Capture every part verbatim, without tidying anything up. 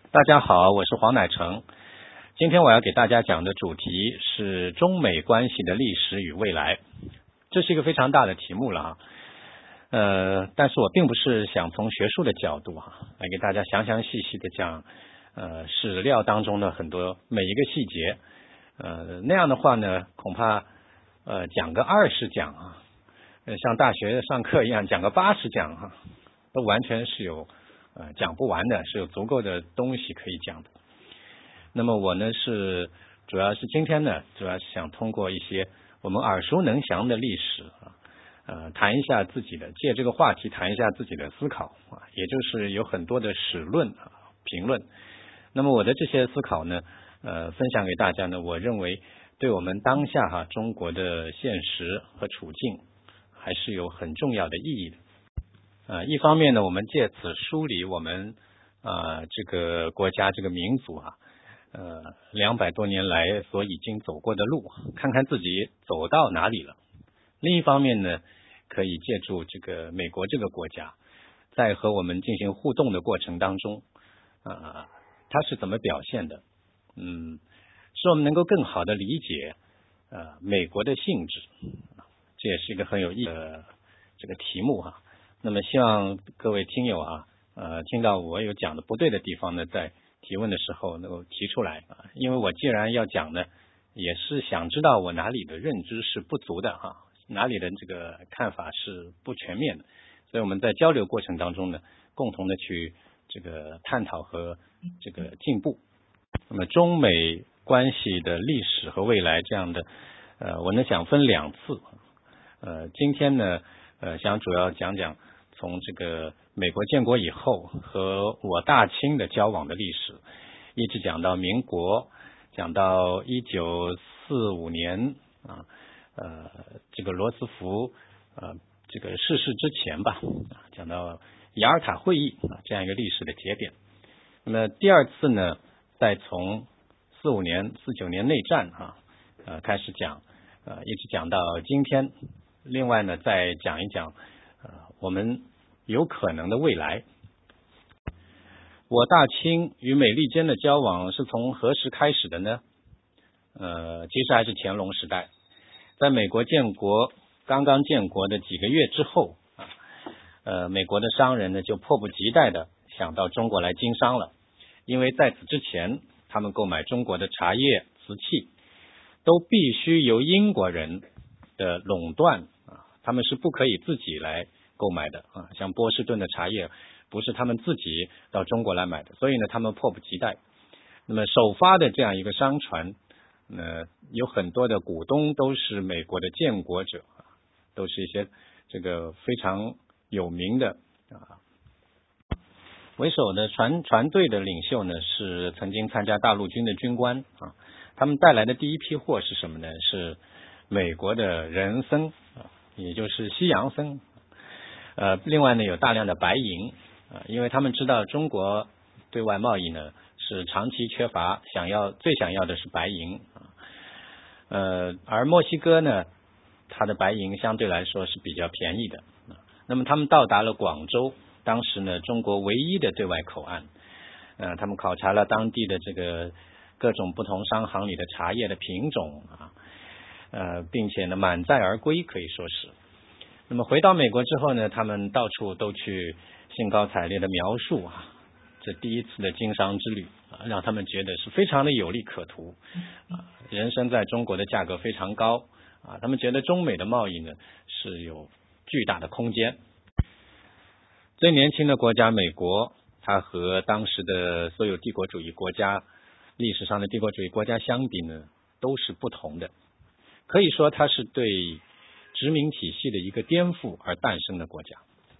大家好，我是黄乃成。今天我要给大家讲的主题是中美关系的历史与未来。这是一个非常大的题目了哈。呃，但是我并不是想从学术的角度哈来给大家详详细细的讲呃史料当中的很多每一个细节。呃，那样的话呢，恐怕呃讲个二十讲啊，像大学上课一样讲个八十讲哈，都完全是有呃讲不完的，是有足够的东西可以讲的。那么我呢是主要是今天呢，主要是想通过一些我们耳熟能详的历史啊，呃，谈一下自己的，借这个话题谈一下自己的思考啊，也就是有很多的史论啊评论。那么我的这些思考呢，呃，分享给大家呢，我认为对我们当下哈中国的现实和处境还是有很重要的意义的。呃，一方面呢，我们借此梳理我们啊、呃、这个国家这个民族啊，呃两百多年来所已经走过的路，看看自己走到哪里了。另一方面呢，可以借助这个美国这个国家，在和我们进行互动的过程当中，啊、呃，它是怎么表现的？嗯，使我们能够更好的理解呃美国的性质，这也是一个很有意义的这个题目哈。那么希望各位听友啊，呃，听到我有讲的不对的地方呢，在提问的时候能够提出来啊，因为我既然要讲呢，也是想知道我哪里的认知是不足的哈，哪里的这个看法是不全面的，所以我们在交流过程当中呢，共同的去这个探讨和这个进步。那么中美关系的历史和未来这样的，呃，我呢想分两次，呃，今天呢，呃，想主要讲讲从这个美国建国以后和我大清的交往的历史，一直讲到民国，讲到一九四五年啊，呃，这个罗斯福呃这个逝世之前吧，讲到雅尔塔会议啊这样一个历史的节点。那么第二次呢，再从四五年、四九年内战啊，呃开始讲，呃一直讲到今天。另外呢，再讲一讲呃我们有可能的未来。我大清与美利坚的交往是从何时开始的呢？呃，其实还是乾隆时代，在美国建国刚刚建国的几个月之后啊，呃，美国的商人呢就迫不及待的想到中国来经商了，因为在此之前，他们购买中国的茶叶、瓷器，都必须由英国人的垄断啊，他们是不可以自己来购买的啊，像波士顿的茶叶不是他们自己到中国来买的，所以呢，他们迫不及待。那么首发的这样一个商船，呃，有很多的股东都是美国的建国者，都是一些这个非常有名的啊。为首的船船队的领袖呢，是曾经参加大陆军的军官啊。他们带来的第一批货是什么呢？是美国的人参啊，也就是西洋参。呃，另外呢，有大量的白银啊，因为他们知道中国对外贸易呢是长期缺乏，想要最想要的是白银啊。呃，而墨西哥呢，它的白银相对来说是比较便宜的啊。那么他们到达了广州，当时呢，中国唯一的对外口岸。呃，他们考察了当地的这个各种不同商行里的茶叶的品种啊，呃，并且呢满载而归，可以说是。那么回到美国之后呢，他们到处都去兴高采烈的描述啊，这第一次的经商之旅啊，让他们觉得是非常的有利可图啊，人参在中国的价格非常高啊，他们觉得中美的贸易呢是有巨大的空间。最年轻的国家美国，它和当时的所有帝国主义国家历史上的帝国主义国家相比呢，都是不同的。可以说它是对殖民体系的一个颠覆而诞生的国家。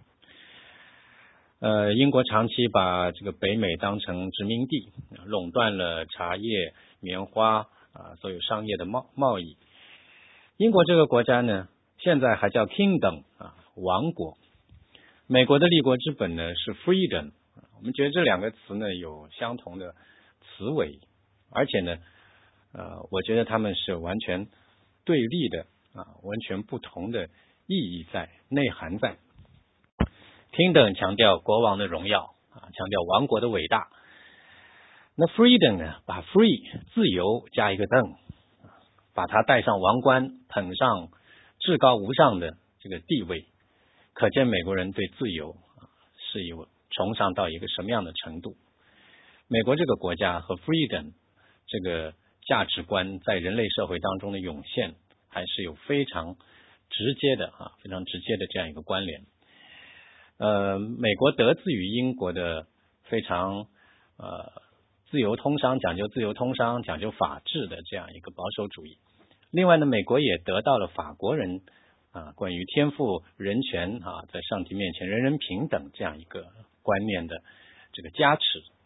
呃，英国长期把这个北美当成殖民地，垄断了茶叶、棉花啊所有商业的贸贸易。英国这个国家呢，现在还叫 Kingdom 啊，王国。美国的立国之本呢是 Freedom， 我们觉得这两个词呢有相同的词尾，而且呢，呃，我觉得他们是完全对立的啊，完全不同的意义在内涵在。Kingdom 强调国王的荣耀啊，强调王国的伟大。 那 freedom 呢，把 free 自由加一个等，把它戴上王冠，捧上至高无上的这个地位，可见美国人对自由是有崇尚到一个什么样的程度。美国这个国家和 freedom 这个价值观在人类社会当中的涌现，还是有非常直接的啊，非常直接的这样一个关联。呃，美国得自于英国的非常呃自由通商，讲究自由通商，讲究法治的这样一个保守主义。另外呢，美国也得到了法国人啊关于天赋人权啊，在上帝面前人人平等这样一个观念的这个加持。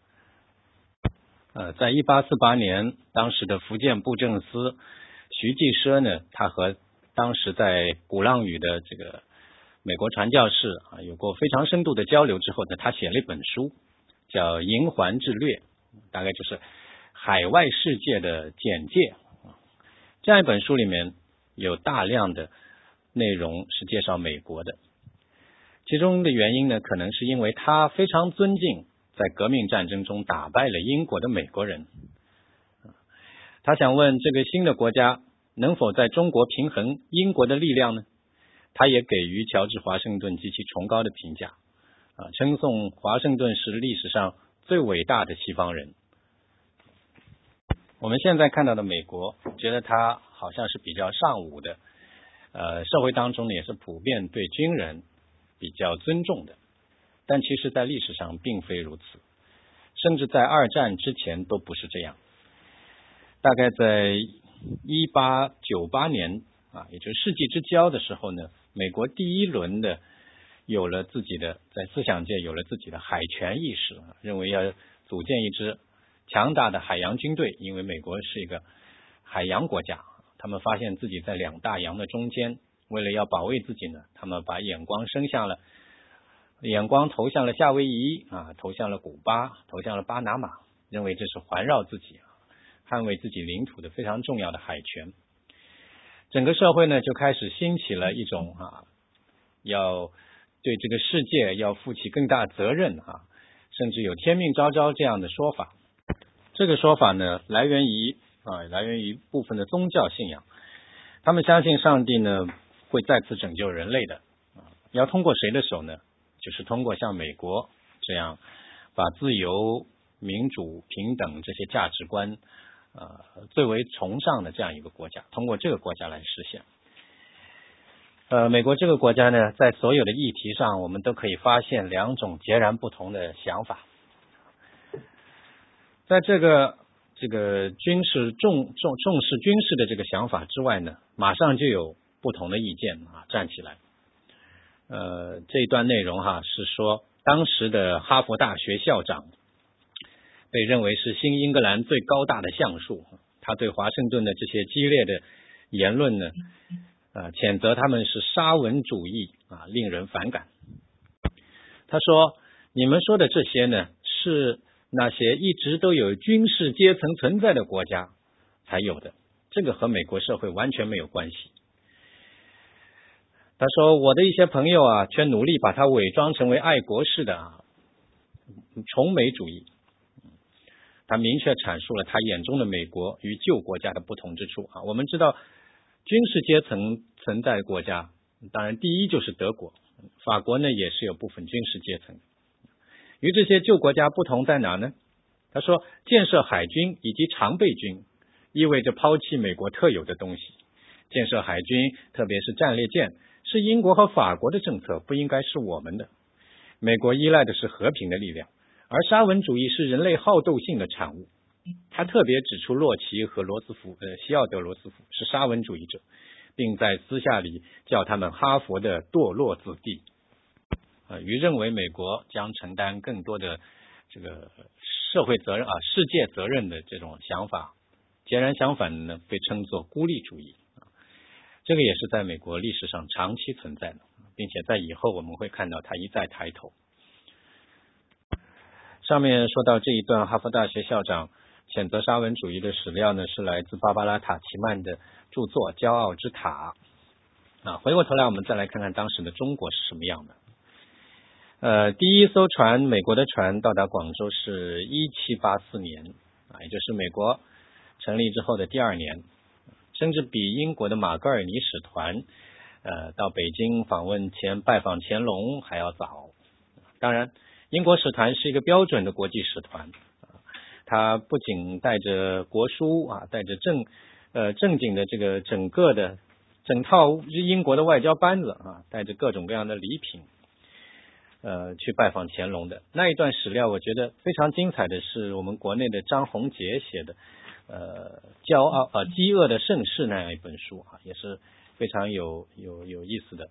呃，在一八四八年，当时的福建布政司徐继奢呢，他和当时在鼓浪屿的这个美国传教士啊有过非常深度的交流之后呢，他写了一本书，叫《瀛环志略》，大概就是海外世界的简介。这样一本书里面有大量的内容是介绍美国的，其中的原因呢，可能是因为他非常尊敬在革命战争中打败了英国的美国人。他想问这个新的国家能否在中国平衡英国的力量呢？他也给予乔治华盛顿极其崇高的评价，啊，称颂华盛顿是历史上最伟大的西方人。我们现在看到的美国，觉得他好像是比较尚武的，呃，社会当中呢也是普遍对军人比较尊重的，但其实在历史上并非如此，甚至在二战之前都不是这样。大概在一八九八年啊，也就是世纪之交的时候呢，美国第一轮的有了自己的在思想界有了自己的海权意识，认为要组建一支强大的海洋军队，因为美国是一个海洋国家，他们发现自己在两大洋的中间，为了要保卫自己呢，他们把眼光伸向了眼光投向了夏威夷啊，投向了古巴，投向了巴拿马，认为这是环绕自己捍卫自己领土的非常重要的海权。整个社会呢就开始兴起了一种啊，要对这个世界要负起更大责任啊，甚至有天命昭昭这样的说法。这个说法呢来源于啊来源于部分的宗教信仰，他们相信上帝呢会再次拯救人类的啊，要通过谁的手呢？就是通过像美国这样把自由、民主、平等这些价值观呃最为崇尚的这样一个国家，通过这个国家来实现。呃，美国这个国家呢，在所有的议题上，我们都可以发现两种截然不同的想法。在这个这个军事重重重视军事的这个想法之外呢，马上就有不同的意见啊站起来。呃，这一段内容哈是说，当时的哈佛大学校长被认为是新英格兰最高大的橡树，他对华盛顿的这些激烈的言论呢，呃，谴责他们是沙文主义啊，令人反感。他说，你们说的这些呢，是那些一直都有军事阶层存在的国家才有的，这个和美国社会完全没有关系。他说，我的一些朋友啊，却努力把它伪装成为爱国式的啊崇美主义。他明确阐述了他眼中的美国与旧国家的不同之处啊。我们知道，军事阶层存在的国家，当然第一就是德国，法国呢也是有部分军事阶层。与这些旧国家不同在哪呢？他说，建设海军以及常备军意味着抛弃美国特有的东西。建设海军，特别是战列舰，是英国和法国的政策，不应该是我们的。美国依赖的是和平的力量，而沙文主义是人类好斗性的产物。他特别指出洛奇和罗斯福呃西奥德罗斯福是沙文主义者，并在私下里叫他们哈佛的堕落子弟。呃，与认为美国将承担更多的这个社会责任啊世界责任的这种想法截然相反呢，被称作孤立主义。这个也是在美国历史上长期存在的，并且在以后我们会看到它一再抬头。上面说到这一段，哈佛大学校长谴责沙文主义的史料呢，是来自芭芭拉·塔奇曼的著作《骄傲之塔》啊。回过头来，我们再来看看当时的中国是什么样的。呃，第一艘船，美国的船到达广州是一七八四年啊，也就是美国成立之后的第二年，甚至比英国的马格尔尼使团呃到北京访问前拜访乾隆还要早。当然，英国使团是一个标准的国际使团，它不仅带着国书啊，带着正呃正经的这个整个的整套英国的外交班子啊，带着各种各样的礼品，呃，去拜访乾隆的那一段史料，我觉得非常精彩的是我们国内的张宏杰写的呃骄傲呃饥饿的盛世那样一本书啊，也是非常有有有意思的。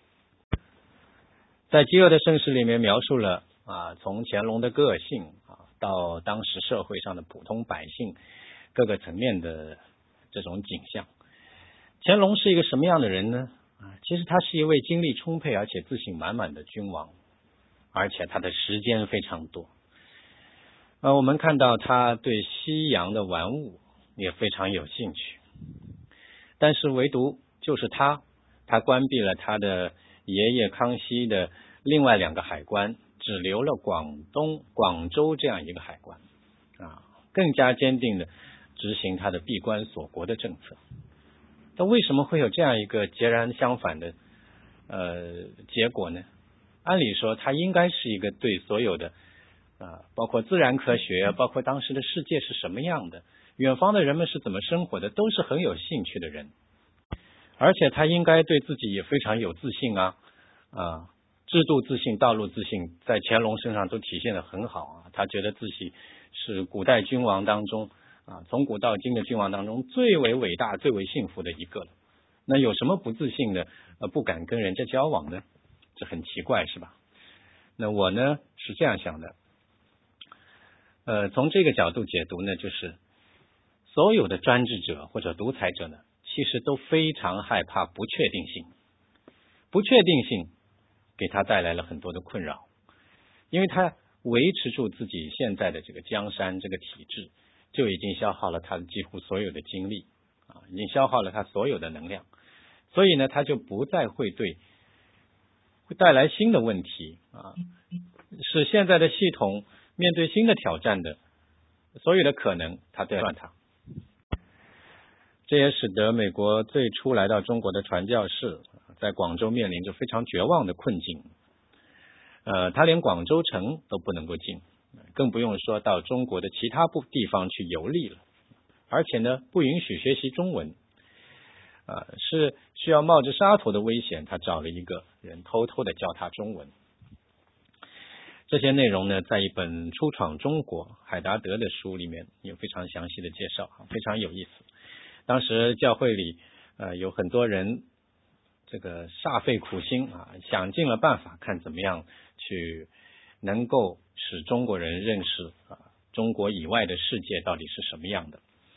在饥饿的盛世里面描述了啊，从乾隆的个性啊，到当时社会上的普通百姓各个层面的这种景象。乾隆是一个什么样的人呢？啊，其实他是一位精力充沛而且自信满满的君王，而且他的时间非常多。呃，我们看到他对西洋的玩物也非常有兴趣，但是唯独就是他，他关闭了他的爷爷康熙的另外两个海关，只留了广东广州这样一个海关啊，更加坚定的执行他的闭关锁国的政策。那为什么会有这样一个截然相反的呃结果呢？按理说他应该是一个对所有的啊，包括自然科学，包括当时的世界是什么样的，远方的人们是怎么生活的，都是很有兴趣的人。而且他应该对自己也非常有自信啊，啊，制度自信、道路自信，在乾隆身上都体现得很好啊。他觉得自己是古代君王当中啊，从古到今的君王当中最为伟大、最为幸福的一个了。那有什么不自信的，呃，不敢跟人家交往呢？这很奇怪，是吧？那我呢是这样想的，呃，从这个角度解读呢，就是所有的专制者或者独裁者呢，其实都非常害怕不确定性，不确定性给他带来了很多的困扰，因为他维持住自己现在的这个江山这个体制，就已经消耗了他几乎所有的精力啊，已经消耗了他所有的能量，所以呢，他就不再会对会带来新的问题啊，使现在的系统面对新的挑战的所有的可能，他都要断它。这也使得美国最初来到中国的传教士在广州面临着非常绝望的困境，呃，他连广州城都不能够进，更不用说到中国的其他部地方去游历了，而且呢，不允许学习中文，呃，是需要冒着杀头的危险，他找了一个人偷偷的教他中文。这些内容呢，在一本《初闯中国》海达德的书里面有非常详细的介绍，非常有意思。当时教会里呃有很多人这个煞费苦心啊，想尽了办法，看怎么样去能够使中国人认识啊中国以外的世界到底是什么样的。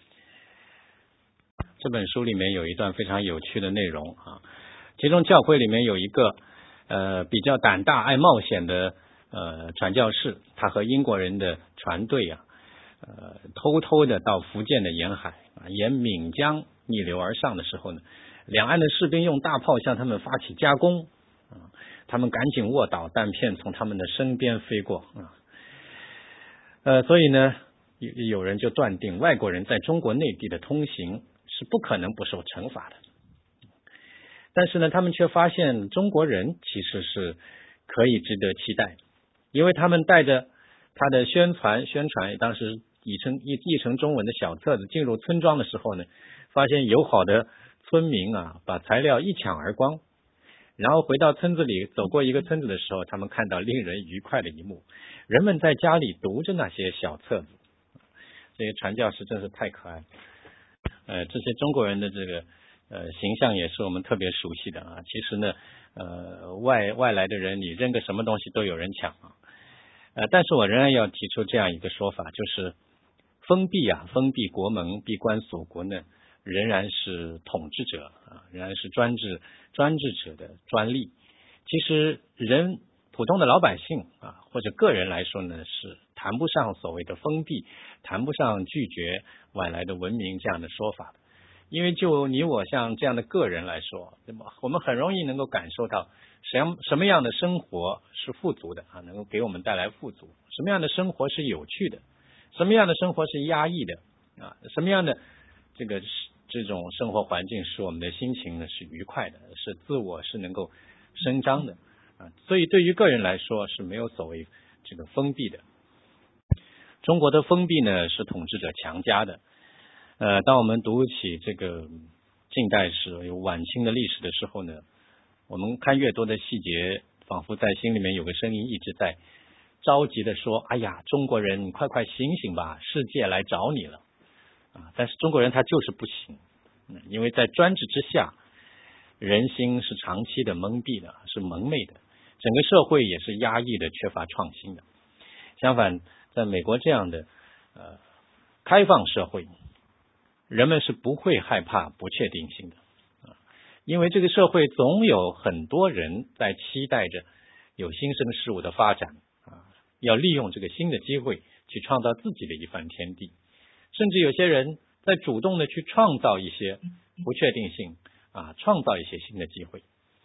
这本书里面有一段非常有趣的内容啊，其中教会里面有一个呃比较胆大爱冒险的呃传教士，他和英国人的船队啊呃偷偷的到福建的沿海啊，沿闽江逆流而上的时候呢，两岸的士兵用大炮向他们发起夹攻啊，他们赶紧卧倒，弹片从他们的身边飞过啊，呃所以呢有有人就断定外国人在中国内地的通行是不可能不受惩罚的。但是呢，他们却发现中国人其实是可以值得期待，因为他们带着他的宣传宣传当时译成译译成中文的小册子进入村庄的时候呢，发现友好的村民啊把材料一抢而光，然后回到村子里，走过一个村子的时候，他们看到令人愉快的一幕，人们在家里读着那些小册子。这些传教士真是太可爱了，呃，这些中国人的这个呃形象也是我们特别熟悉的啊。其实呢，呃，外外来的人，你扔个什么东西都有人抢啊。呃，但是我仍然要提出这样一个说法，就是封闭啊，封闭国门、闭关锁国呢，仍然是统治者啊，仍然是专制专制者的专利。其实人普通的老百姓啊，或者个人来说呢，是谈不上所谓的封闭，谈不上拒绝外来的文明这样的说法的。因为就你我像这样的个人来说，对吧？我们很容易能够感受到什么什么样的生活是富足的啊，能够给我们带来富足；什么样的生活是有趣的； 什么样的生活是压抑的啊？什么样的这个这种生活环境使我们的心情呢是愉快的，是自我是能够伸张的啊？所以对于个人来说是没有所谓这个封闭的。中国的封闭呢是统治者强加的。呃，当我们读起这个近代史有晚清的历史的时候呢，我们看越多的细节，仿佛在心里面有个声音一直在着急的说，哎呀，中国人你快快醒醒吧，世界来找你了啊！但是中国人他就是不行，因为在专制之下，人心是长期的蒙蔽的，是蒙昧的，整个社会也是压抑的，缺乏创新的。相反，在美国这样的呃开放社会，人们是不会害怕不确定性的，因为这个社会总有很多人在期待着有新生事物的发展啊，要利用这个新的机会去创造自己的一番天地，甚至有些人在主动的去创造一些不确定性啊，创造一些新的机会。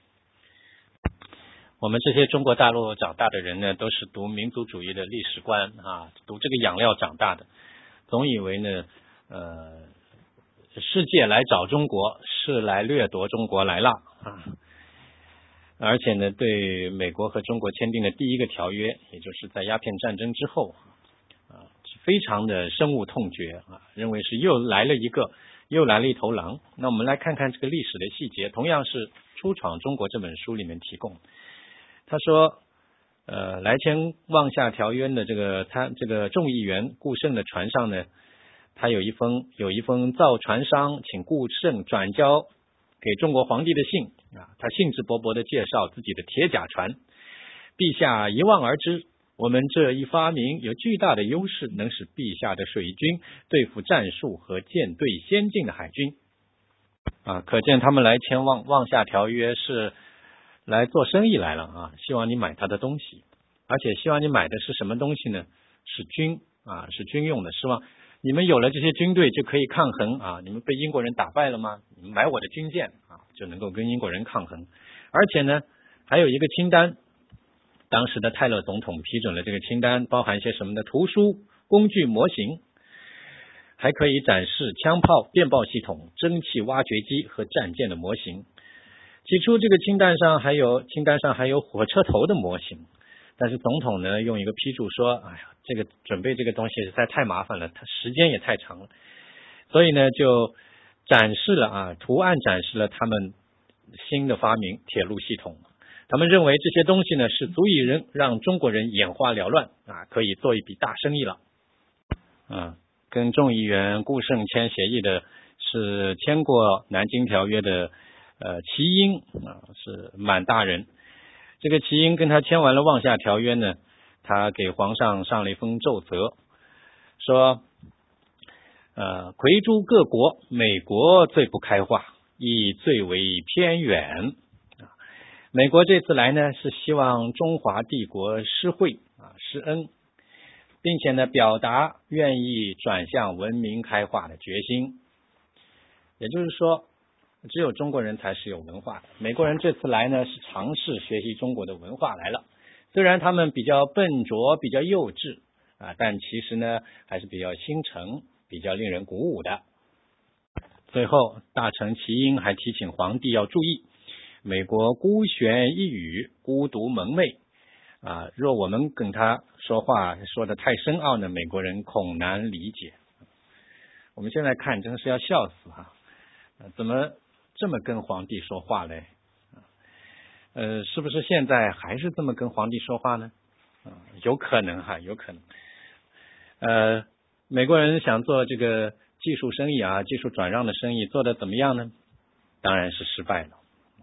我们这些中国大陆长大的人呢，都是读民族主义的历史观啊，读这个养料长大的，总以为呢，呃。世界来找中国，是来掠夺中国来了啊！而且呢，对美国和中国签订的第一个条约，也就是在鸦片战争之后啊，非常的深恶痛绝啊，认为是又来了一个，又来了一头狼。那我们来看看这个历史的细节，同样是《初闯中国》这本书里面提供。他说，呃，来签望夏条约的这个他这个众议员顾盛的船上呢。他有一封有一封造船商请顾盛转交给中国皇帝的信啊，他兴致勃勃地介绍自己的铁甲船，陛下一望而知，我们这一发明有巨大的优势，能使陛下的水军对付战术和舰队先进的海军啊，可见他们来签望望夏条约是来做生意来了啊，希望你买他的东西，而且希望你买的是什么东西呢？是军啊，是军用的，希望你们有了这些军队就可以抗衡啊！你们被英国人打败了吗？你们买我的军舰啊，就能够跟英国人抗衡。而且呢，还有一个清单，当时的泰勒总统批准了这个清单，包含一些什么的图书、工具、模型，还可以展示枪炮、电报系统、蒸汽挖掘机和战舰的模型。起初这个清单上还有清单上还有火车头的模型。但是总统呢，用一个批注说，哎呀，这个准备这个东西实在太麻烦了，它时间也太长了，所以呢，就展示了啊，图案展示了他们新的发明铁路系统。他们认为这些东西呢，是足以人让中国人眼花缭乱啊，可以做一笔大生意了。啊，跟众议员顾盛签协议的是签过南京条约的呃齐英啊，是满大人。这个齐英跟他签完了望夏条约呢，他给皇上上了一封奏折，说呃，魁诸各国，美国最不开化，亦最为偏远。美国这次来呢，是希望中华帝国施惠啊施恩，并且呢，表达愿意转向文明开化的决心。也就是说，只有中国人才是有文化的。美国人这次来呢，是尝试学习中国的文化来了。虽然他们比较笨拙，比较幼稚啊，但其实呢，还是比较新诚，比较令人鼓舞的。最后，大臣齐英还提醒皇帝要注意，美国孤悬一语，孤独蒙昧啊。若我们跟他说话说得太深奥呢，美国人恐难理解。我们现在看，真的是要笑死哈、啊！怎么这么跟皇帝说话嘞？呃，是不是现在还是这么跟皇帝说话呢？啊，有可能哈，有可能。呃，美国人想做这个技术生意啊，技术转让的生意做得怎么样呢？当然是失败了。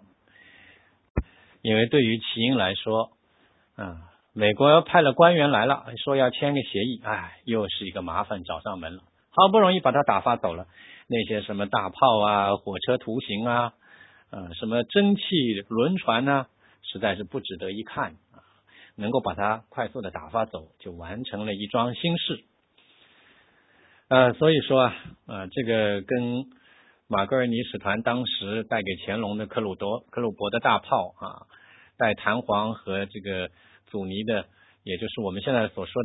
因为对于齐英来说，啊，美国派了官员来了，说要签个协议，哎，又是一个麻烦找上门了。好不容易把他打发走了，那些什么大炮啊、火车图形啊、呃、什么蒸汽轮船啊，实在是不值得一看啊。能够把他快速的打发走，就完成了一桩心事。呃，所以说啊，呃，这个跟马格尔尼使团当时带给乾隆的克鲁多克鲁伯的大炮啊，带弹簧和这个阻尼的，也就是我们现在所说的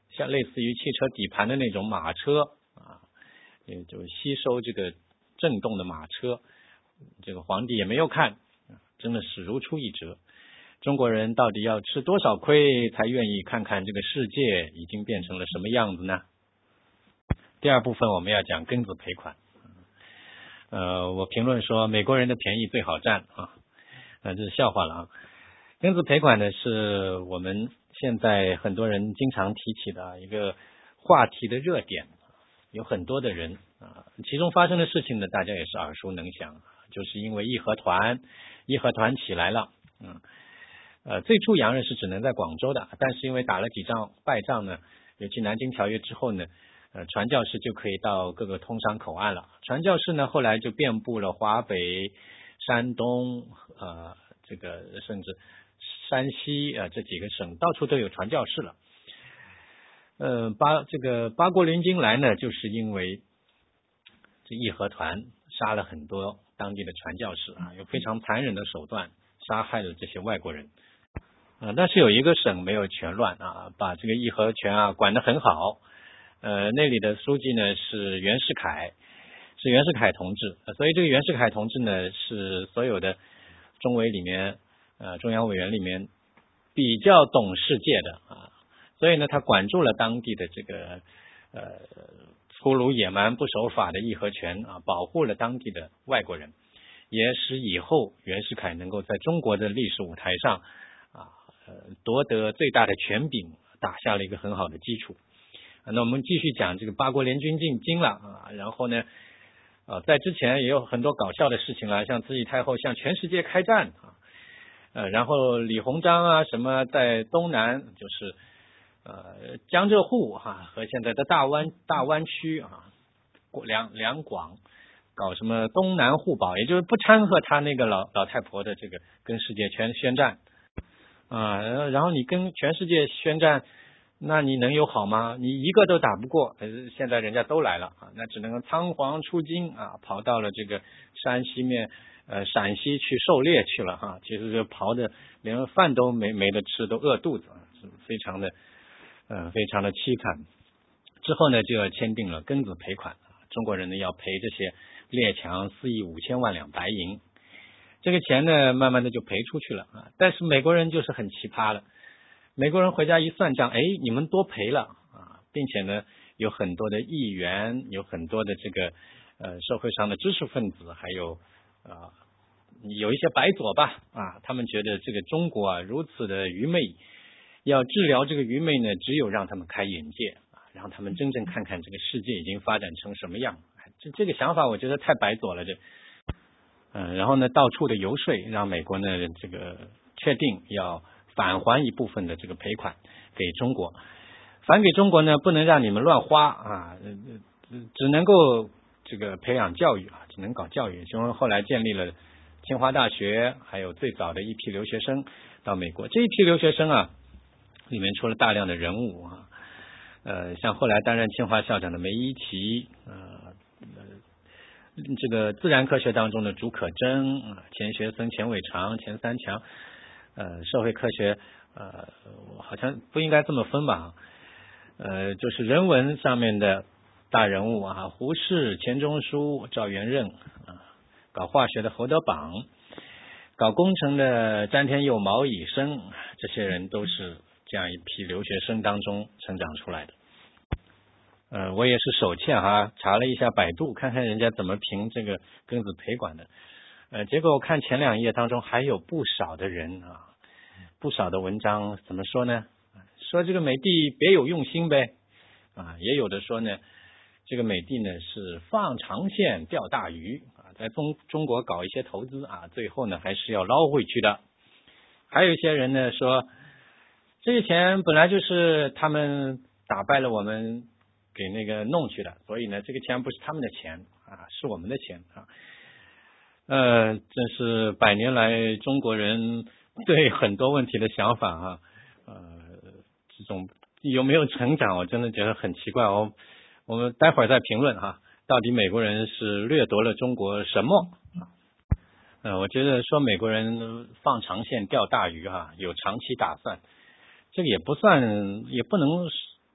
像类似于汽车底盘的那种马车啊，也就吸收这个震动的马车，这个皇帝也没有看，真的是如出一辙。中国人到底要吃多少亏才愿意看看这个世界已经变成了什么样子呢？第二部分我们要讲庚子赔款。呃，我评论说美国人的便宜最好占啊，呃，这是笑话了啊。庚子赔款呢，是我们现在很多人经常提起的一个话题的热点，有很多的人啊，其中发生的事情呢，大家也是耳熟能详，就是因为义和团，义和团起来了，嗯，呃，最初洋人是只能在广州的，但是因为打了几仗败仗呢，尤其南京条约之后呢，呃，传教士就可以到各个通商口岸了。传教士呢，后来就遍布了华北、山东，呃，这个甚至山西啊、呃、这几个省，到处都有传教士了。呃，八这个八国联军来呢，就是因为这义和团杀了很多当地的传教士啊，用非常残忍的手段杀害了这些外国人。啊，但是有一个省没有全乱啊，把这个义和拳啊管得很好。呃，那里的书记呢是袁世凯，是袁世凯同志，所以这个袁世凯同志呢是所有的中委里面呃中央委员里面比较懂世界的啊，所以呢他管住了当地的这个呃粗鲁野蛮不守法的义和拳啊，保护了当地的外国人，也使以后袁世凯能够在中国的历史舞台上啊呃夺得最大的权柄，打下了一个很好的基础。那我们继续讲这个八国联军进京了啊，然后呢，呃，在之前也有很多搞笑的事情了，像慈禧太后向全世界开战啊，呃，然后李鸿章啊什么在东南就是呃江浙沪哈、啊、和现在的大湾大湾区啊两两广搞什么东南互保，也就是不掺和他那个老老太婆的这个跟世界全宣战啊，然后你跟全世界宣战。那你能有好吗？你一个都打不过，呃，现在人家都来了啊，那只能仓皇出京啊，跑到了这个山西面，呃，陕西去狩猎去了哈、啊。其实就跑的连饭都没没得吃，都饿肚子，是非常的，呃，非常的凄惨。之后呢，就要签订了庚子赔款，中国人呢要赔这些列强四亿五千万两白银，这个钱呢，慢慢的就赔出去了啊。但是美国人就是很奇葩了。美国人回家一算账，哎，你们多赔了啊，并且呢，有很多的议员，有很多的这个呃社会上的知识分子，还有啊、呃、有一些白左吧啊，他们觉得这个中国啊如此的愚昧，要治疗这个愚昧呢，只有让他们开眼界啊，让他们真正看看这个世界已经发展成什么样。这这个想法我觉得太白左了，这嗯、呃，然后呢，到处的游说，让美国呢这个确定要返还一部分的这个赔款给中国，返给中国呢，不能让你们乱花啊，只能够这个培养教育啊，只能搞教育。中国后来建立了清华大学，还有最早的一批留学生到美国，这一批留学生啊，里面出了大量的人物啊，呃，像后来担任清华校长的梅贻琦，呃，这个自然科学当中的竺可桢啊，钱学森、钱伟长、钱三强。呃，社会科学，呃，好像不应该这么分吧？呃，就是人文上面的大人物啊，胡适、钱钟书、赵元任啊，搞化学的侯德榜，搞工程的詹天佑、毛以升，这些人都是这样一批留学生当中成长出来的。呃，我也是手欠哈，查了一下百度，看看人家怎么评这个庚子赔款的。呃，结果我看前两页当中还有不少的人啊。不少的文章怎么说呢？说这个美帝别有用心呗，啊，也有的说呢，这个美帝呢是放长线钓大鱼啊，在中中国搞一些投资啊，最后呢还是要捞回去的。还有一些人呢说，这些钱本来就是他们打败了我们给那个弄去的，所以呢这个钱不是他们的钱啊，是我们的钱啊。呃，这是百年来中国人对很多问题的想法啊，呃，这种有没有成长，我真的觉得很奇怪哦。我们待会儿再评论哈，到底美国人是掠夺了中国什么？呃，我觉得说美国人放长线钓大鱼哈，有长期打算，这个也不算，也不能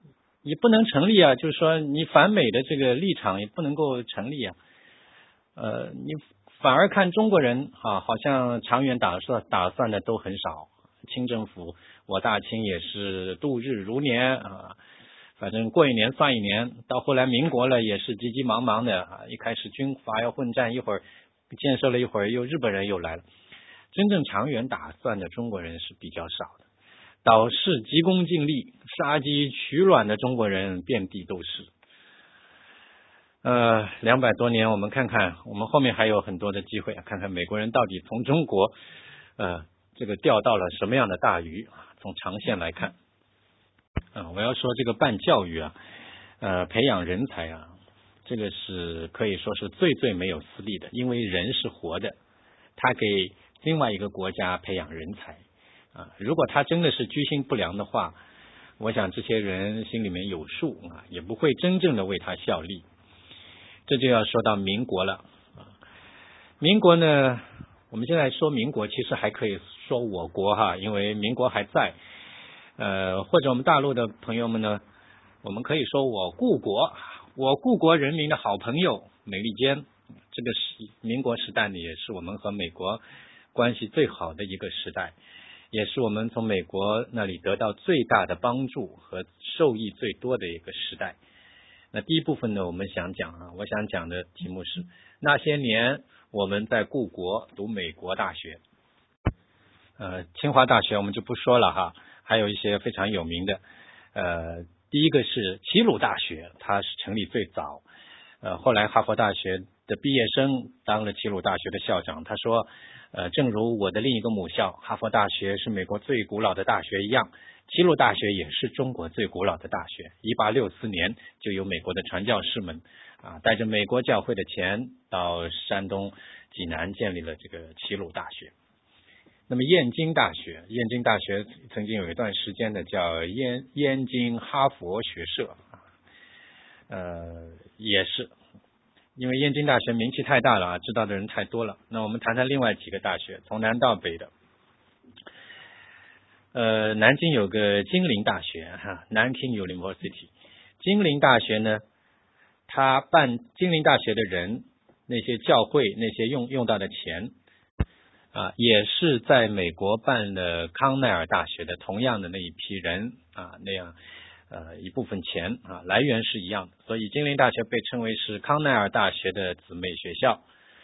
也不能成立啊，就是说你反美的这个立场也不能够成立啊。呃，你反而看中国人啊，好像长远打算打算的都很少。清政府，我大清也是度日如年啊，反正过一年算一年。到后来民国了，也是急急忙忙的啊，一开始军阀要混战，一会儿建设了一会儿又日本人又来了。真正长远打算的中国人是比较少的。倒是急功近利、杀鸡取卵的中国人遍地都是。呃，两百多年，我们看看，我们后面还有很多的机会，看看美国人到底从中国，呃，这个钓到了什么样的大鱼。从长线来看，啊、呃，我要说这个办教育啊，呃，培养人才啊，这个是可以说是最最没有私利的，因为人是活的，他给另外一个国家培养人才。啊，如果他真的是居心不良的话，我想这些人心里面有数啊，也不会真正的为他效力。这就要说到民国了啊，民国呢，我们现在说民国，其实还可以说我国哈，因为民国还在。呃，或者我们大陆的朋友们呢，我们可以说我故国，我故国人民的好朋友美利坚。这个是民国时代呢，也是我们和美国关系最好的一个时代。也是我们从美国那里得到最大的帮助和受益最多的一个时代。那第一部分呢，我们想讲啊，我想讲的题目是那些年我们在故国读美国大学。呃，清华大学我们就不说了哈，还有一些非常有名的。呃，第一个是齐鲁大学，它是成立最早。呃，后来哈佛大学的毕业生当了齐鲁大学的校长，他说。呃，正如我的另一个母校哈佛大学是美国最古老的大学一样，齐鲁大学也是中国最古老的大学。一八六四年就有美国的传教士们啊，带着美国教会的钱到山东济南建立了这个齐鲁大学。那么燕京大学，燕京大学曾经有一段时间的叫燕燕京哈佛学社啊，呃，也是。因为燕京大学名气太大了啊，知道的人太多了。那我们谈谈另外几个大学，从南到北的。呃，南京有个金陵大学哈，南京 University。金陵大学呢，他办金陵大学的人，那些教会那些用用到的钱啊，也是在美国办了康奈尔大学的同样的那一批人啊，那样。呃，一部分钱啊，来源是一样的，所以金陵大学被称为是康奈尔大学的姊妹学校。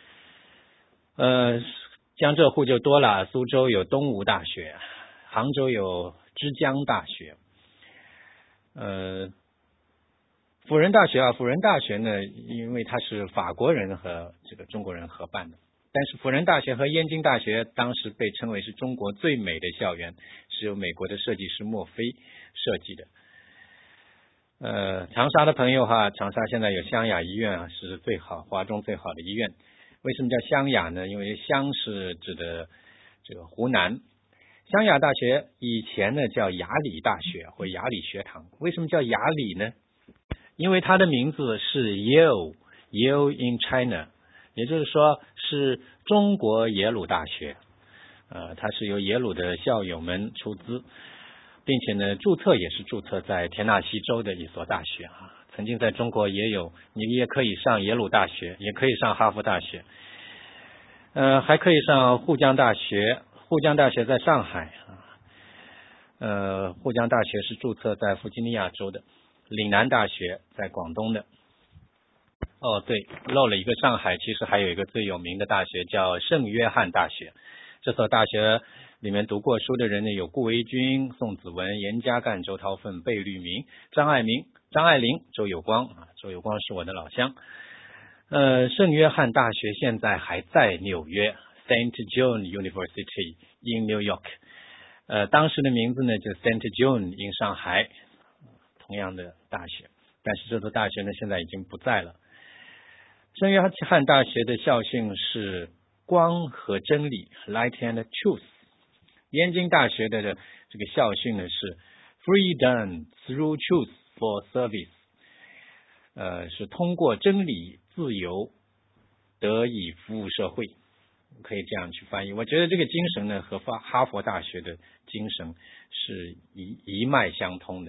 呃，江浙沪就多了，苏州有东吴大学，杭州有之江大学。呃，辅仁大学啊，辅仁大学呢，因为它是法国人和这个中国人合办的，但是辅仁大学和燕京大学当时被称为是中国最美的校园，是由美国的设计师墨菲设计的。呃，长沙的朋友哈，长沙现在有湘雅医院啊，是最好华中最好的医院。为什么叫湘雅呢？因为湘是指的这个湖南。湘雅大学以前呢叫雅礼大学或雅礼学堂。为什么叫雅礼呢？因为它的名字是 Yale Yale in China， 也就是说是中国耶鲁大学。呃，它是由耶鲁的校友们出资。并且呢，注册也是注册在田纳西州的一所大学啊。曾经在中国也有，你也可以上耶鲁大学，也可以上哈佛大学，呃，还可以上沪江大学。沪江大学在上海啊，呃，沪江大学是注册在弗吉尼亚州的。岭南大学在广东的。哦，对，漏了一个上海，其实还有一个最有名的大学叫圣约翰大学。这所大学里面读过书的人呢，有顾维钧、宋子文、严家淦、周韬奋、贝聿铭、张爱民、张爱玲、周有光啊，周有光是我的老乡。呃，圣约翰大学现在还在纽约 ，Saint John University in New York。呃，当时的名字呢就 Saint John in 上海，同样的大学，但是这所大学呢现在已经不在了。圣约翰大学的校训是光和真理 Light and Truth。 燕京大学的这个校训呢是 Freedom through Truth for Service， 呃，是通过真理自由得以服务社会，可以这样去翻译。我觉得这个精神呢和哈佛大学的精神是一一脉相通的。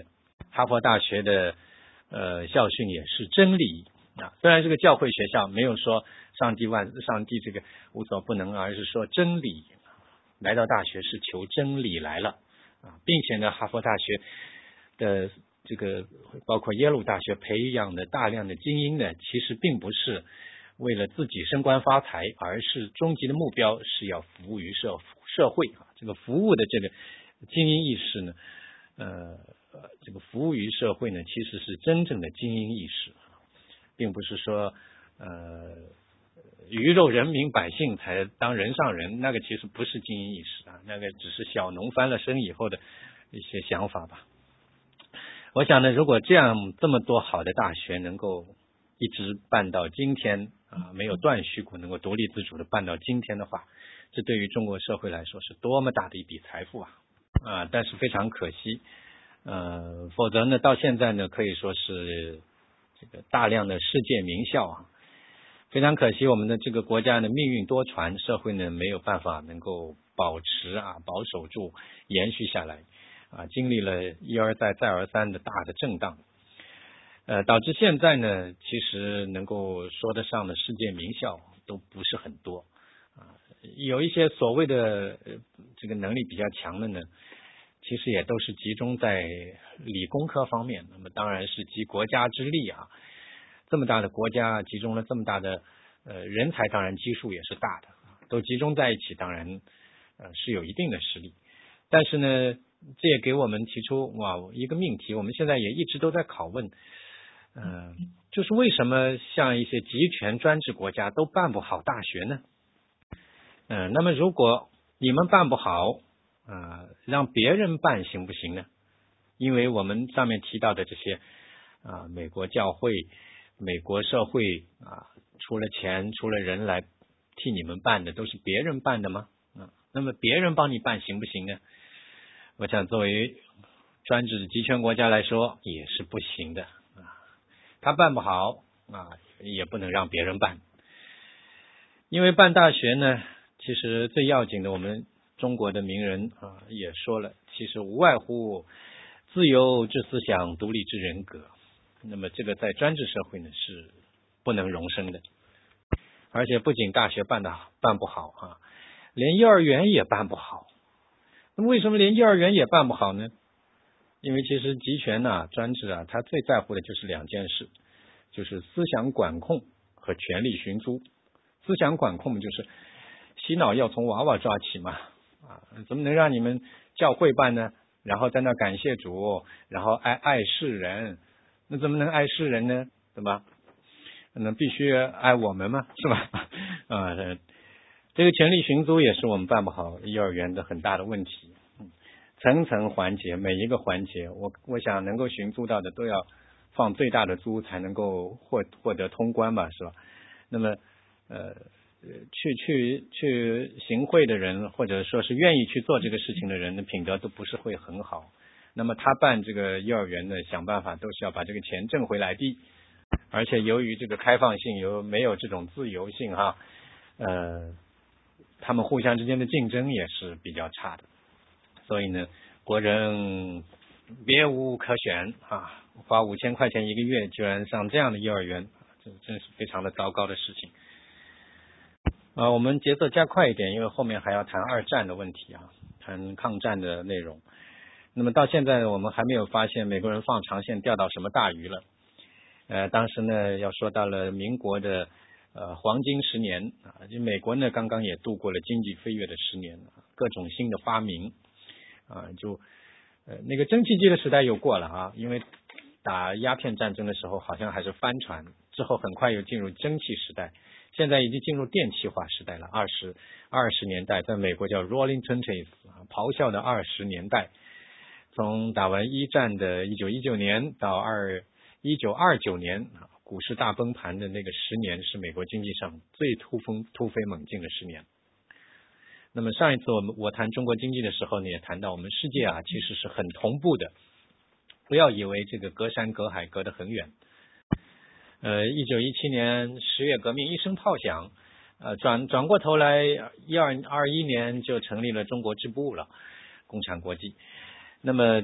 哈佛大学的呃校训也是真理啊，虽然是个教会学校，没有说上帝万上帝这个无所不能，而是说真理。来到大学是求真理来了啊，并且呢，哈佛大学的这个包括耶鲁大学培养的大量的精英呢，其实并不是为了自己升官发财，而是终极的目标是要服务于社社会啊。这个服务的这个精英意识呢，呃，这个服务于社会呢，其实是真正的精英意识，并不是说呃。鱼肉人民百姓才当人上人，那个其实不是精英意识啊，那个只是小农翻了身以后的一些想法吧。我想呢，如果这样这么多好的大学能够一直办到今天啊，没有断续过，能够独立自主的办到今天的话，这对于中国社会来说是多么大的一笔财富啊！啊，但是非常可惜，呃，否则呢，到现在呢，可以说是这个大量的世界名校啊。非常可惜，我们的这个国家呢命运多舛，社会呢没有办法能够保持啊保守住延续下来啊，经历了一而再再而三的大的震荡，呃，导致现在呢其实能够说得上的世界名校都不是很多啊，有一些所谓的呃这个能力比较强的呢，其实也都是集中在理工科方面，那么当然是集国家之力啊。这么大的国家集中了这么大的呃人才，当然基数也是大的，都集中在一起，当然呃是有一定的实力。但是呢，这也给我们提出哇一个命题，我们现在也一直都在拷问，嗯、呃，就是为什么像一些集权专制国家都办不好大学呢？嗯、呃，那么如果你们办不好，啊、呃，让别人办行不行呢？因为我们上面提到的这些啊、呃，美国教会。美国社会啊，出了钱出了人来替你们办的，都是别人办的吗？啊，那么别人帮你办行不行呢？我想作为专制集权国家来说也是不行的啊，他办不好啊，也不能让别人办。因为办大学呢，其实最要紧的，我们中国的名人啊也说了，其实无外乎自由之思想，独立之人格。那么这个在专制社会呢是不能容身的，而且不仅大学办的办不好啊，连幼儿园也办不好。那么为什么连幼儿园也办不好呢？因为其实集权啊、专制啊，他最在乎的就是两件事，就是思想管控和权力寻租。思想管控就是洗脑要从娃娃抓起嘛，啊，怎么能让你们教会办呢？然后在那感谢主，然后爱爱世人。那怎么能爱世人呢？对吧？那必须爱我们嘛，是吧？啊，这个权力寻租也是我们办不好幼儿园的很大的问题。层层环节，每一个环节，我我想能够寻租到的都要放最大的租，才能够获获得通关吧，是吧？那么呃，去去去行贿的人，或者说是愿意去做这个事情的人的品德都不是会很好。那么他办这个幼儿园呢，想办法都是要把这个钱挣回来的，而且由于这个开放性，有没有这种自由性哈，呃，他们互相之间的竞争也是比较差的，所以呢，国人别无可选啊，花五千块钱一个月居然上这样的幼儿园，这真是非常的糟糕的事情。啊，我们节奏加快一点，因为后面还要谈二战的问题啊，谈抗战的内容。那么到现在我们还没有发现美国人放长线钓到什么大鱼了。呃，当时呢要说到了民国的呃黄金十年啊，就美国呢刚刚也度过了经济飞跃的十年，各种新的发明啊，就呃那个蒸汽机的时代又过了啊，因为打鸦片战争的时候好像还是帆船，之后很快又进入蒸汽时代，现在已经进入电气化时代了。二十二十年代在美国叫 Rolling Twenties 啊，咆哮的二十年代。从打完一战的一九一九年到二一九二九年，股市大崩盘的那个十年，是美国经济上最突风突飞猛进的十年。那么上一次我们我谈中国经济的时候呢，也谈到我们世界啊其实是很同步的，不要以为这个隔山隔海隔得很远。呃，一九一七年十月革命一声炮响，呃转转过头来，一二二一年就成立了中国支部了，共产国际。那么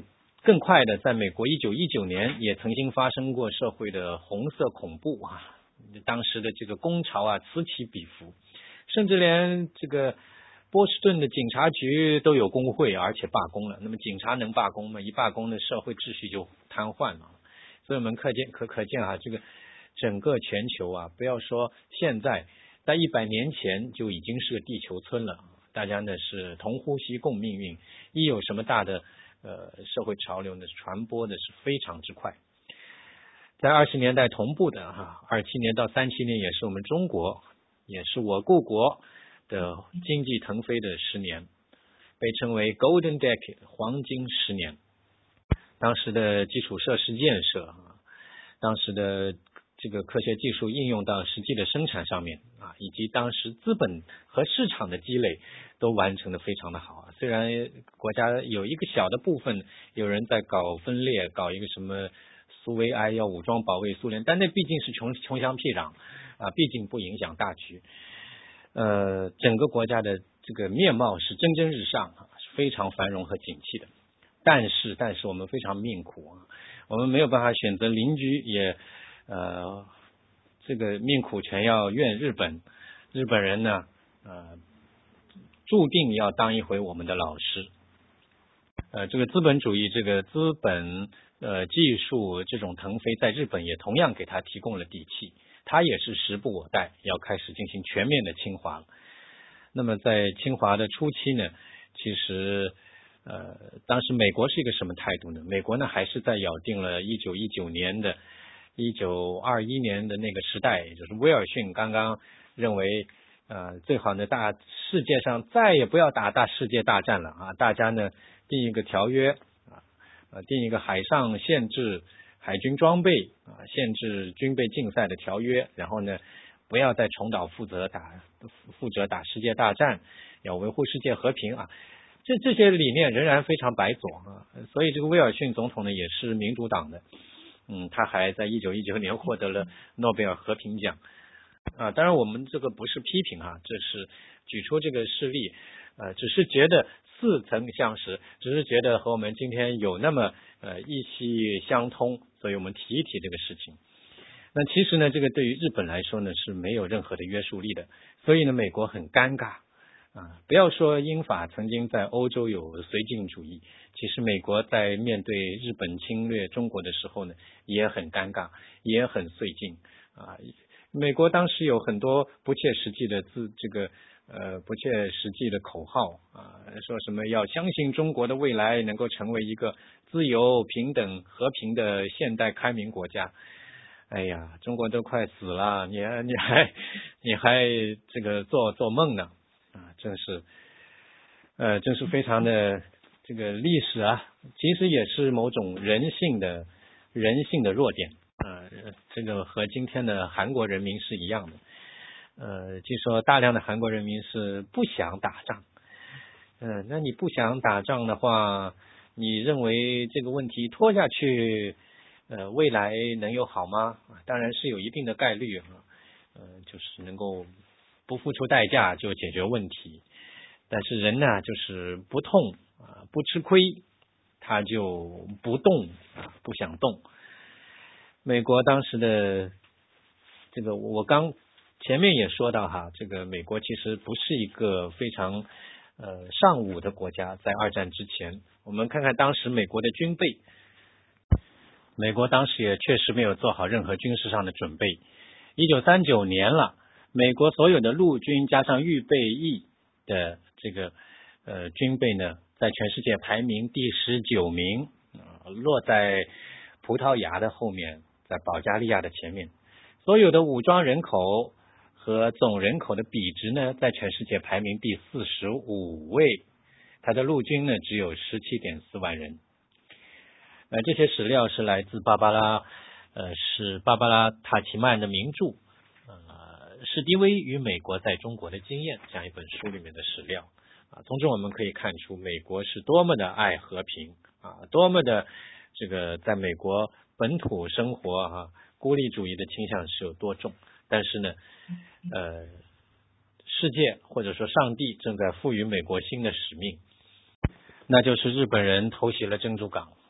更快的，在美国一九一九年也曾经发生过社会的红色恐怖啊，当时的这个工潮啊此起彼伏，甚至连这个波士顿的警察局都有工会，而且罢工了。那么警察能罢工吗？一罢工呢，社会秩序就瘫痪了。所以我们可见可可见啊，这个整个全球啊，不要说现在，在一百年前就已经是个地球村了。大家呢是同呼吸共命运，一有什么大的呃社会潮流呢，传播的是非常之快。在二十年代同步的哈，二七年到三七年也是我们中国，也是我故国的经济腾飞的十年，被称为 Golden Decade 黄金十年。当时的基础设施建设，当时的这个科学技术应用到实际的生产上面啊，以及当时资本和市场的积累都完成的非常的好啊。虽然国家有一个小的部分有人在搞分裂，搞一个什么苏维埃要武装保卫苏联，但那毕竟是穷穷乡僻壤啊，毕竟不影响大局。呃，整个国家的这个面貌是蒸蒸日上啊，是非常繁荣和景气的。但是，但是我们非常命苦啊，我们没有办法选择邻居，也呃，这个命苦全要怨日本。日本人呢，呃，注定要当一回我们的老师。呃，这个资本主义，这个资本呃技术这种腾飞，在日本也同样给他提供了底气。他也是时不我待，要开始进行全面的清华了。那么在清华的初期呢，其实呃，当时美国是一个什么态度呢？美国呢还是在咬定了一九一九年的一九二一年的那个时代，也就是威尔逊刚刚认为呃最好呢大世界上再也不要打大世界大战了啊，大家呢定一个条约啊，呃定一个海上限制海军装备啊，限制军备竞赛的条约，然后呢不要再重蹈覆辙打负责打世界大战，要维护世界和平啊。这这些理念仍然非常白左啊，所以这个威尔逊总统呢也是民主党的，嗯，他还在一九一九年获得了诺贝尔和平奖啊。当然我们这个不是批评啊，这是举出这个事例，呃，只是觉得似曾相识，只是觉得和我们今天有那么呃意气相通，所以我们提一提这个事情。那其实呢，这个对于日本来说呢是没有任何的约束力的，所以呢，美国很尴尬。啊，不要说英法曾经在欧洲有绥靖主义，其实美国在面对日本侵略中国的时候呢，也很尴尬，也很绥靖啊。美国当时有很多不切实际的字，这个呃不切实际的口号啊，说什么要相信中国的未来能够成为一个自由、平等、和平的现代开明国家。哎呀，中国都快死了，你你还你还这个做做梦呢？啊，真是，呃，真是非常的这个历史啊，其实也是某种人性的人性的弱点啊、呃，这个和今天的韩国人民是一样的。呃，据说大量的韩国人民是不想打仗，嗯、呃，那你不想打仗的话，你认为这个问题拖下去，呃，未来能有好吗？当然是有一定的概率啊，呃，就是能够不付出代价就解决问题，但是人呢就是不痛啊，不吃亏，他就不动啊，不想动。美国当时的这个，我刚前面也说到哈，这个美国其实不是一个非常呃尚武的国家，在二战之前，我们看看当时美国的军备，美国当时也确实没有做好任何军事上的准备。一九三九年了。美国所有的陆军加上预备役的这个呃军备呢，在全世界排名第十九名，呃，落在葡萄牙的后面，在保加利亚的前面。所有的武装人口和总人口的比值呢，在全世界排名第四十五位。它的陆军呢，只有 十七点四万人。呃，这些史料是来自芭芭拉，呃，是芭芭拉塔奇曼的名著。史迪威与美国在中国的经验这样一本书里面的史料啊，从中我们可以看出美国是多么的爱和平啊，多么的这个在美国本土生活啊，孤立主义的倾向是有多重。但是呢，呃，世界或者说上帝正在赋予美国新的使命，那就是日本人偷袭了珍珠港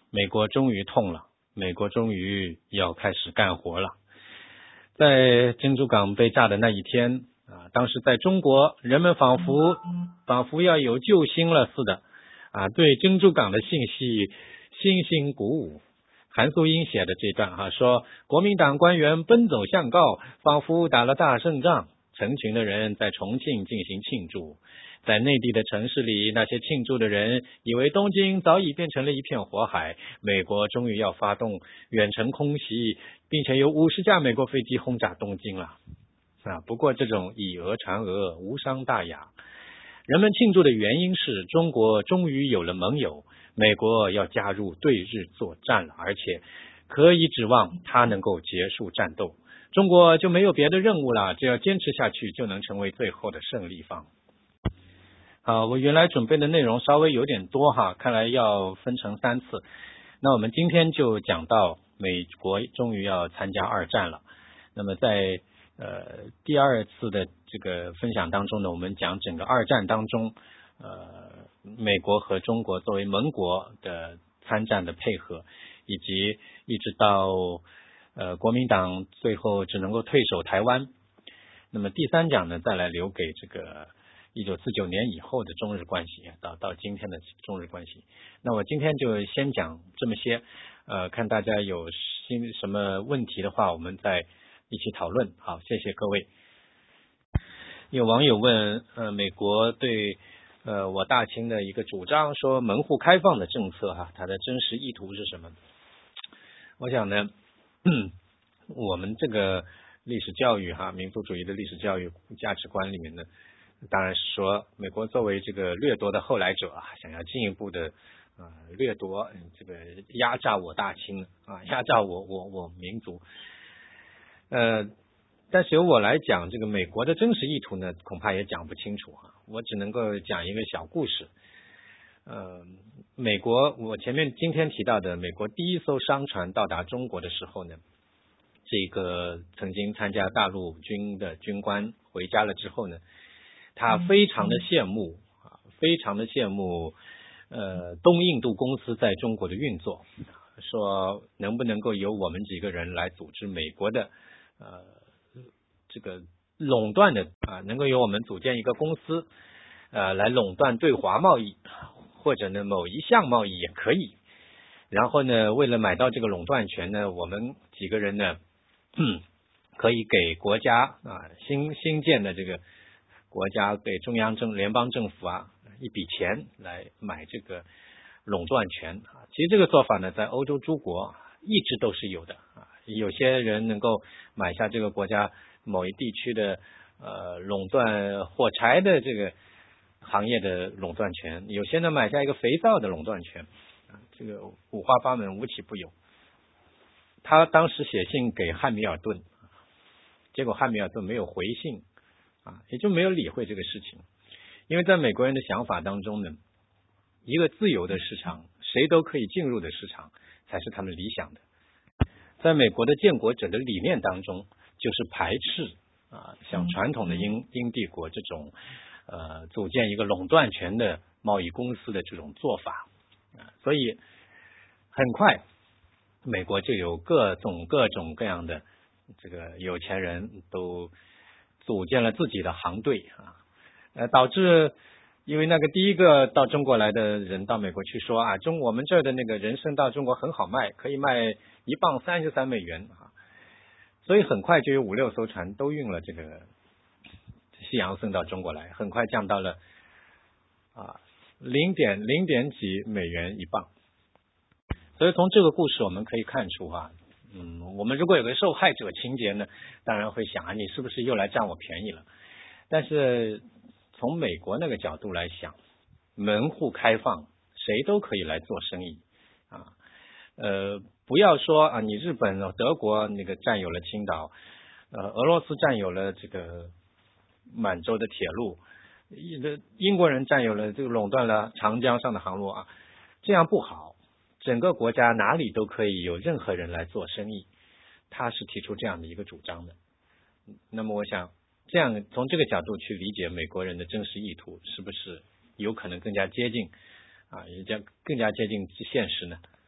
美国终于痛了，美国终于要开始干活了。在珍珠港被炸的那一天啊，当时在中国，人们仿佛仿佛要有救星了似的啊，对珍珠港的信息欣欣鼓舞。韩素英写的这段哈、啊、说，国民党官员奔走相告，仿佛打了大胜仗，成群的人在重庆进行庆祝。在内地的城市里，那些庆祝的人以为东京早已变成了一片火海，美国终于要发动远程空袭，并且有五十架美国飞机轰炸东京了啊！不过这种以讹传讹，无伤大雅。人们庆祝的原因是中国终于有了盟友，美国要加入对日作战了，而且可以指望他能够结束战斗。中国就没有别的任务了，只要坚持下去，就能成为最后的胜利方。好，我原来准备的内容稍微有点多哈，看来要分成三次。那我们今天就讲到美国终于要参加二战了。那么在呃第二次的这个分享当中呢，我们讲整个二战当中，呃美国和中国作为盟国的参战的配合，以及一直到呃国民党最后只能够退守台湾。那么第三讲呢，再来留给这个一九四九年以后的中日关系，到到今天的中日关系。那我今天就先讲这么些，呃，看大家有新什么问题的话，我们再一起讨论。好，谢谢各位。有网友问，呃，美国对呃我大清的一个主张，说门户开放的政策哈，它的真实意图是什么？我想呢，我们这个历史教育哈，民族主义的历史教育价值观里面呢，当然是说，美国作为这个掠夺的后来者啊，想要进一步的呃掠夺，这个压榨我大清啊，压榨我我我民族。呃，但是由我来讲，这个美国的真实意图呢，恐怕也讲不清楚啊。我只能够讲一个小故事。呃，美国，我前面今天提到的，美国第一艘商船到达中国的时候呢，这个曾经参加大陆军的军官回家了之后呢，他非常的羡慕啊，非常的羡慕呃东印度公司在中国的运作，说能不能够由我们几个人来组织美国的呃这个垄断的啊，能够由我们组建一个公司呃来垄断对华贸易，或者呢某一项贸易也可以。然后呢，为了买到这个垄断权呢，我们几个人呢，嗯，可以给国家啊新新建的这个国家给中央政联邦政府啊一笔钱来买这个垄断权啊。其实这个做法呢，在欧洲诸国一直都是有的啊。有些人能够买下这个国家某一地区的呃垄断火柴的这个行业的垄断权，有些呢买下一个肥皂的垄断权啊，这个五花八门，无奇不有。他当时写信给汉密尔顿，结果汉密尔顿没有回信啊，也就没有理会这个事情。因为在美国人的想法当中呢，一个自由的市场，谁都可以进入的市场才是他们理想的。在美国的建国者的理念当中，就是排斥啊，像传统的英英帝国这种呃组建一个垄断权的贸易公司的这种做法啊，所以很快美国就有各种各种各样的这个有钱人都组建了自己的航队啊，呃，导致因为那个第一个到中国来的人到美国去说啊，中我们这儿的那个人参到中国很好卖，可以卖一磅三十三美元啊，所以很快就有五六艘船都运了这个西洋参到中国来，很快降到了啊零点零点几美元一磅。所以从这个故事我们可以看出啊，嗯，我们如果有个受害者情节呢，当然会想啊，你是不是又来占我便宜了？但是从美国那个角度来想，门户开放，谁都可以来做生意啊。呃，不要说啊，你日本、德国那个占有了青岛，呃，俄罗斯占有了这个满洲的铁路，英国人占有了这个垄断了长江上的航路啊，这样不好。整个国家哪里都可以有任何人来做生意，他是提出这样的一个主张的。那么我想这样从这个角度去理解美国人的真实意图，是不是有可能更加接近啊，也将更加接近现实呢？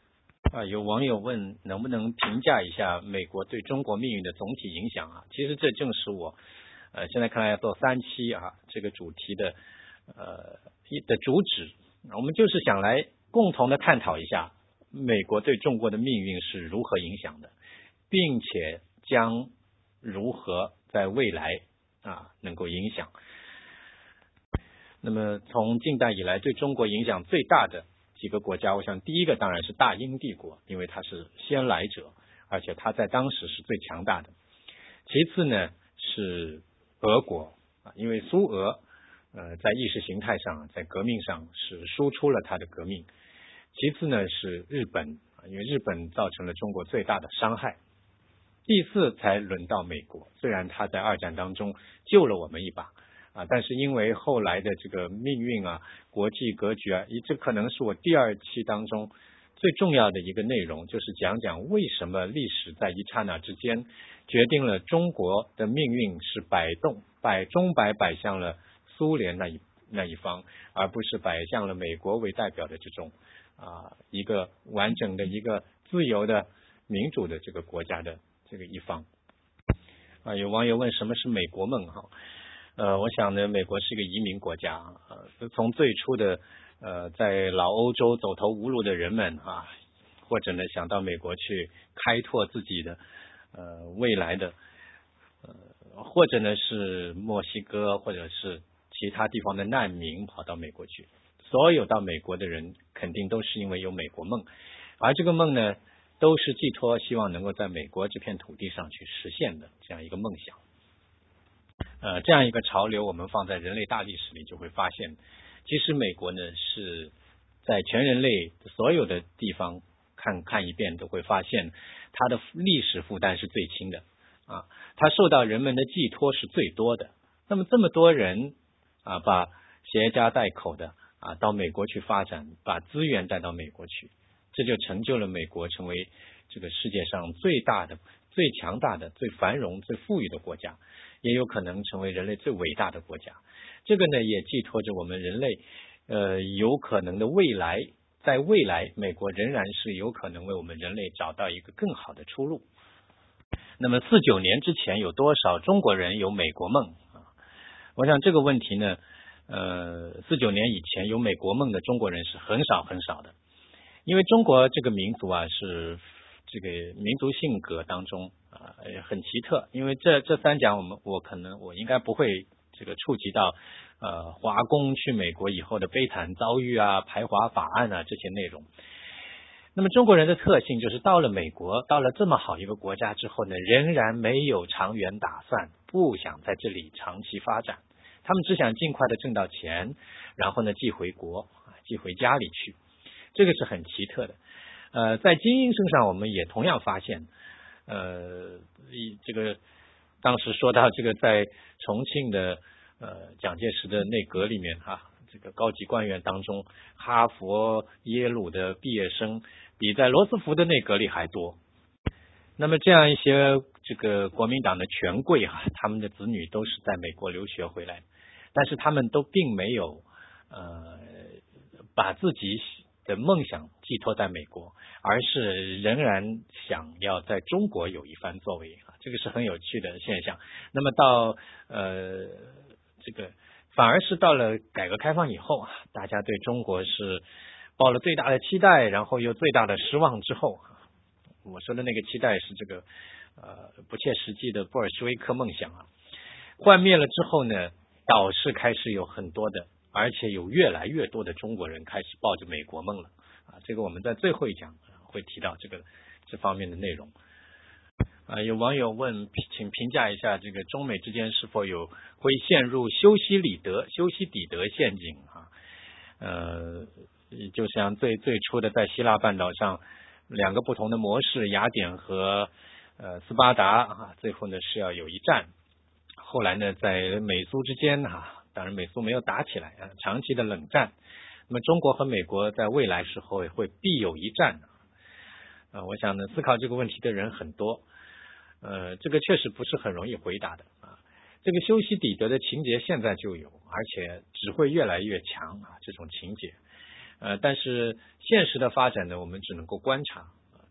啊，有网友问能不能评价一下美国对中国命运的总体影响啊？其实这正是我呃现在看来要做三期啊这个主题的呃一的主旨。我们就是想来共同的探讨一下美国对中国的命运是如何影响的，并且将如何在未来啊能够影响。那么从近代以来对中国影响最大的几个国家，我想第一个当然是大英帝国，因为它是先来者，而且它在当时是最强大的。其次呢是俄国啊，因为苏俄呃在意识形态上，在革命上是输出了它的革命。其次呢是日本，因为日本造成了中国最大的伤害。第四才轮到美国，虽然他在二战当中救了我们一把啊，但是因为后来的这个命运啊、国际格局啊，这可能是我第二期当中最重要的一个内容，就是讲讲为什么历史在一刹那之间决定了中国的命运是摆动摆钟摆摆向了苏联那一那一方，而不是摆向了美国为代表的这种啊一个完整的一个自由的民主的这个国家的这个一方。啊，有网友问什么是美国梦哈？呃，我想呢，美国是一个移民国家，呃，从最初的呃在老欧洲走投无路的人们啊，或者呢想到美国去开拓自己的呃未来的，呃，或者呢是墨西哥或者是其他地方的难民跑到美国去，所有到美国的人肯定都是因为有美国梦，而这个梦呢，都是寄托希望能够在美国这片土地上去实现的这样一个梦想。呃，这样一个潮流，我们放在人类大历史里就会发现，其实美国呢是在全人类所有的地方看看一遍，都会发现它的历史负担是最轻的啊，它受到人们的寄托是最多的。那么这么多人啊，把携家带口的啊到美国去发展，把资源带到美国去，这就成就了美国成为这个世界上最大的、最强大的、最繁荣、最富裕的国家，也有可能成为人类最伟大的国家。这个呢，也寄托着我们人类呃有可能的未来，在未来美国仍然是有可能为我们人类找到一个更好的出路。那么四九年之前有多少中国人有美国梦啊？我想这个问题呢，呃，四九年以前有美国梦的中国人是很少很少的。因为中国这个民族啊，是这个民族性格当中啊、呃、很奇特。因为这这三讲我们我可能我应该不会这个触及到呃华工去美国以后的悲惨遭遇啊、排华法案啊这些内容。那么中国人的特性就是到了美国，到了这么好一个国家之后呢，仍然没有长远打算，不想在这里长期发展，他们只想尽快的挣到钱，然后呢寄回国，寄回家里去。这个是很奇特的。呃，在精英身上我们也同样发现，呃，这个当时说到这个在重庆的呃蒋介石的内阁里面啊，这个高级官员当中，哈佛、耶鲁的毕业生比在罗斯福的内阁里还多。那么这样一些这个国民党的权贵啊，他们的子女都是在美国留学回来，但是他们都并没有呃把自己的梦想寄托在美国，而是仍然想要在中国有一番作为啊，这个是很有趣的现象。那么到呃这个反而是到了改革开放以后啊，大家对中国是抱了最大的期待，然后又最大的失望之后，我说的那个期待是这个呃不切实际的布尔什维克梦想啊，幻灭了之后呢，倒是开始有很多的，而且有越来越多的中国人开始抱着美国梦了啊。这个我们在最后一讲会提到这个这方面的内容啊。有网友问，请评价一下这个中美之间是否有会陷入修昔里德、修昔底德陷阱啊？呃，就像最最初的在希腊半岛上两个不同的模式，雅典和呃斯巴达啊，最后呢是要有一战。后来呢，在美苏之间啊，当然美苏没有打起来啊，长期的冷战。那么中国和美国在未来时候也会必有一战啊。我想呢，思考这个问题的人很多，呃，这个确实不是很容易回答的啊。这个修昔底德的情节现在就有，而且只会越来越强啊，这种情节。呃，但是现实的发展呢，我们只能够观察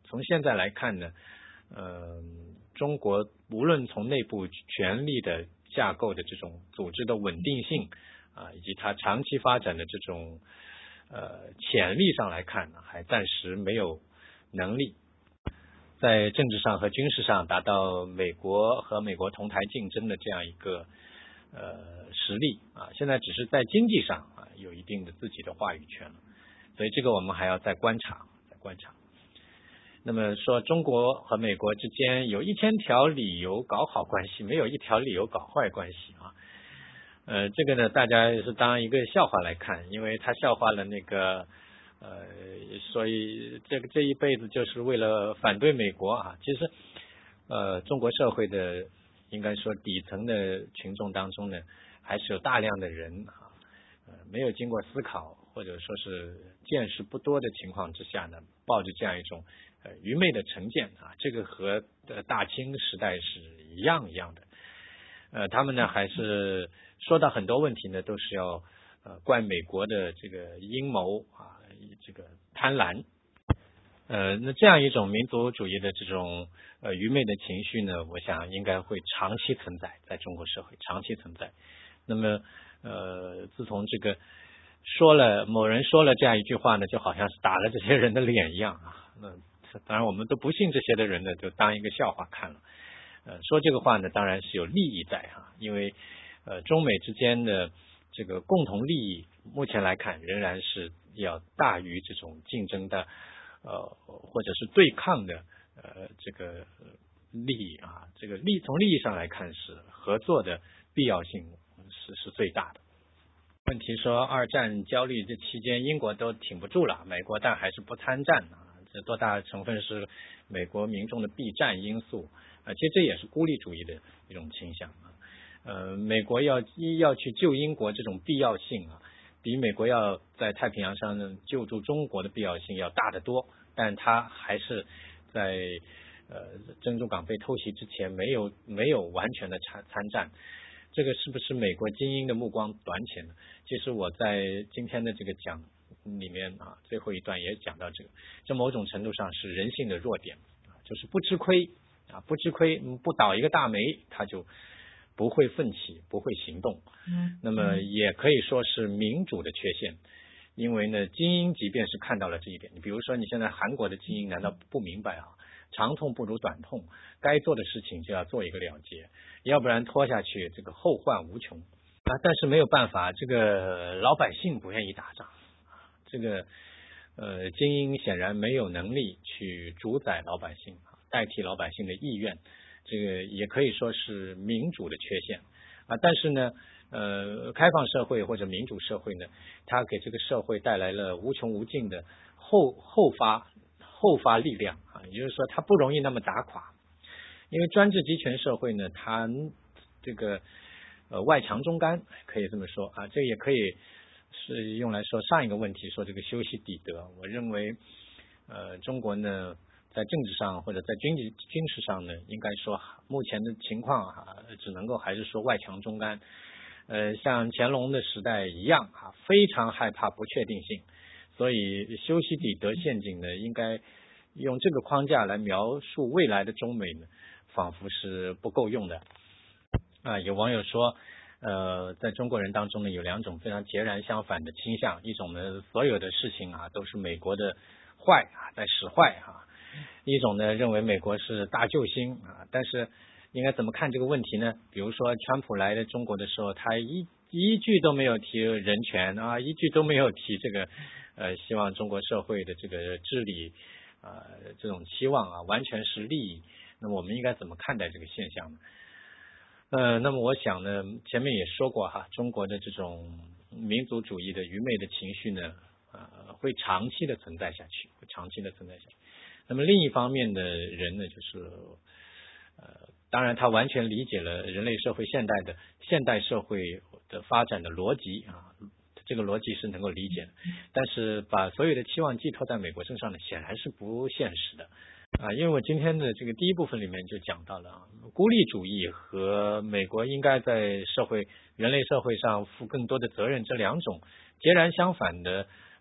从现在来看呢，呃，中国无论从内部权力的架构的这种组织的稳定性啊，以及它长期发展的这种呃潜力上来看呢，还暂时没有能力在政治上和军事上达到美国和美国同台竞争的这样一个呃实力啊，现在只是在经济上啊有一定的自己的话语权了，所以这个我们还要再观察，再观察。那么说中国和美国之间有一千条理由搞好关系，没有一条理由搞坏关系啊。呃，这个呢，大家是当一个笑话来看，因为他笑话了那个呃，所以这个这一辈子就是为了反对美国啊。其实呃，中国社会的应该说底层的群众当中呢，还是有大量的人啊，呃，没有经过思考或者说是见识不多的情况之下呢，抱着这样一种呃愚昧的成见啊，这个和呃大清时代是一样一样的。呃，他们呢还是说到很多问题呢，都是要呃怪美国的这个阴谋啊，这个贪婪。呃，那这样一种民族主义的这种呃愚昧的情绪呢，我想应该会长期存在在中国社会，长期存在。那么呃，自从这个说了某人说了这样一句话呢，就好像是打了这些人的脸一样啊。那当然我们都不信这些的人呢，就当一个笑话看了。呃，说这个话呢，当然是有利益在哈，因为呃中美之间的这个共同利益，目前来看仍然是要大于这种竞争的呃或者是对抗的呃这个利益啊，这个利从利益上来看是合作的必要性是是最大的。问题说二战焦虑这期间英国都挺不住了，美国但还是不参战啊，这多大成分是美国民众的避战因素啊？其实这也是孤立主义的一种倾向啊。呃，美国要要去救英国这种必要性啊，比美国要在太平洋上救助中国的必要性要大得多，但他还是在呃珍珠港被偷袭之前没有没有完全的参参战。这个是不是美国精英的目光短浅呢？其实我在今天的这个讲里面啊，最后一段也讲到这个，这某种程度上是人性的弱点，就是不吃亏啊，不吃亏，不倒一个大霉，他就不会奋起，不会行动。嗯，那么也可以说是民主的缺陷，因为呢，精英即便是看到了这一点，你比如说你现在韩国的精英难道不明白啊？长痛不如短痛，该做的事情就要做一个了结，要不然拖下去这个后患无穷啊！但是没有办法，这个老百姓不愿意打仗，这个呃精英显然没有能力去主宰老百姓，代替老百姓的意愿，这个也可以说是民主的缺陷啊。但是呢，呃，开放社会或者民主社会呢，它给这个社会带来了无穷无尽的后后发后发力量啊，也就是说它不容易那么打垮。因为专制集权社会呢，它这个呃外强中干，可以这么说啊，这也可以是用来说上一个问题，说这个修昔底德。我认为呃中国呢在政治上或者在军事军事上呢，应该说目前的情况啊，只能够还是说外强中干。呃，像乾隆的时代一样啊，非常害怕不确定性。所以修昔底德陷阱呢，应该用这个框架来描述未来的中美呢，仿佛是不够用的啊。有网友说呃，在中国人当中呢，有两种非常截然相反的倾向，一种呢，所有的事情啊都是美国的坏啊，在使坏啊；一种呢，认为美国是大救星啊。但是应该怎么看这个问题呢？比如说川普来的中国的时候，他一一句都没有提人权啊，一句都没有提这个呃，希望中国社会的这个治理啊、呃，这种期望啊，完全是利益。那么我们应该怎么看待这个现象呢？呃，那么我想呢，前面也说过哈，中国的这种民族主义的愚昧的情绪呢，呃，会长期的存在下去，会长期的存在下去。那么另一方面的人呢，就是呃，当然他完全理解了人类社会现代的现代社会的发展的逻辑啊。这个逻辑是能够理解的，但是把所有的期望寄托在美国身上呢，显然是不现实的啊。因为我今天的这个第一部分里面就讲到了啊，孤立主义和美国应该在社会人类社会上负更多的责任这两种截然相反的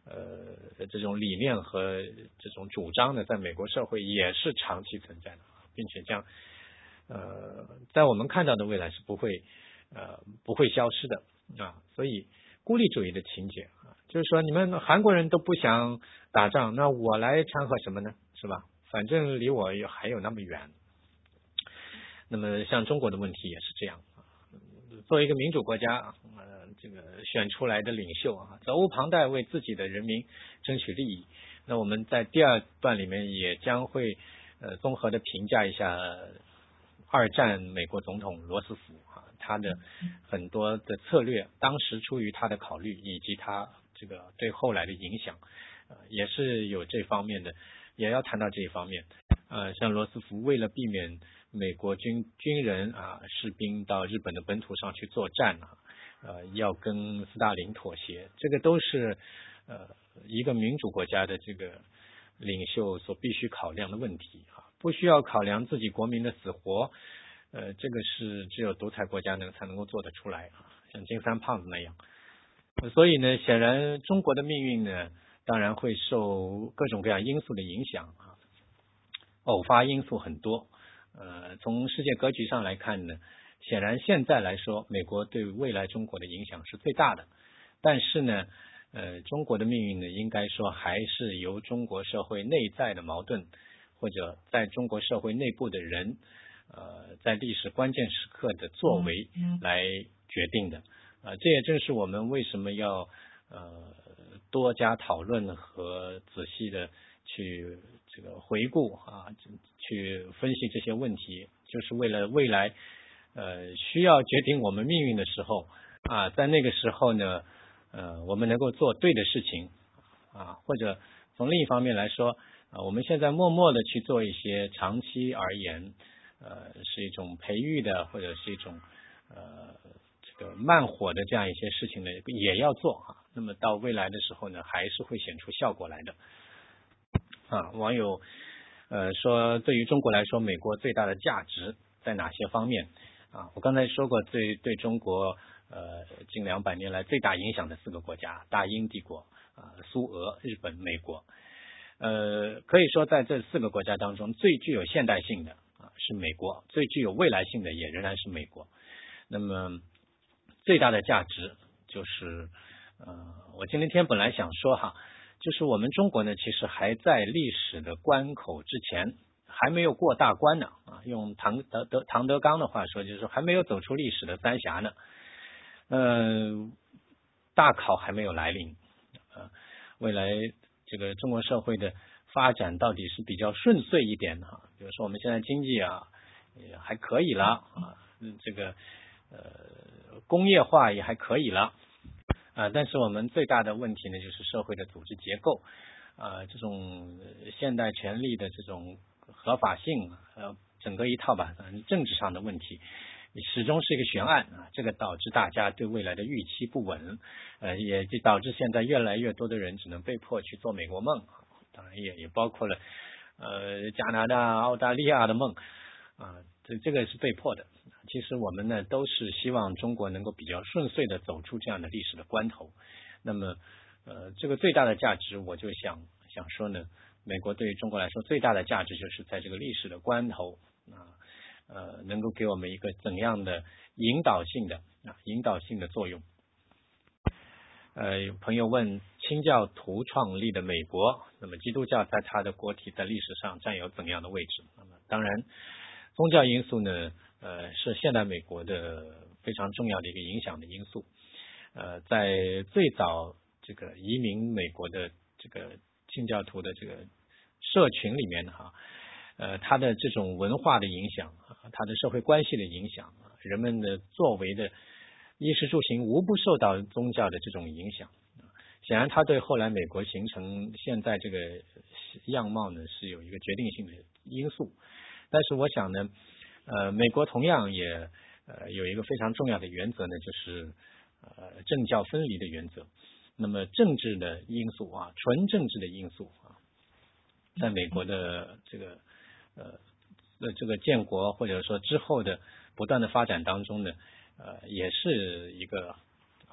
呃这种理念和这种主张呢，在美国社会也是长期存在的，并且这样呃在我们看到的未来是不会呃不会消失的啊。所以孤立主义的情节啊，就是说你们韩国人都不想打仗，那我来掺和什么呢？是吧？反正离我还有那么远。那么像中国的问题也是这样。作为一个民主国家，呃，这个选出来的领袖啊，责无旁贷为自己的人民争取利益。那我们在第二段里面也将会呃综合的评价一下二战美国总统罗斯福啊，他的很多的策略，当时出于他的考虑以及他这个对后来的影响，呃，也是有这方面的，也要谈到这一方面。呃，像罗斯福为了避免美国军军人啊士兵到日本的本土上去作战啊，呃，要跟斯大林妥协，这个都是呃一个民主国家的这个领袖所必须考量的问题啊，不需要考量自己国民的死活，呃，这个是只有独裁国家能才能够做得出来啊，像金三胖子那样。所以呢，显然中国的命运呢，当然会受各种各样因素的影响啊，偶发因素很多。呃，从世界格局上来看呢，显然现在来说，美国对未来中国的影响是最大的。但是呢，呃，中国的命运呢，应该说还是由中国社会内在的矛盾，或者在中国社会内部的人，呃，在历史关键时刻的作为来决定的。呃，这也正是我们为什么要呃多加讨论和仔细的去这个回顾啊，去分析这些问题，就是为了未来呃需要决定我们命运的时候啊，在那个时候呢，呃，我们能够做对的事情啊，或者从另一方面来说，啊，我们现在默默的去做一些长期而言，呃，是一种培育的，或者是一种呃这个慢火的这样一些事情呢，也要做啊。那么到未来的时候呢，还是会显出效果来的。啊，网友呃说，对于中国来说，美国最大的价值在哪些方面？啊，我刚才说过，对对中国呃近两百年来最大影响的四个国家：大英帝国、啊苏俄、日本、美国。呃，可以说在这四个国家当中，最具有现代性的啊是美国，最具有未来性的也仍然是美国。那么最大的价值就是呃，我今天本来想说哈。就是我们中国呢，其实还在历史的关口之前，还没有过大关呢啊。用唐德德唐德刚的话说，就是说还没有走出历史的三峡呢。呃，大考还没有来临。呃，未来这个中国社会的发展到底是比较顺遂一点哈，比如说我们现在经济啊也还可以了啊，这个呃工业化也还可以了。啊，但是我们最大的问题呢，就是社会的组织结构，啊，这种现代权力的这种合法性，呃，整个一套吧，嗯，政治上的问题，始终是一个悬案啊，这个导致大家对未来的预期不稳，呃，也就导致现在越来越多的人只能被迫去做美国梦，当然也也包括了呃加拿大、澳大利亚的梦，啊，这这个是被迫的。其实我们呢都是希望中国能够比较顺遂的走出这样的历史的关头。那么呃这个最大的价值，我就想想说呢，美国对于中国来说最大的价值就是在这个历史的关头啊呃能够给我们一个怎样的引导性的啊引导性的作用。呃有朋友问，清教徒创立的美国，那么基督教在它的国体在历史上占有怎样的位置？那么当然宗教因素呢呃，是现代美国的非常重要的一个影响的因素。呃，在最早这个移民美国的这个清教徒的这个社群里面哈，呃，它的这种文化的影响，它的社会关系的影响，人们的作为的衣食住行无不受到宗教的这种影响。显然，它对后来美国形成现在这个样貌呢，是有一个决定性的因素。但是，我想呢。呃，美国同样也呃有一个非常重要的原则呢，就是呃政教分离的原则。那么政治的因素啊，纯政治的因素啊，在美国的这个呃这个建国或者说之后的不断的发展当中呢，呃也是一个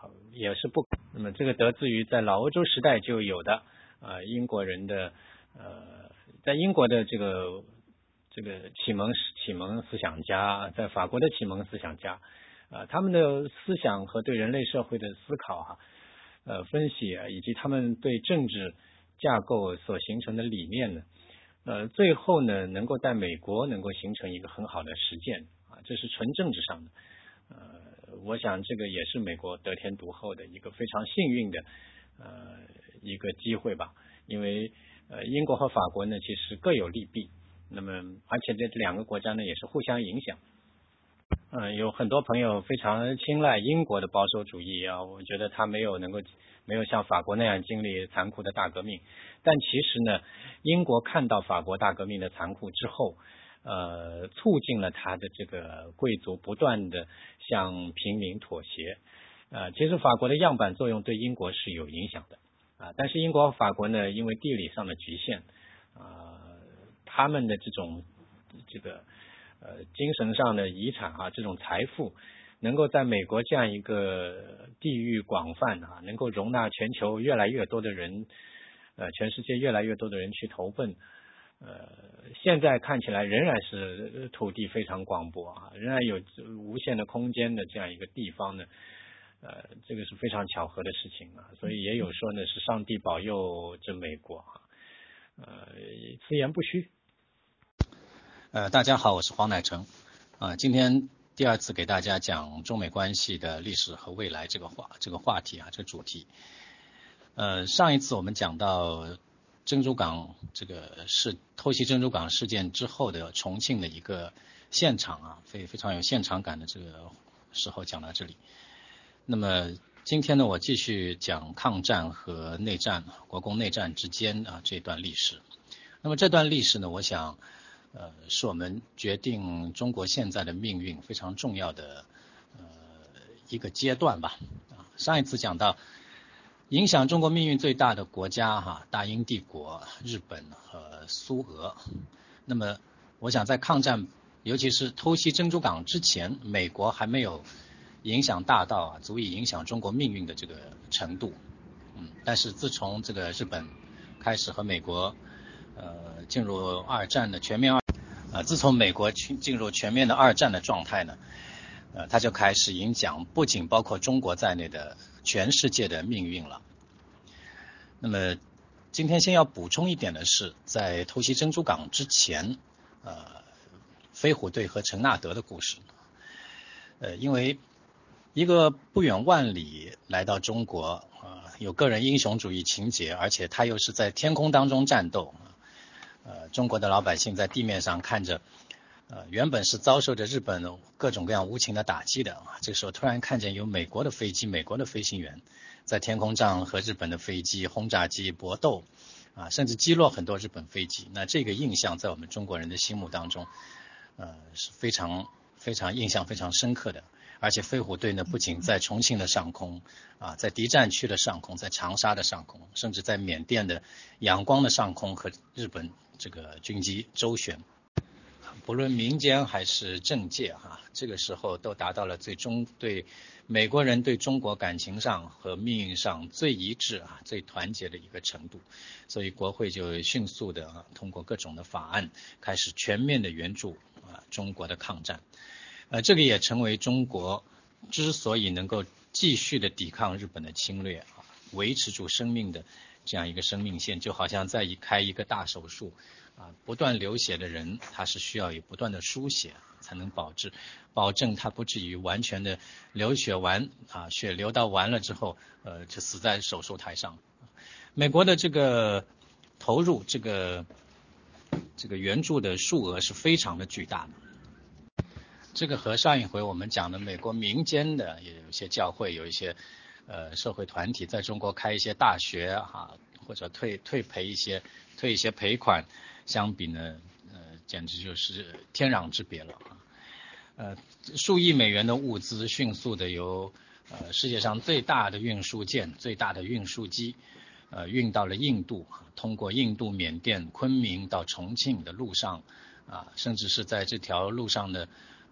也是不。那么这个得自于在老欧洲时代就有的呃英国人的呃在英国的这个这个启蒙启蒙思想家，在法国的启蒙思想家，呃他们的思想和对人类社会的思考哈、啊、呃分析以及他们对政治架构所形成的理念呢，呃最后呢能够在美国能够形成一个很好的实践啊，这是纯政治上的。呃，我想这个也是美国得天独厚的一个非常幸运的呃一个机会吧，因为呃英国和法国呢其实各有利弊，那么而且这两个国家呢也是互相影响。嗯、呃，有很多朋友非常青睐英国的保守主义啊，我觉得他没有能够没有像法国那样经历残酷的大革命，但其实呢，英国看到法国大革命的残酷之后。呃，促进了他的这个贵族不断的向平民妥协。呃，其实法国的样板作用对英国是有影响的啊、呃，但是英国和法国呢，因为地理上的局限，啊、呃，他们的这种这个呃精神上的遗产啊，这种财富，能够在美国这样一个地域广泛啊，能够容纳全球越来越多的人，呃，全世界越来越多的人去投奔。呃，现在看起来仍然是土地非常广博啊，仍然有无限的空间的这样一个地方呢，呃，这个是非常巧合的事情啊，所以也有说呢是上帝保佑这美国啊，呃，此言不虚。 呃，大家好，我是黄乃成啊、呃，今天第二次给大家讲中美关系的历史和未来这个话这个话题啊，这个主题。呃，上一次我们讲到珍珠港这个是偷袭珍珠港事件之后的重庆的一个现场啊，非非常有现场感的这个时候讲到这里。那么今天呢，我继续讲抗战和内战、国共内战之间啊这段历史。那么这段历史呢，我想呃是我们决定中国现在的命运非常重要的呃一个阶段吧。啊，上一次讲到。影响中国命运最大的国家哈，大英帝国、日本和苏俄。那么，我想在抗战，尤其是偷袭珍珠港之前，美国还没有影响大到啊，足以影响中国命运的这个程度。嗯，但是自从这个日本开始和美国呃进入二战的全面二，呃，自从美国去进入全面的二战的状态呢。呃，它就开始影响不仅包括中国在内的全世界的命运了。那么，今天先要补充一点的是，在偷袭珍珠港之前，呃，飞虎队和陈纳德的故事。呃，因为一个不远万里来到中国，呃，有个人英雄主义情节，而且他又是在天空当中战斗。呃，中国的老百姓在地面上看着。呃，原本是遭受着日本各种各样无情的打击的啊，这个时候突然看见有美国的飞机、美国的飞行员在天空上和日本的飞机、轰炸机搏斗啊，甚至击落很多日本飞机。那这个印象在我们中国人的心目当中，呃，是非常非常印象非常深刻的。而且飞虎队呢，不仅在重庆的上空啊，在敌占区的上空，在长沙的上空，甚至在缅甸的仰光的上空和日本这个军机周旋。不论民间还是政界哈、啊，这个时候都达到了最终对美国人对中国感情上和命运上最一致啊、最团结的一个程度，所以国会就迅速的、啊、通过各种的法案，开始全面的援助啊中国的抗战。呃，这个也成为中国之所以能够继续的抵抗日本的侵略啊，维持住生命的这样一个生命线，就好像在一开一个大手术。啊，不断流血的人，他是需要有不断的输血，才能保质，保证他不至于完全的流血完啊，血流到完了之后，呃，就死在手术台上。美国的这个投入，这个这个援助的数额是非常的巨大的。这个和上一回我们讲的美国民间的也有一些教会，有一些呃社会团体在中国开一些大学啊，或者退退赔一些退一些赔款。相比呢，呃，简直就是天壤之别了啊！呃，数亿美元的物资迅速的由呃世界上最大的运输舰、最大的运输机，呃，运到了印度，通过印度、缅甸、昆明到重庆的路上，啊，甚至是在这条路上的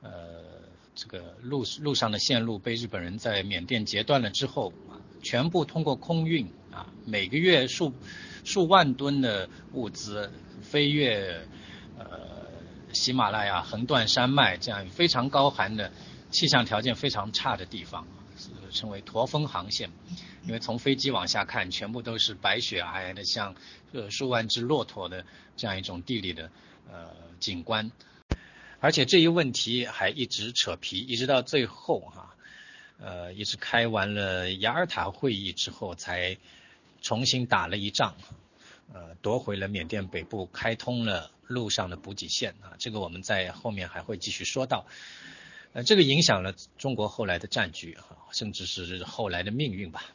呃，这个路路上的线路被日本人在缅甸截断了之后啊，全部通过空运啊，每个月数数万吨的物资飞越呃喜马拉雅、横断山脉这样非常高寒的气象条件非常差的地方，称为驼峰航线。因为从飞机往下看，全部都是白雪皑皑的，像呃数万只骆驼的这样一种地理的呃景观。而且这一问题还一直扯皮，一直到最后哈、啊，呃，一直开完了雅尔塔会议之后，才重新打了一仗，呃，夺回了缅甸北部，开通了陆上的补给线啊。这个我们在后面还会继续说到。呃，这个影响了中国后来的战局啊，甚至是后来的命运吧。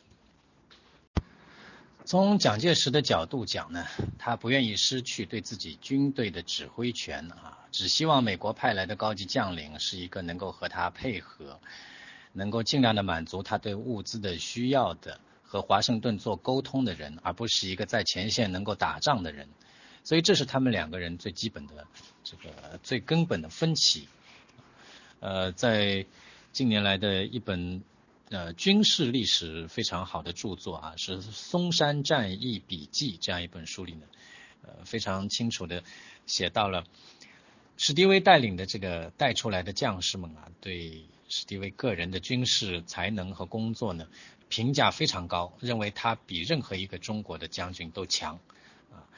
从蒋介石的角度讲呢，他不愿意失去对自己军队的指挥权啊，只希望美国派来的高级将领是一个能够和他配合，能够尽量的满足他对物资的需要的，和华盛顿做沟通的人，而不是一个在前线能够打仗的人。所以这是他们两个人最基本的这个最根本的分歧。呃，在近年来的一本呃，军事历史非常好的著作啊，是《松山战役笔记》这样一本书里呢，呃，非常清楚的写到了史迪威带领的这个带出来的将士们啊，对史迪威个人的军事才能和工作呢，评价非常高，认为他比任何一个中国的将军都强啊。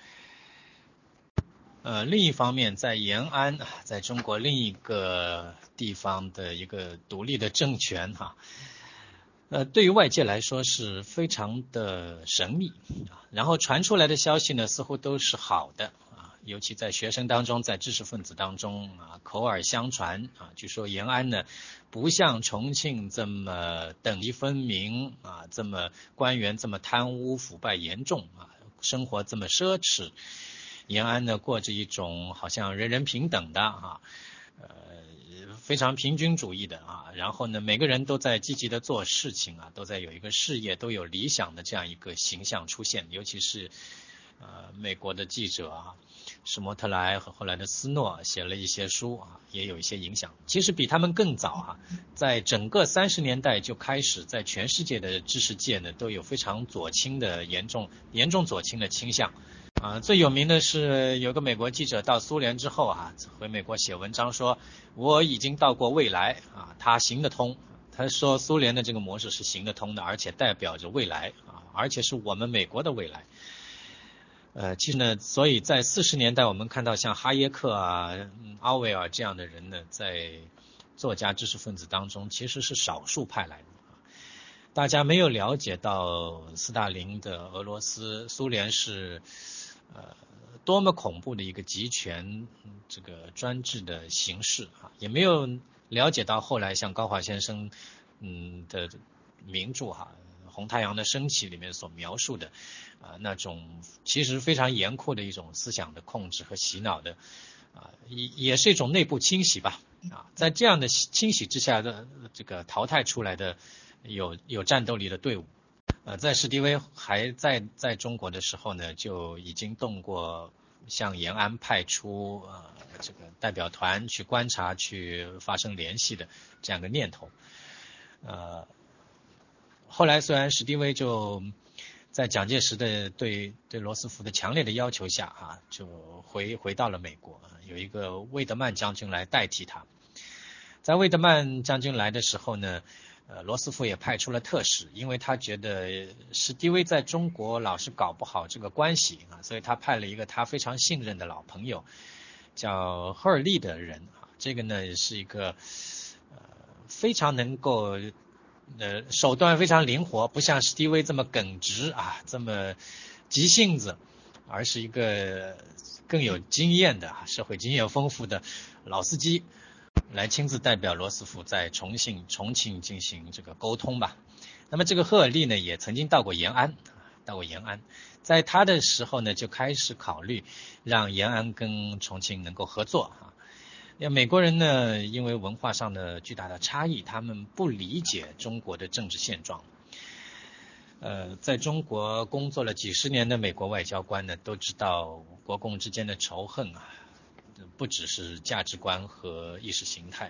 呃，另一方面，在延安，在中国另一个地方的一个独立的政权哈。呃，对于外界来说是非常的神秘啊，然后传出来的消息呢，似乎都是好的啊，尤其在学生当中，在知识分子当中啊，口耳相传啊，据说延安呢，不像重庆这么等级分明啊，这么官员这么贪污腐败严重啊，生活这么奢侈，延安呢过着一种好像人人平等的啊，呃。非常平均主义的啊，然后呢，每个人都在积极的做事情啊，都在有一个事业，都有理想的这样一个形象出现，尤其是呃美国的记者啊，史摩特莱和后来的斯诺写了一些书啊，也有一些影响。其实比他们更早啊，在整个三十年代就开始，在全世界的知识界呢，都有非常左倾的严重严重左倾的倾向。啊，最有名的是有个美国记者到苏联之后啊，回美国写文章说，我已经到过未来啊，它行得通。他说苏联的这个模式是行得通的，而且代表着未来啊，而且是我们美国的未来。呃，其实呢，所以在四十年代，我们看到像哈耶克啊、奥威尔这样的人呢，在作家知识分子当中其实是少数派来的。大家没有了解到斯大林的俄罗斯、苏联是呃，多么恐怖的一个集权这个专制的形式啊，也没有了解到后来像高华先生嗯的名著哈《红太阳的升起》里面所描述的啊那种其实非常严酷的一种思想的控制和洗脑的啊，也也是一种内部清洗吧啊，在这样的清洗之下的这个淘汰出来的有有战斗力的队伍。呃，在史迪威还在在中国的时候呢，就已经动过向延安派出呃这个代表团去观察、去发生联系的这样一个念头。呃，后来虽然史迪威就在蒋介石的对对罗斯福的强烈的要求下啊，就回回到了美国，有一个魏德曼将军来代替他。在魏德曼将军来的时候呢。呃，罗斯福也派出了特使，因为他觉得史迪威在中国老是搞不好这个关系啊，所以他派了一个他非常信任的老朋友，叫赫尔利的人啊。这个呢是一个呃非常能够呃手段非常灵活，不像史迪威这么耿直啊，这么急性子，而是一个更有经验的社会经验丰富的老司机。来亲自代表罗斯福在重庆重庆进行这个沟通吧。那么这个赫尔利呢，也曾经到过延安，到过延安，在他的时候呢，就开始考虑让延安跟重庆能够合作啊。美国人呢，因为文化上的巨大的差异，他们不理解中国的政治现状。呃，在中国工作了几十年的美国外交官呢，都知道国共之间的仇恨啊。不只是价值观和意识形态，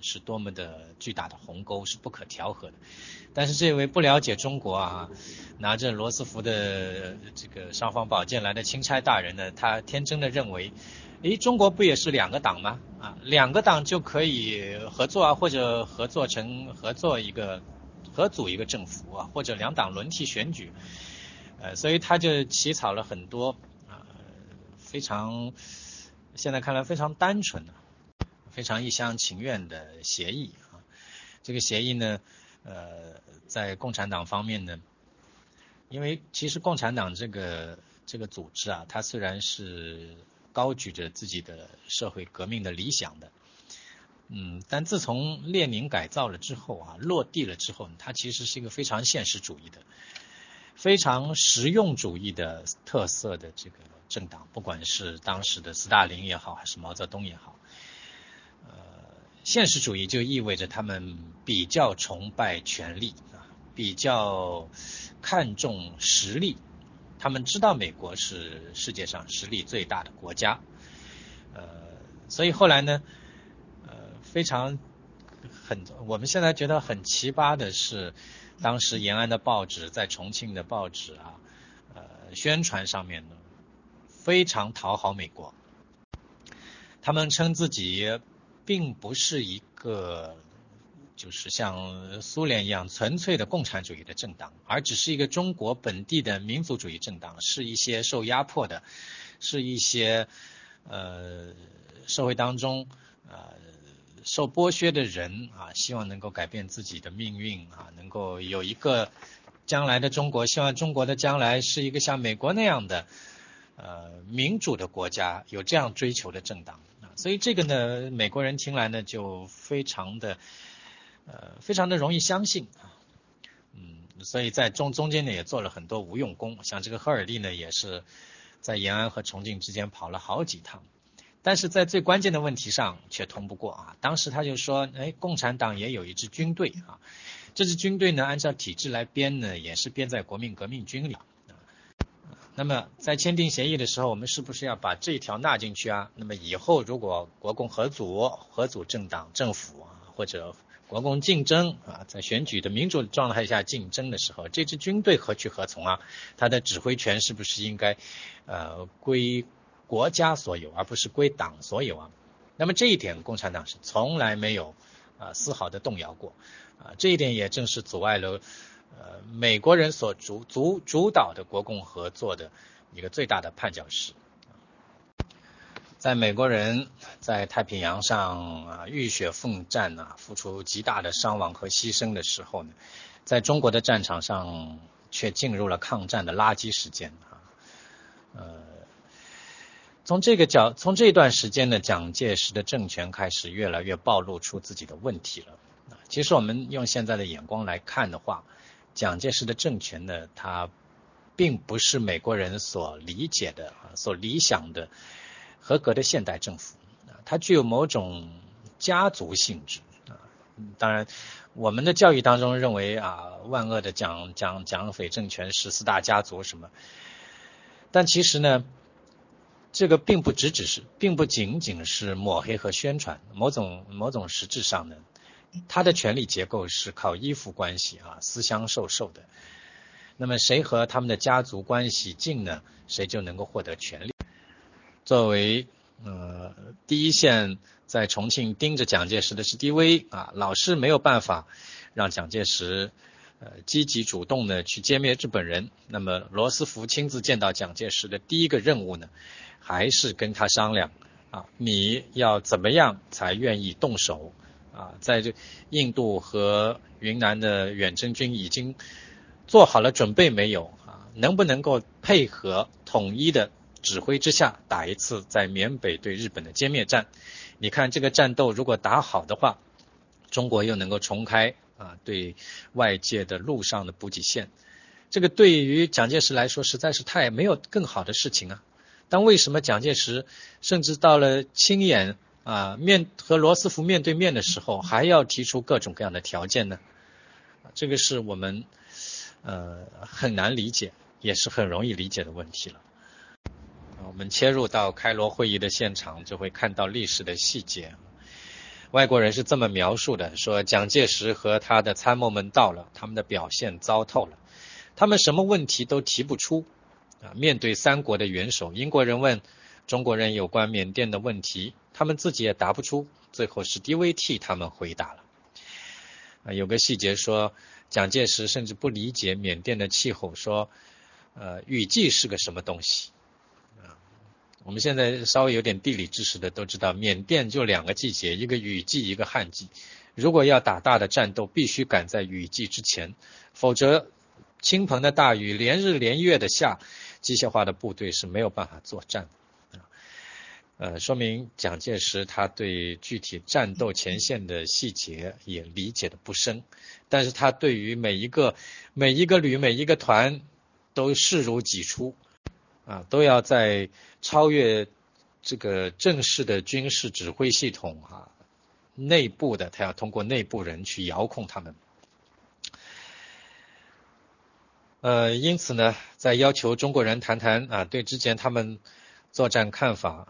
是多么的巨大的鸿沟，是不可调和的。但是这位不了解中国啊，拿着罗斯福的这个尚方宝剑来的钦差大人呢，他天真的认为，诶，中国不也是两个党吗？啊，两个党就可以合作啊，或者合作成合作一个合组一个政府啊，或者两党轮替选举。呃，所以他就起草了很多啊、呃，非常现在看来非常单纯的、非常一厢情愿的协议啊。这个协议呢，呃，在共产党方面呢，因为其实共产党这个这个组织啊，它虽然是高举着自己的社会革命的理想的，嗯，但自从列宁改造了之后啊，落地了之后，它其实是一个非常现实主义的。非常实用主义的特色的这个政党，不管是当时的斯大林也好，还是毛泽东也好，呃，现实主义就意味着他们比较崇拜权力啊，比较看重实力。他们知道美国是世界上实力最大的国家，呃，所以后来呢，呃，非常很我们现在觉得很奇葩的是，当时延安的报纸在重庆的报纸啊，呃，宣传上面呢非常讨好美国，他们称自己并不是一个就是像苏联一样纯粹的共产主义的政党，而只是一个中国本地的民族主义政党，是一些受压迫的，是一些呃社会当中呃受剥削的人啊，希望能够改变自己的命运啊，能够有一个将来的中国，希望中国的将来是一个像美国那样的呃民主的国家，有这样追求的政党啊，所以这个呢，美国人听来呢就非常的呃非常的容易相信啊，嗯，所以在中中间呢也做了很多无用功，像这个赫尔利呢也是在延安和重庆之间跑了好几趟。但是在最关键的问题上却通不过啊！当时他就说，哎，共产党也有一支军队啊，这支军队呢，按照体制来编呢，也是编在国民革命军里。那么在签订协议的时候，我们是不是要把这一条纳进去啊？那么以后如果国共合组、合组政党、政府啊，或者国共竞争啊，在选举的民主状态下竞争的时候，这支军队何去何从啊？它的指挥权是不是应该呃归国家所有，而不是归党所有啊？那么这一点，共产党是从来没有啊、呃、丝毫的动摇过啊。这一点也正是阻碍了呃美国人所主主主导的国共合作的一个最大的绊脚石。在美国人在太平洋上啊浴血奋战啊，付出极大的伤亡和牺牲的时候呢，在中国的战场上却进入了抗战的垃圾时间啊，呃。从这个角，从这段时间呢，蒋介石的政权开始越来越暴露出自己的问题了。其实我们用现在的眼光来看的话，蒋介石的政权呢，它并不是美国人所理解的、所理想的合格的现代政府，它具有某种家族性质。当然，我们的教育当中认为啊，万恶的蒋蒋蒋匪政权、十四大家族什么，但其实呢。这个并不只只是，并不仅仅是抹黑和宣传，某种某种实质上呢，它的权力结构是靠依附关系啊，私相授受的。那么谁和他们的家族关系近呢，谁就能够获得权力。作为呃第一线在重庆盯着蒋介石的是史迪威啊，老是没有办法让蒋介石呃积极主动的去歼灭日本人。那么罗斯福亲自见到蒋介石的第一个任务呢，还是跟他商量啊，你要怎么样才愿意动手啊？在这印度和云南的远征军已经做好了准备没有啊？能不能够配合统一的指挥之下打一次在缅北对日本的歼灭战？你看这个战斗如果打好的话，中国又能够重开啊对外界的陆上的补给线。这个对于蒋介石来说实在是太没有更好的事情啊。但为什么蒋介石甚至到了亲眼啊面和罗斯福面对面的时候，还要提出各种各样的条件呢？这个是我们呃很难理解，也是很容易理解的问题了。我们切入到开罗会议的现场，就会看到历史的细节。 外国人是这么描述的，说蒋介石和他的参谋们到了，他们的表现糟透了，他们什么问题都提不出啊。面对三国的元首，英国人问中国人有关缅甸的问题，他们自己也答不出，最后史迪威替他们回答了。啊，有个细节说，蒋介石甚至不理解缅甸的气候，说呃，雨季是个什么东西啊？我们现在稍微有点地理知识的都知道，缅甸就两个季节，一个雨季，一个旱季。如果要打大的战斗，必须赶在雨季之前，否则倾盆的大雨连日连月的下，机械化的部队是没有办法作战的。呃，说明蒋介石他对具体战斗前线的细节也理解的不深，但是他对于每一个每一个旅每一个团都视如己出啊，都要在超越这个正式的军事指挥系统啊内部的，他要通过内部人去遥控他们。呃，因此呢，在要求中国人谈谈啊对之前他们作战看法。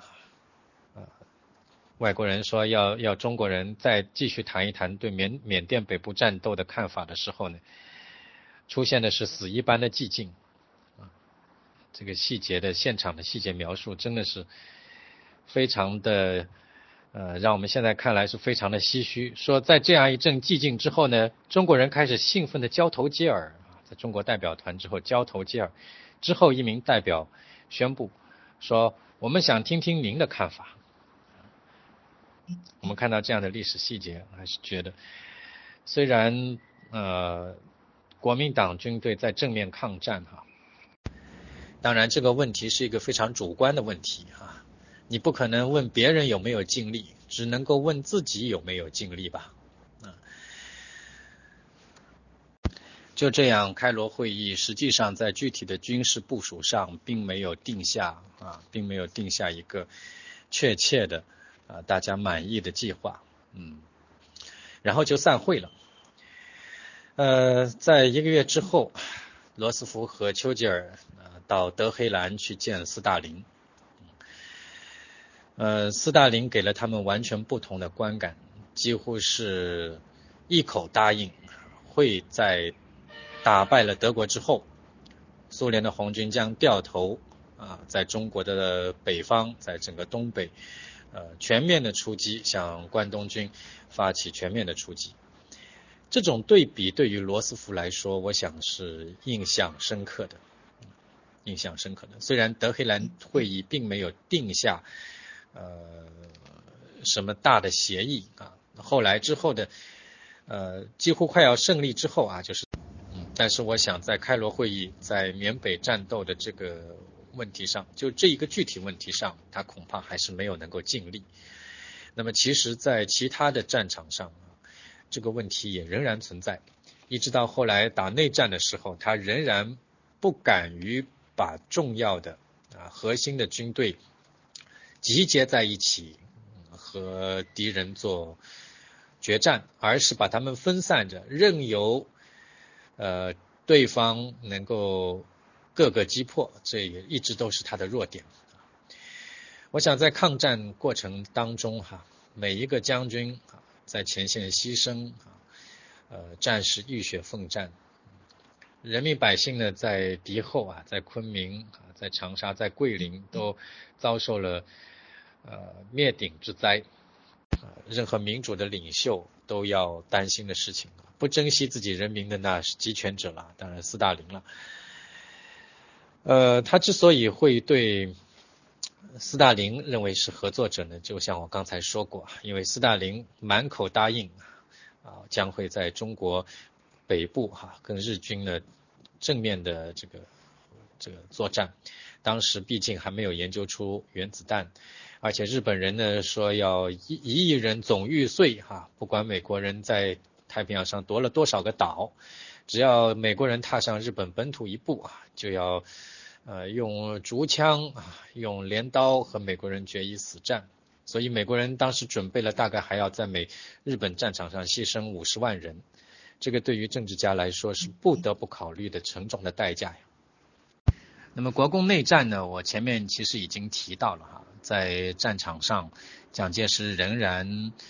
外国人说要要中国人再继续谈一谈对缅缅甸北部战斗的看法的时候呢，出现的是死一般的寂静啊。这个细节的现场的细节描述真的是非常的呃，让我们现在看来是非常的唏嘘。说在这样一阵寂静之后呢，中国人开始兴奋的交头接耳，在中国代表团之后交头接耳。之后一名代表宣布说，我们想听听您的看法。我们看到这样的历史细节，还是觉得虽然呃国民党军队在正面抗战哈，当然这个问题是一个非常主观的问题啊，你不可能问别人有没有尽力，只能够问自己有没有尽力吧。啊，就这样，开罗会议实际上在具体的军事部署上并没有定下啊，并没有定下一个确切的啊大家满意的计划，嗯，然后就散会了。呃，在一个月之后，罗斯福和丘吉尔呃到德黑兰去见斯大林。呃，斯大林给了他们完全不同的观感，几乎是一口答应会在打败了德国之后，苏联的红军将掉头啊，在中国的北方，在整个东北，呃，全面的出击，向关东军发起全面的出击。这种对比对于罗斯福来说，我想是印象深刻的，印象深刻的。虽然德黑兰会议并没有定下呃什么大的协议啊，后来之后的呃几乎快要胜利之后啊，就是嗯，但是我想在开罗会议在缅北战斗的这个问题上，就这一个具体问题上，他恐怕还是没有能够尽力。那么其实在其他的战场上，这个问题也仍然存在，一直到后来打内战的时候，他仍然不敢于把重要的啊核心的军队集结在一起和敌人做决战，而是把他们分散着，任由呃对方能够各个击破，这也一直都是他的弱点。我想在抗战过程当中哈，每一个将军在前线牺牲呃战士浴血奋战，人民百姓呢在敌后啊，在昆明啊，在长沙，在桂林都遭受了呃灭顶之灾。任何民主的领袖都要担心的事情，不珍惜自己人民的那是集权者了，当然斯大林了。呃，他之所以会对斯大林认为是合作者呢，就像我刚才说过，因为斯大林满口答应啊，将会在中国北部哈、啊、跟日军呢正面的这个这个作战。当时毕竟还没有研究出原子弹，而且日本人呢说要一一亿人总玉碎哈，不管美国人在太平洋上夺了多少个岛，只要美国人踏上日本本土一步啊，就要呃用竹枪啊，用镰刀和美国人决一死战。所以美国人当时准备了大概还要在美日本战场上牺牲五十万人，这个对于政治家来说是不得不考虑的沉重的代价呀。那么国共内战呢，我前面其实已经提到了哈，在战场上蒋介石仍然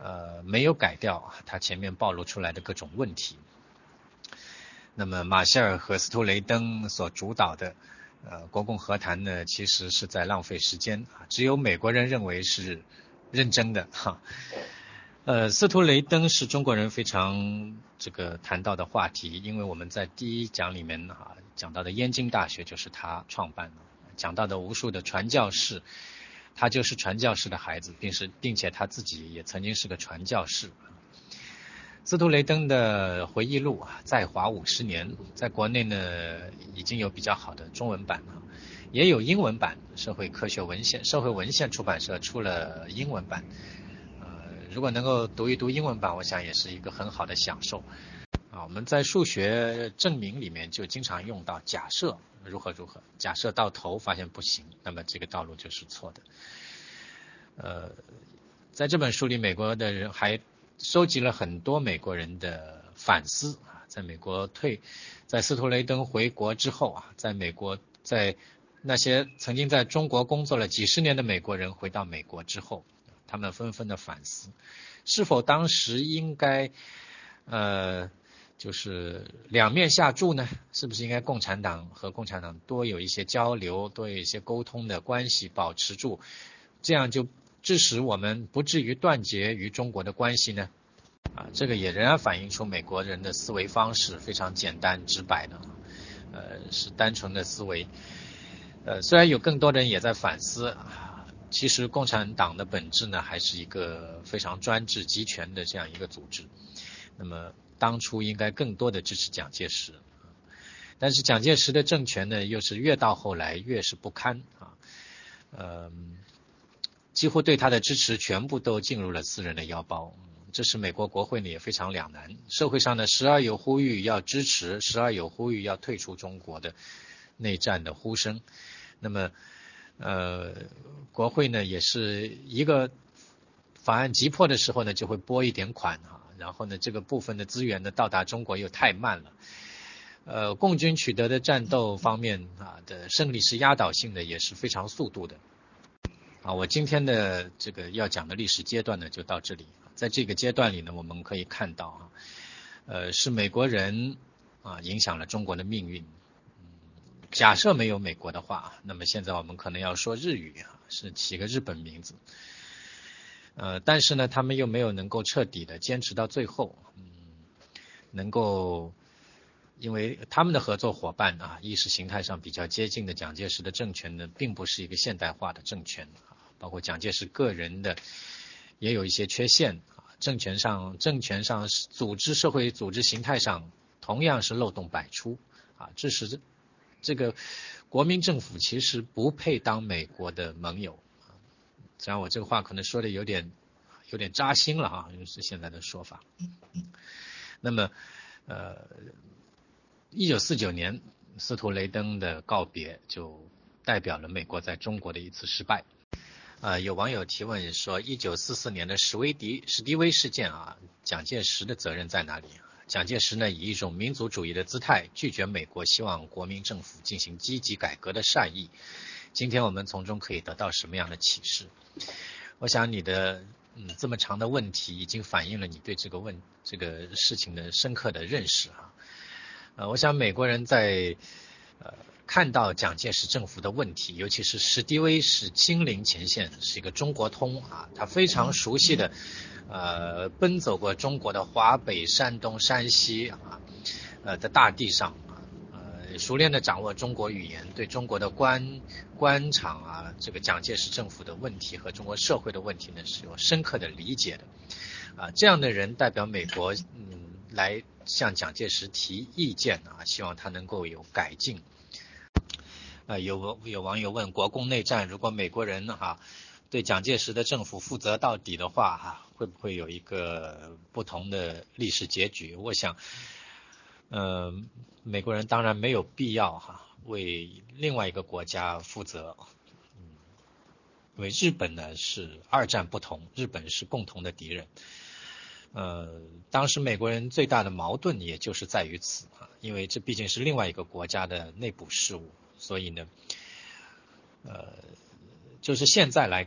呃没有改掉他前面暴露出来的各种问题。那么马歇尔和斯图雷登所主导的呃国共和谈呢，其实是在浪费时间啊，只有美国人认为是认真的哈。呃，斯图雷登是中国人非常这个谈到的话题，因为我们在第一讲里面啊讲到的燕京大学就是他创办的，讲到的无数的传教士，他就是传教士的孩子，并是并且他自己也曾经是个传教士。斯图雷登的回忆录啊，在华五十年，在国内呢已经有比较好的中文版了，也有英文版，社会科学文献社会文献出版社出了英文版。呃，如果能够读一读英文版，我想也是一个很好的享受。啊，我们在数学证明里面就经常用到假设如何如何，假设到头发现不行，那么这个道路就是错的。呃，在这本书里，美国的人还收集了很多美国人的反思啊，在美国退，在斯图雷登回国之后啊，在美国，在那些曾经在中国工作了几十年的美国人回到美国之后，他们纷纷的反思，是否当时应该呃就是两面下注呢？是不是应该共产党和共产党多有一些交流，多有一些沟通的关系保持住，这样就致使我们不至于断绝与中国的关系呢？啊，这个也仍然反映出美国人的思维方式非常简单直白的，呃，是单纯的思维。呃，虽然有更多的人也在反思，其实共产党的本质呢，还是一个非常专制集权的这样一个组织。那么当初应该更多的支持蒋介石，但是蒋介石的政权呢，又是越到后来越是不堪啊，呃。几乎对他的支持全部都进入了私人的腰包，这使美国国会呢也非常两难。社会上呢时而有呼吁要支持，时而有呼吁要退出中国的内战的呼声。那么呃，国会呢也是一个法案急迫的时候呢就会拨一点款啊，然后呢这个部分的资源呢到达中国又太慢了。呃，共军取得的战斗方面啊的胜利是压倒性的，也是非常速度的。啊，我今天的这个要讲的历史阶段呢，就到这里。在这个阶段里呢，我们可以看到啊，呃，是美国人啊影响了中国的命运。嗯，假设没有美国的话，那么现在我们可能要说日语啊，是起个日本名字。呃，但是呢，他们又没有能够彻底的坚持到最后，嗯，能够。因为他们的合作伙伴啊，意识形态上比较接近的蒋介石的政权呢，并不是一个现代化的政权啊，包括蒋介石个人的也有一些缺陷啊，政权上、政权上、组织、社会组织形态上同样是漏洞百出啊，这是这个国民政府其实不配当美国的盟友啊。虽然我这个话可能说的有点有点扎心了啊，就是现在的说法。那么，呃。一九四九年，斯图雷登的告别就代表了美国在中国的一次失败。呃，有网友提问说，一九四四年的史威迪史迪威事件啊，蒋介石的责任在哪里？蒋介石呢，以一种民族主义的姿态拒绝美国希望国民政府进行积极改革的善意。今天我们从中可以得到什么样的启示？我想你的嗯这么长的问题已经反映了你对这个问这个事情的深刻的认识啊。呃，我想美国人在呃看到蒋介石政府的问题，尤其是史迪威是亲临前线，是一个中国通啊，他非常熟悉的呃奔走过中国的华北、山东、山西啊呃的大地上啊，呃熟练的掌握中国语言，对中国的官官场啊，这个蒋介石政府的问题和中国社会的问题呢是有深刻的理解的啊，这样的人代表美国嗯。来向蒋介石提意见啊，希望他能够有改进。呃，有有网友问，国共内战如果美国人哈、啊、对蒋介石的政府负责到底的话哈、啊，会不会有一个不同的历史结局？我想，呃，美国人当然没有必要哈、啊、为另外一个国家负责。嗯，因为日本呢是二战不同，日本是共同的敌人。呃，当时美国人最大的矛盾也就是在于此啊，因为这毕竟是另外一个国家的内部事务，所以呢，呃，就是现在来看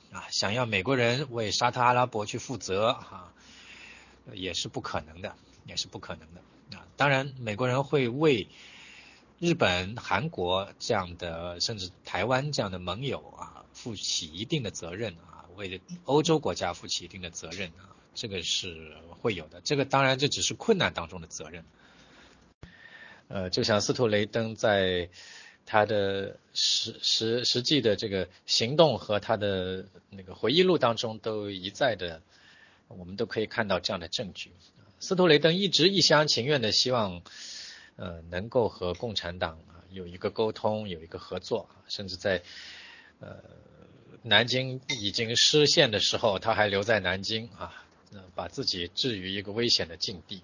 啊，想要美国人为沙特阿拉伯去负责啊，也是不可能的，也是不可能的啊。当然，美国人会为日本、韩国这样的，甚至台湾这样的盟友啊，负起一定的责任啊，为欧洲国家负起一定的责任啊，这个是会有的。这个当然这只是困难当中的责任。呃，就像斯图雷登在他的实实实际的这个行动和他的那个回忆录当中都一再的，我们都可以看到这样的证据。斯图雷登一直一厢情愿的希望，呃，能够和共产党啊有一个沟通，有一个合作，甚至在呃南京已经失陷的时候，他还留在南京啊，把自己置于一个危险的境地。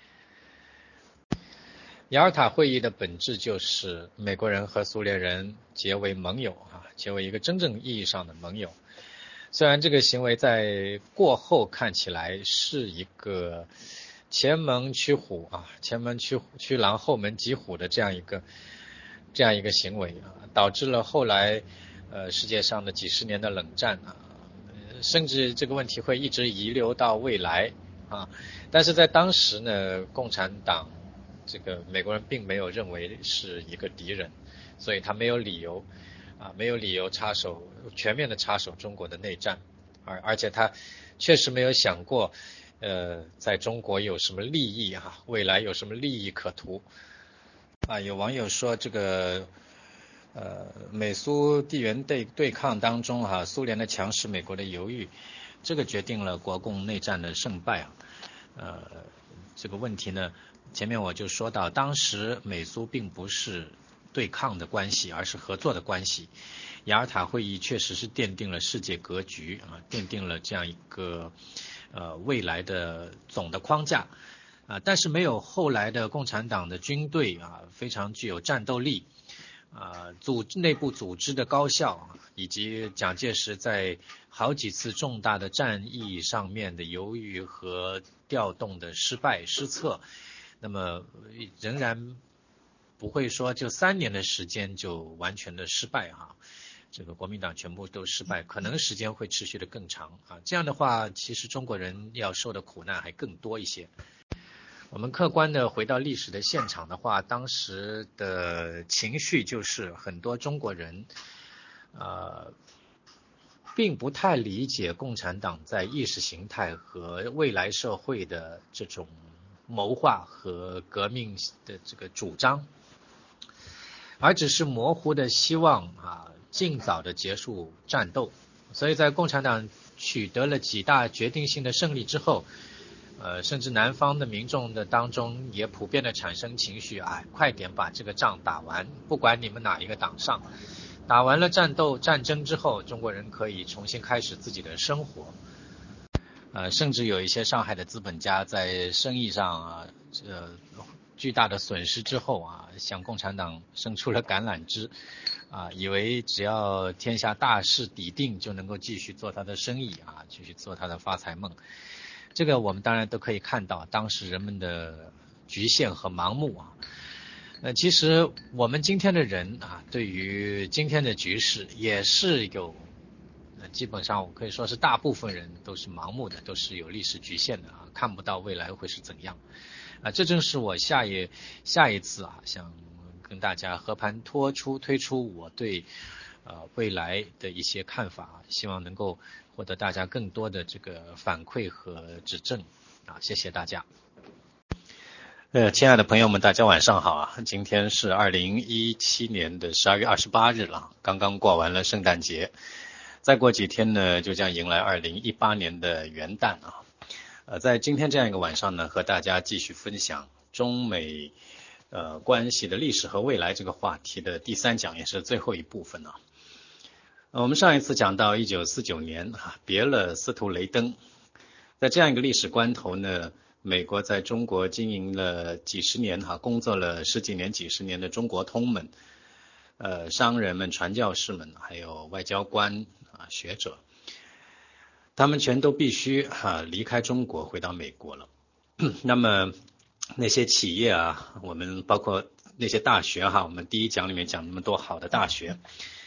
雅尔塔会议的本质就是美国人和苏联人结为盟友啊，结为一个真正意义上的盟友。虽然这个行为在过后看起来是一个前门驱虎啊，前门驱驱狼后门击虎的这样一个这样一个行为啊，导致了后来呃世界上的几十年的冷战啊，甚至这个问题会一直遗留到未来啊。但是在当时呢，共产党这个美国人并没有认为是一个敌人，所以他没有理由啊，没有理由插手全面的插手中国的内战，而而且他确实没有想过，呃，在中国有什么利益啊，未来有什么利益可图啊。有网友说这个。呃，美苏地缘对对抗当中哈、啊，苏联的强势，美国的犹豫，这个决定了国共内战的胜败啊。呃，这个问题呢，前面我就说到，当时美苏并不是对抗的关系，而是合作的关系。雅尔塔会议确实是奠定了世界格局啊，奠定了这样一个呃未来的总的框架啊，但是没有后来的共产党的军队啊，非常具有战斗力。啊，组内部组织的高效，以及蒋介石在好几次重大的战役上面的犹豫和调动的失败失策，那么仍然不会说就三年的时间就完全的失败哈。这个国民党全部都失败，可能时间会持续的更长啊。这样的话，其实中国人要受的苦难还更多一些。我们客观的回到历史的现场的话，当时的情绪就是很多中国人呃，并不太理解共产党在意识形态和未来社会的这种谋划和革命的这个主张，而只是模糊的希望啊，尽早的结束战斗。所以在共产党取得了几大决定性的胜利之后，呃，甚至南方的民众的当中也普遍的产生情绪，哎，快点把这个仗打完，不管你们哪一个党上，打完了战斗战争之后，中国人可以重新开始自己的生活。呃，甚至有一些上海的资本家在生意上啊，呃，巨大的损失之后啊，向共产党伸出了橄榄枝，啊，以为只要天下大势抵定，就能够继续做他的生意啊，继续做他的发财梦。这个我们当然都可以看到当时人们的局限和盲目啊。呃，其实我们今天的人啊，对于今天的局势也是有，呃，基本上我可以说是大部分人都是盲目的，都是有历史局限的啊，看不到未来会是怎样啊。这正是我下一下一次啊，想跟大家和盘托出推出我对呃未来的一些看法，希望能够获得大家更多的这个反馈和指正啊，谢谢大家。呃，亲爱的朋友们，大家晚上好啊！今天是二零一七年的十二月二十八日了，刚刚过完了圣诞节，再过几天呢，就将迎来二零一八年的元旦啊。呃，在今天这样一个晚上呢，和大家继续分享中美呃关系的历史和未来这个话题的第三讲，也是最后一部分啊。我们上一次讲到一九四九年啊，别了斯图雷登，在这样一个历史关头呢，美国在中国经营了几十年哈，工作了十几年、几十年的中国通们，呃，商人们、传教士们，还有外交官啊、学者，他们全都必须哈离开中国，回到美国了。那么那些企业啊，我们包括那些大学哈，我们第一讲里面讲那么多好的大学。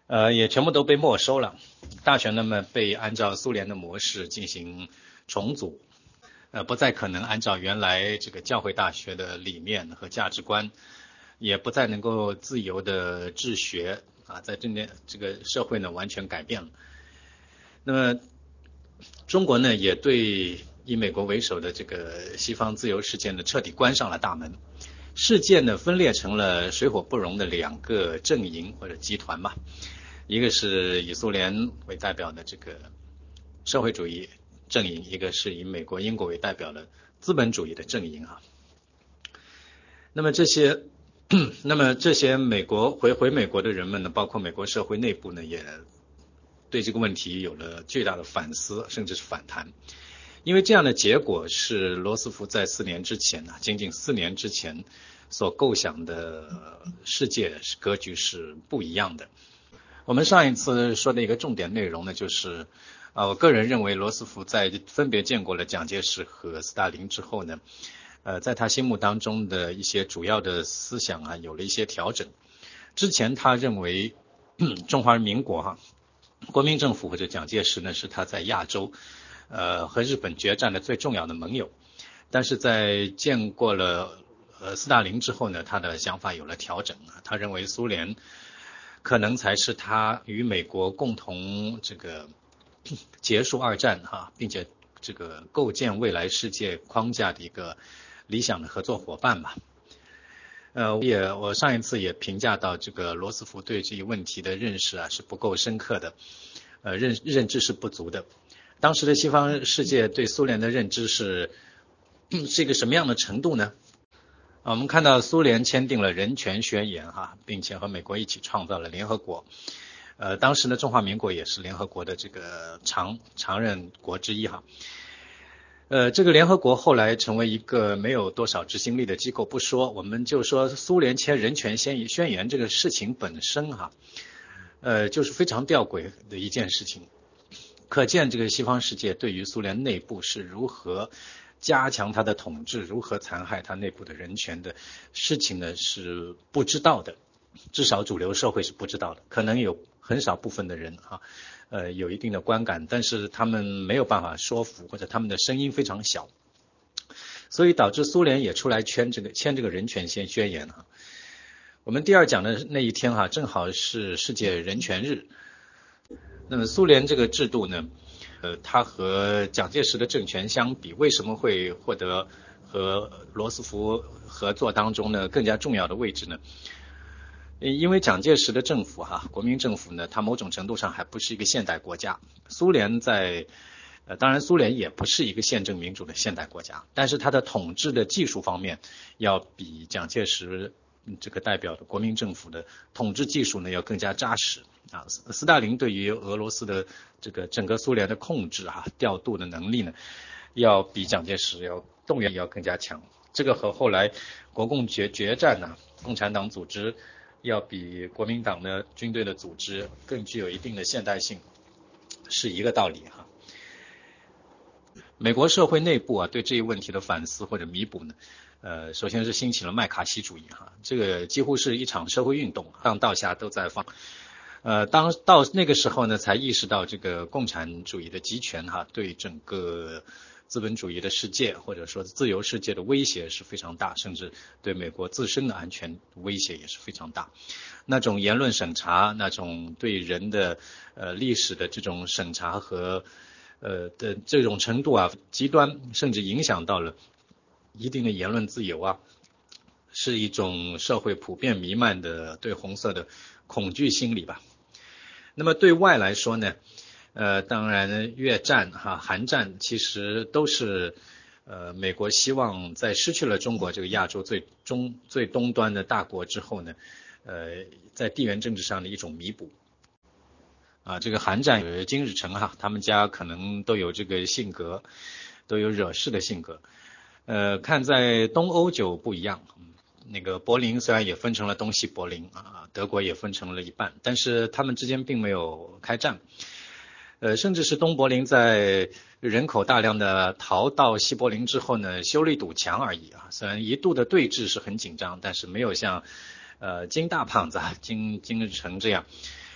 呃，也全部都被没收了。大学那么被按照苏联的模式进行重组，呃，不再可能按照原来这个教会大学的理念和价值观，也不再能够自由的治学啊，在这边这个社会呢完全改变了。那么中国呢也对以美国为首的这个西方自由世界呢彻底关上了大门。世界呢分裂成了水火不容的两个阵营或者集团吧，一个是以苏联为代表的这个社会主义阵营，一个是以美国英国为代表的资本主义的阵营啊。那么这些那么这些美国回回美国的人们呢，包括美国社会内部呢，也对这个问题有了巨大的反思，甚至是反弹。因为这样的结果是罗斯福在四年之前呢，仅仅四年之前所构想的世界格局是不一样的。我们上一次说的一个重点内容呢，就是啊，我个人认为罗斯福在分别见过了蒋介石和斯大林之后呢，呃，在他心目当中的一些主要的思想啊，有了一些调整。之前他认为中华人民国哈、啊，国民政府或者蒋介石呢，是他在亚洲呃，和日本决战的最重要的盟友，但是在见过了呃斯大林之后呢，他的想法有了调整啊，他认为苏联可能才是他与美国共同这个结束二战哈、啊，并且这个构建未来世界框架的一个理想的合作伙伴吧。呃，也我上一次也评价到，这个罗斯福对这一问题的认识啊是不够深刻的，呃认认知是不足的。当时的西方世界对苏联的认知是是一个什么样的程度呢？啊，我们看到苏联签订了人权宣言哈，并且和美国一起创造了联合国。呃，当时呢，中华民国也是联合国的这个常常任国之一哈。呃，这个联合国后来成为一个没有多少执行力的机构不说，我们就说苏联签人权宣宣言这个事情本身哈，呃，就是非常吊诡的一件事情。可见这个西方世界对于苏联内部是如何加强它的统治，如何残害它内部的人权的事情呢，是不知道的，至少主流社会是不知道的。可能有很少部分的人啊，呃，有一定的观感，但是他们没有办法说服，或者他们的声音非常小，所以导致苏联也出来签这个签这个人权宣宣言啊。我们第二讲的那一天哈、啊，正好是世界人权日。那么苏联这个制度呢，呃，它和蒋介石的政权相比，为什么会获得和罗斯福合作当中呢更加重要的位置呢？因为蒋介石的政府哈、啊，国民政府呢，它某种程度上还不是一个现代国家。苏联在，呃，当然苏联也不是一个宪政民主的现代国家，但是它的统治的技术方面，要比蒋介石这个代表的国民政府的统治技术呢要更加扎实。啊，斯大林对于俄罗斯的这个整个苏联的控制啊、调度的能力呢，要比蒋介石要动员要更加强。这个和后来国共决决战呢、啊，共产党组织要比国民党的军队的组织更具有一定的现代性，是一个道理哈。美国社会内部啊对这一问题的反思或者弥补呢，呃，首先是兴起了麦卡锡主义哈，这个几乎是一场社会运动，上到下都在放。呃，当到那个时候呢，才意识到这个共产主义的集权哈，对整个资本主义的世界或者说自由世界的威胁是非常大，甚至对美国自身的安全威胁也是非常大。那种言论审查，那种对人的呃历史的这种审查和呃的这种程度啊，极端，甚至影响到了一定的言论自由啊，是一种社会普遍弥漫的对红色的恐惧心理吧。那么对外来说呢，呃，当然越战哈、韩战其实都是呃美国希望在失去了中国这个亚洲最中最东端的大国之后呢，呃，在地缘政治上的一种弥补。啊，这个韩战金日成哈，他们家可能都有这个性格，都有惹事的性格。呃，看在东欧就不一样。那个柏林虽然也分成了东西柏林啊，德国也分成了一半，但是他们之间并没有开战。呃，甚至是东柏林在人口大量的逃到西柏林之后呢，修了一堵墙而已啊。虽然一度的对峙是很紧张，但是没有像呃金大胖子啊金金日成这样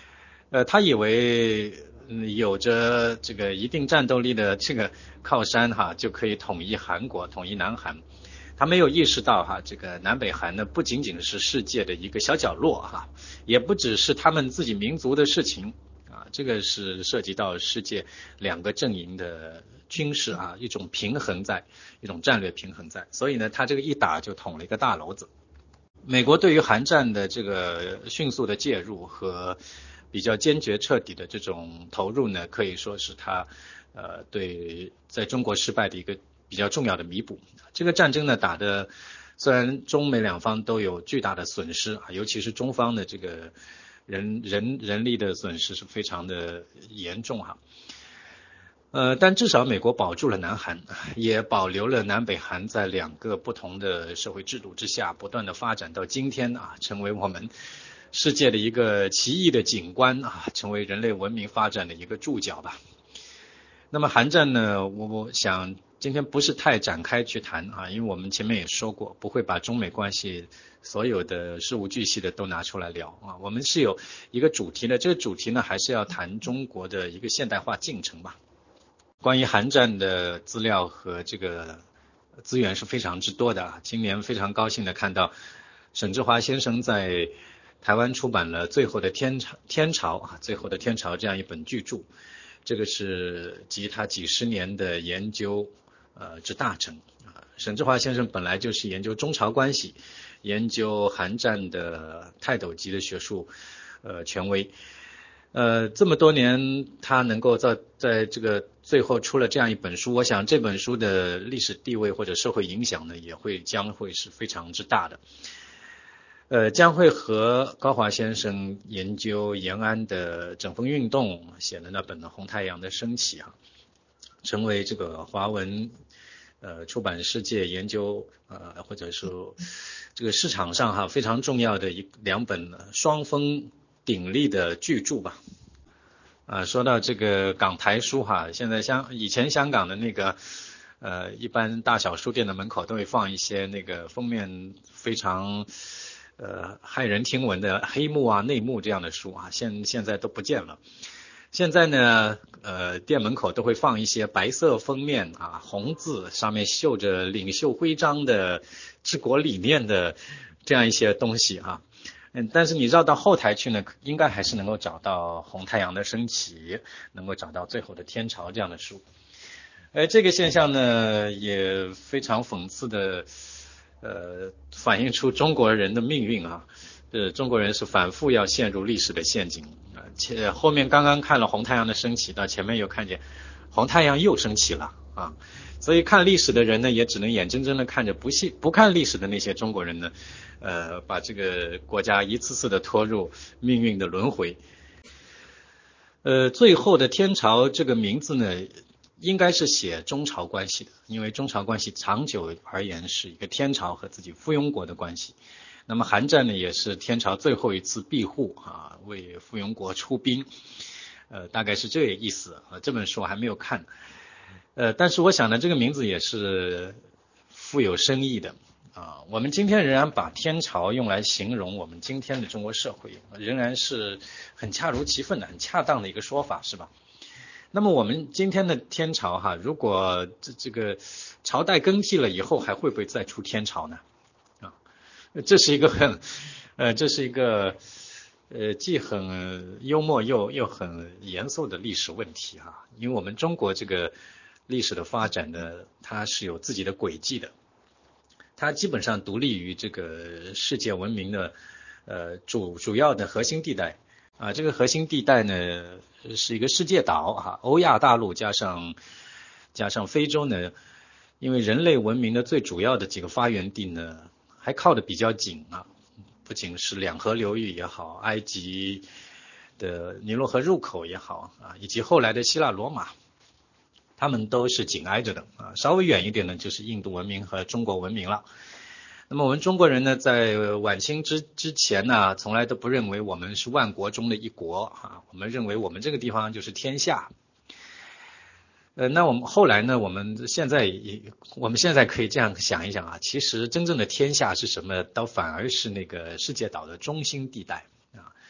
呃，他以为、嗯、有着这个一定战斗力的这个靠山哈，就可以统一韩国，统一南韩。他没有意识到哈，这个南北韩呢不仅仅是世界的一个小角落哈，也不只是他们自己民族的事情啊，这个是涉及到世界两个阵营的军事啊，一种平衡在，一种战略平衡在。所以呢，他这个一打就捅了一个大娄子。美国对于韩战的这个迅速的介入和比较坚决彻底的这种投入呢，可以说是他呃对在中国失败的一个比较重要的弥补。这个战争呢打的虽然中美两方都有巨大的损失啊，尤其是中方的这个人人人力的损失是非常的严重哈。呃，但至少美国保住了南韩，也保留了南北韩在两个不同的社会制度之下不断的发展到今天啊，成为我们世界的一个奇异的景观啊，成为人类文明发展的一个注脚吧。那么韩战呢，我我想今天不是太展开去谈啊，因为我们前面也说过，不会把中美关系所有的事无巨细的都拿出来聊啊。我们是有一个主题的，这个主题呢还是要谈中国的一个现代化进程吧。关于韩战的资料和这个资源是非常之多的啊。今年非常高兴的看到沈志华先生在台湾出版了《最后的天朝》天朝啊，《最后的天朝》这样一本巨著，这个是集他几十年的研究呃之大成啊。沈志华先生本来就是研究中朝关系、研究韩战的泰斗级的学术呃权威。呃，这么多年，他能够在在这个最后出了这样一本书，我想这本书的历史地位或者社会影响呢，也会将会是非常之大的。呃，将会和高华先生研究延安的整风运动写的那本的《红太阳的升起》啊，成为这个华文呃出版世界研究呃或者说这个市场上哈非常重要的一两本双峰鼎立的巨著吧。啊，说到这个港台书哈，现在香以前香港的那个呃一般大小书店的门口都会放一些那个封面非常呃骇人听闻的黑幕啊内幕这样的书啊，现现在都不见了。现在呢呃店门口都会放一些白色封面啊红字上面绣着领袖徽章的治国理念的这样一些东西啊。嗯，但是你绕到后台去呢，应该还是能够找到《红太阳的升起》，能够找到《最后的天朝》这样的书。而这个现象呢，也非常讽刺的，呃，反映出中国人的命运啊。呃，中国人是反复要陷入历史的陷阱啊。且后面刚刚看了《红太阳的升起》，到前面又看见红太阳又升起了啊。所以看历史的人呢，也只能眼睁睁的看着不信不看历史的那些中国人呢，呃，把这个国家一次次的拖入命运的轮回。呃，最后的天朝这个名字呢，应该是写中朝关系的，因为中朝关系长久而言是一个天朝和自己附庸国的关系。那么韩战呢，也是天朝最后一次庇护啊，为附庸国出兵，呃，大概是这个意思啊。这本书我还没有看。呃，但是我想呢，这个名字也是富有深意的啊。我们今天仍然把天朝用来形容我们今天的中国社会，仍然是很恰如其分的、很恰当的一个说法，是吧？那么我们今天的天朝哈，如果这这个朝代更替了以后，还会不会再出天朝呢？啊，这是一个很呃，这是一个呃既很幽默又又很严肃的历史问题哈。因为我们中国这个历史的发展呢，它是有自己的轨迹的，它基本上独立于这个世界文明的呃主主要的核心地带啊。这个核心地带呢是一个世界岛哈，欧亚大陆加上加上非洲呢，因为人类文明的最主要的几个发源地呢还靠得比较紧啊，不仅是两河流域也好，埃及的尼罗河入口也好啊，以及后来的希腊罗马，他们都是紧挨着的啊，稍微远一点呢就是印度文明和中国文明了。那么我们中国人呢，在晚清之之前呢，从来都不认为我们是万国中的一国啊，我们认为我们这个地方就是天下。呃，那我们后来呢，我们现在也我们现在可以这样想一想啊，其实真正的天下是什么？倒反而是那个世界岛的中心地带啊。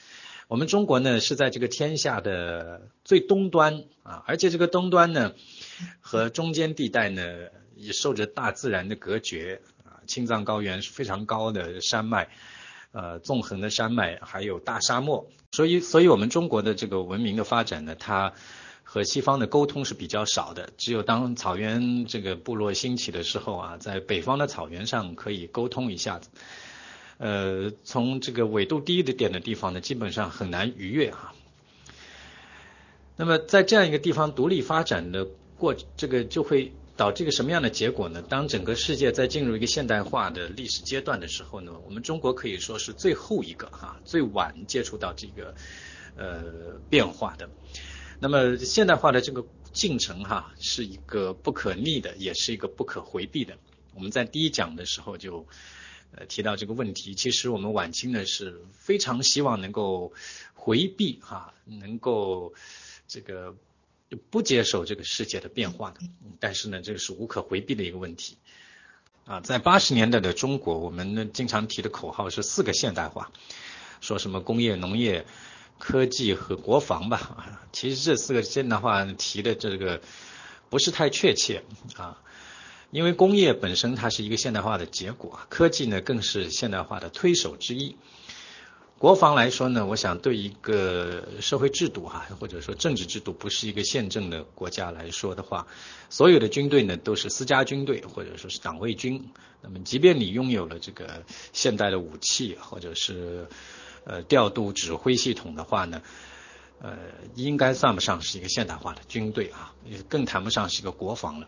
我们中国呢是在这个天下的最东端啊，而且这个东端呢和中间地带呢也受着大自然的隔绝啊，青藏高原是非常高的山脉，呃，纵横的山脉，还有大沙漠，所以，所以我们中国的这个文明的发展呢，它和西方的沟通是比较少的，只有当草原这个部落兴起的时候啊，在北方的草原上可以沟通一下子。呃，从这个纬度低一点的地方呢，基本上很难逾越啊。那么在这样一个地方独立发展的过，这个就会导致一个什么样的结果呢？当整个世界在进入一个现代化的历史阶段的时候呢，我们中国可以说是最后一个哈，最晚接触到这个呃变化的。那么现代化的这个进程哈，是一个不可逆的，也是一个不可回避的。我们在第一讲的时候就呃提到这个问题，其实我们晚清呢是非常希望能够回避哈，能够这个不接受这个世界的变化的，但是呢，这个是无可回避的一个问题啊。在八十年代的中国，我们呢经常提的口号是四个现代化，说什么工业、农业、科技和国防吧。其实这四个现代化提的这个不是太确切啊，因为工业本身它是一个现代化的结果，科技呢更是现代化的推手之一。国防来说呢，我想对一个社会制度哈，或者说政治制度不是一个宪政的国家来说的话，所有的军队呢都是私家军队或者说是党卫军。那么即便你拥有了这个现代的武器或者是呃调度指挥系统的话呢，呃应该算不上是一个现代化的军队啊，更谈不上是一个国防了。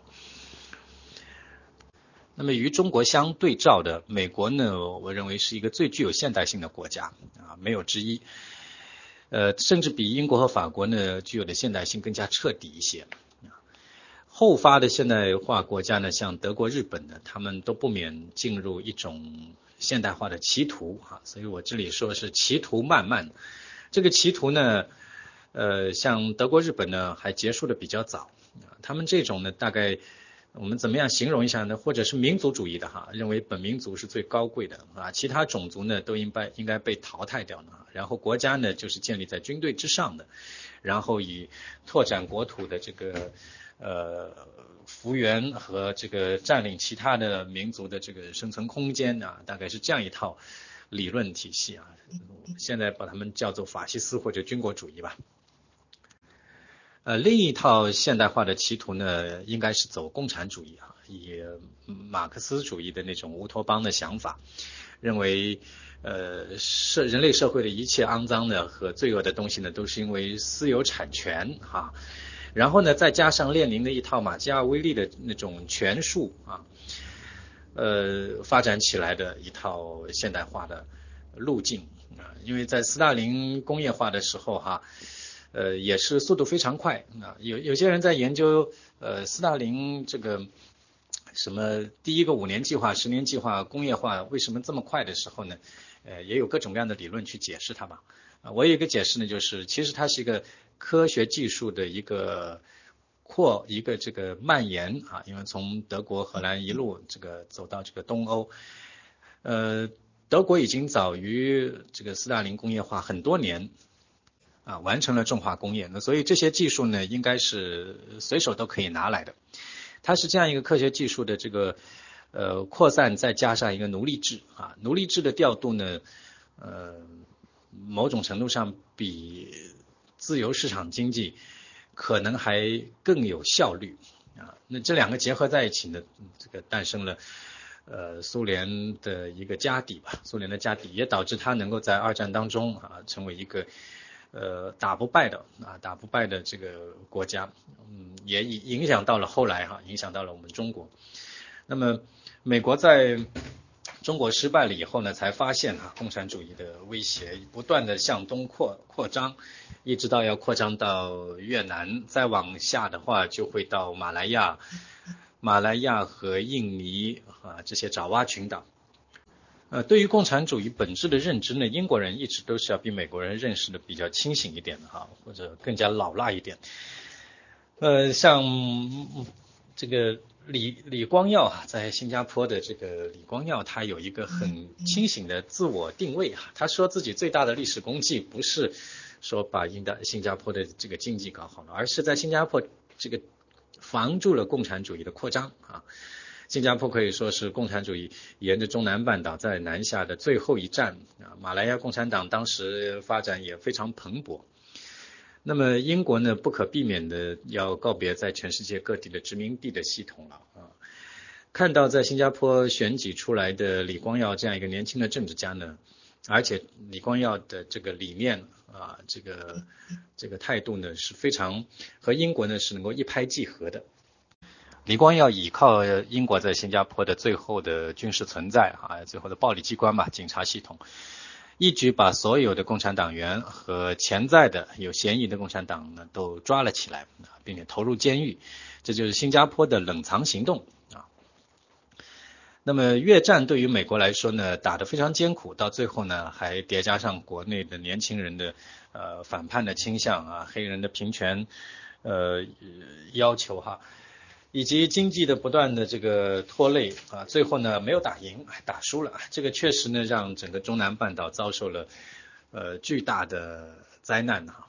那么与中国相对照的美国呢，我认为是一个最具有现代性的国家啊，没有之一。呃，甚至比英国和法国呢具有的现代性更加彻底一些。后发的现代化国家呢，像德国、日本呢，他们都不免进入一种现代化的歧途啊，所以我这里说是歧途漫漫。这个歧途呢，呃，像德国、日本呢，还结束的比较早啊，他们这种呢，大概。我们怎么样形容一下呢？或者是民族主义的哈，认为本民族是最高贵的啊，其他种族呢都应该应该被淘汰掉呢。然后国家呢就是建立在军队之上的，然后以拓展国土的这个呃幅员和这个占领其他的民族的这个生存空间啊，大概是这样一套理论体系啊。现在把它们叫做法西斯或者军国主义吧。呃，另一套现代化的歧途呢，应该是走共产主义啊，以马克思主义的那种乌托邦的想法，认为呃社人类社会的一切肮脏的和罪恶的东西呢，都是因为私有产权哈，然后呢，再加上列宁的一套马基雅维利的那种权术啊，呃，发展起来的一套现代化的路径啊，因为在斯大林工业化的时候哈。呃，也是速度非常快啊！有有些人在研究呃斯大林这个什么第一个五年计划、十年计划工业化为什么这么快的时候呢？呃，也有各种各样的理论去解释它吧。啊，我有一个解释呢，就是其实它是一个科学技术的一个扩一个这个蔓延啊，因为从德国、荷兰一路这个走到这个东欧，呃，德国已经早于这个斯大林工业化很多年。啊，完成了重化工业，那所以这些技术呢，应该是随手都可以拿来的。它是这样一个科学技术的这个呃扩散，再加上一个奴隶制啊，奴隶制的调度呢，呃，某种程度上比自由市场经济可能还更有效率啊。那这两个结合在一起呢，这个诞生了呃苏联的一个家底吧，苏联的家底也导致它能够在二战当中啊成为一个。呃，打不败的啊，打不败的这个国家，嗯，也影响到了后来哈，影响到了我们中国。那么，美国在中国失败了以后呢，才发现哈，共产主义的威胁不断的向东扩扩张，一直到要扩张到越南，再往下的话就会到马来亚、马来亚和印尼啊这些爪哇群岛。呃，对于共产主义本质的认知呢，英国人一直都是要比美国人认识的比较清醒一点的哈，或者更加老辣一点。呃，像这个李李光耀啊，在新加坡的这个李光耀，他有一个很清醒的自我定位啊。他说自己最大的历史功绩不是说把新加新加坡的这个经济搞好了，而是在新加坡这个防住了共产主义的扩张啊。新加坡可以说是共产主义沿着中南半岛在南下的最后一站啊。马来亚共产党当时发展也非常蓬勃。那么英国呢，不可避免的要告别在全世界各地的殖民地的系统了啊。看到在新加坡选举出来的李光耀这样一个年轻的政治家呢，而且李光耀的这个理念啊，这个这个态度呢是非常和英国呢是能够一拍即合的。李光耀依靠英国在新加坡的最后的军事存在啊，最后的暴力机关吧，警察系统，一举把所有的共产党员和潜在的有嫌疑的共产党呢都抓了起来，并且投入监狱。这就是新加坡的冷藏行动啊。那么越战对于美国来说呢，打得非常艰苦，到最后呢还叠加上国内的年轻人的呃反叛的倾向啊，黑人的平权呃要求哈。以及经济的不断的这个拖累啊，最后呢没有打赢，打输了。这个确实呢让整个中南半岛遭受了呃巨大的灾难啊。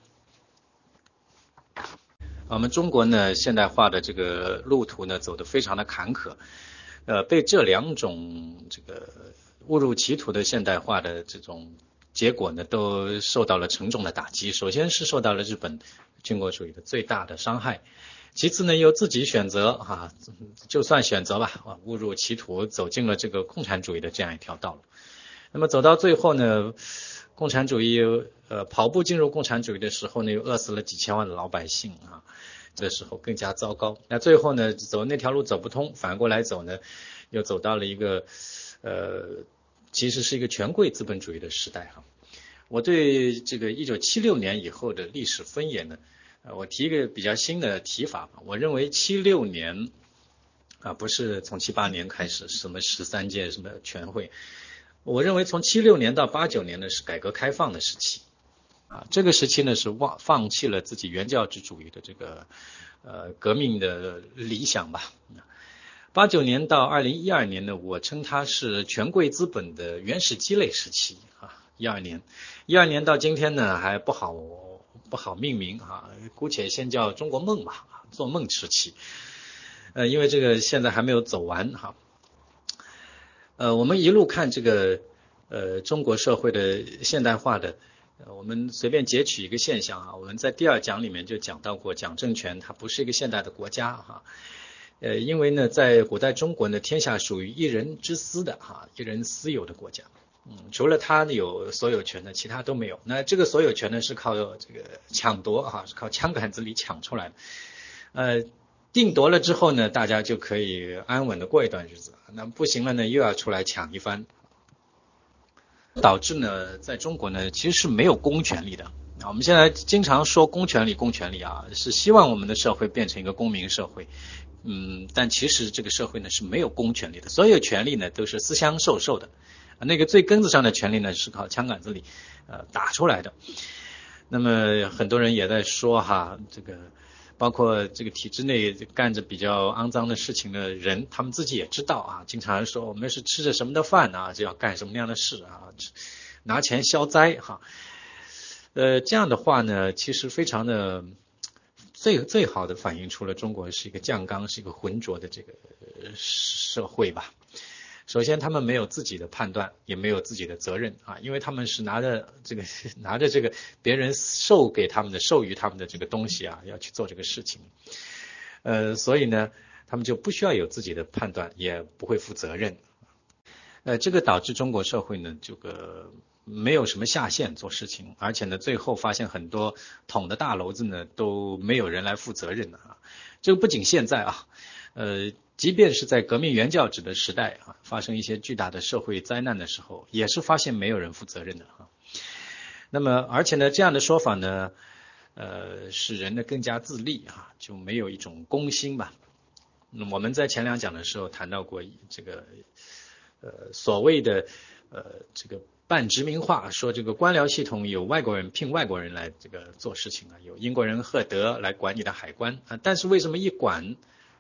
我们中国呢现代化的这个路途呢走得非常的坎坷，呃，被这两种这个误入歧途的现代化的这种结果呢都受到了沉重的打击。首先是受到了日本军国主义的最大的伤害。其次呢，又自己选择哈、啊，就算选择吧，啊，误入歧途，走进了这个共产主义的这样一条道路。那么走到最后呢，共产主义呃跑步进入共产主义的时候呢，又饿死了几千万的老百姓啊，这时候更加糟糕。那最后呢，走那条路走不通，反过来走呢，又走到了一个呃，其实是一个权贵资本主义的时代哈。我对这个一九七六年以后的历史分野呢。我提一个比较新的提法，我认为七六年啊，不是从七八年开始什么十三届什么全会，我认为从七六年到八九年呢是改革开放的时期啊，这个时期呢是忘放弃了自己原教旨主义的这个呃革命的理想吧。八九年到二零一二年呢，我称它是权贵资本的原始积累时期啊。一二年，一二年到今天呢还不好。不好命名啊，姑且先叫中国梦吧，做梦时期。呃，因为这个现在还没有走完哈。呃，我们一路看这个呃中国社会的现代化的，呃，我们随便截取一个现象啊，我们在第二讲里面就讲到过，蒋政权它不是一个现代的国家哈。呃，因为呢，在古代中国呢，天下属于一人之私的哈，一人私有的国家。嗯，除了他有所有权的，其他都没有。那这个所有权呢，是靠这个抢夺啊，是靠枪杆子里抢出来的。呃，定夺了之后呢，大家就可以安稳的过一段日子。那不行了呢，又要出来抢一番，导致呢，在中国呢，其实是没有公权力的。啊，我们现在经常说公权力，公权力啊，是希望我们的社会变成一个公民社会。嗯，但其实这个社会呢是没有公权力的，所有权力呢都是私相授受的。那个最根子上的权利呢，是靠枪杆子里呃打出来的。那么很多人也在说哈，这个包括这个体制内干着比较肮脏的事情的人，他们自己也知道啊，经常说我们是吃着什么的饭啊，就要干什么样的事啊，拿钱消灾哈。呃，这样的话呢，其实非常的最最好的反映出了中国是一个酱缸，是一个浑浊的这个社会吧。首先他们没有自己的判断，也没有自己的责任啊，因为他们是拿着这个拿着这个别人授给他们的授予他们的这个东西啊，要去做这个事情。呃，所以呢，他们就不需要有自己的判断，也不会负责任。呃，这个导致中国社会呢，这个没有什么下限做事情，而且呢，最后发现很多捅的大篓子呢，都没有人来负责任的啊。这个不仅现在啊，呃。即便是在革命原教旨的时代啊，发生一些巨大的社会灾难的时候，也是发现没有人负责任的啊。那么，而且呢，这样的说法呢，呃，使人呢更加自立啊，就没有一种公心吧。那我们在前两讲的时候谈到过这个，呃，所谓的呃这个半殖民化，说这个官僚系统有外国人聘外国人来这个做事情啊，有英国人赫德来管你的海关啊，但是为什么一管？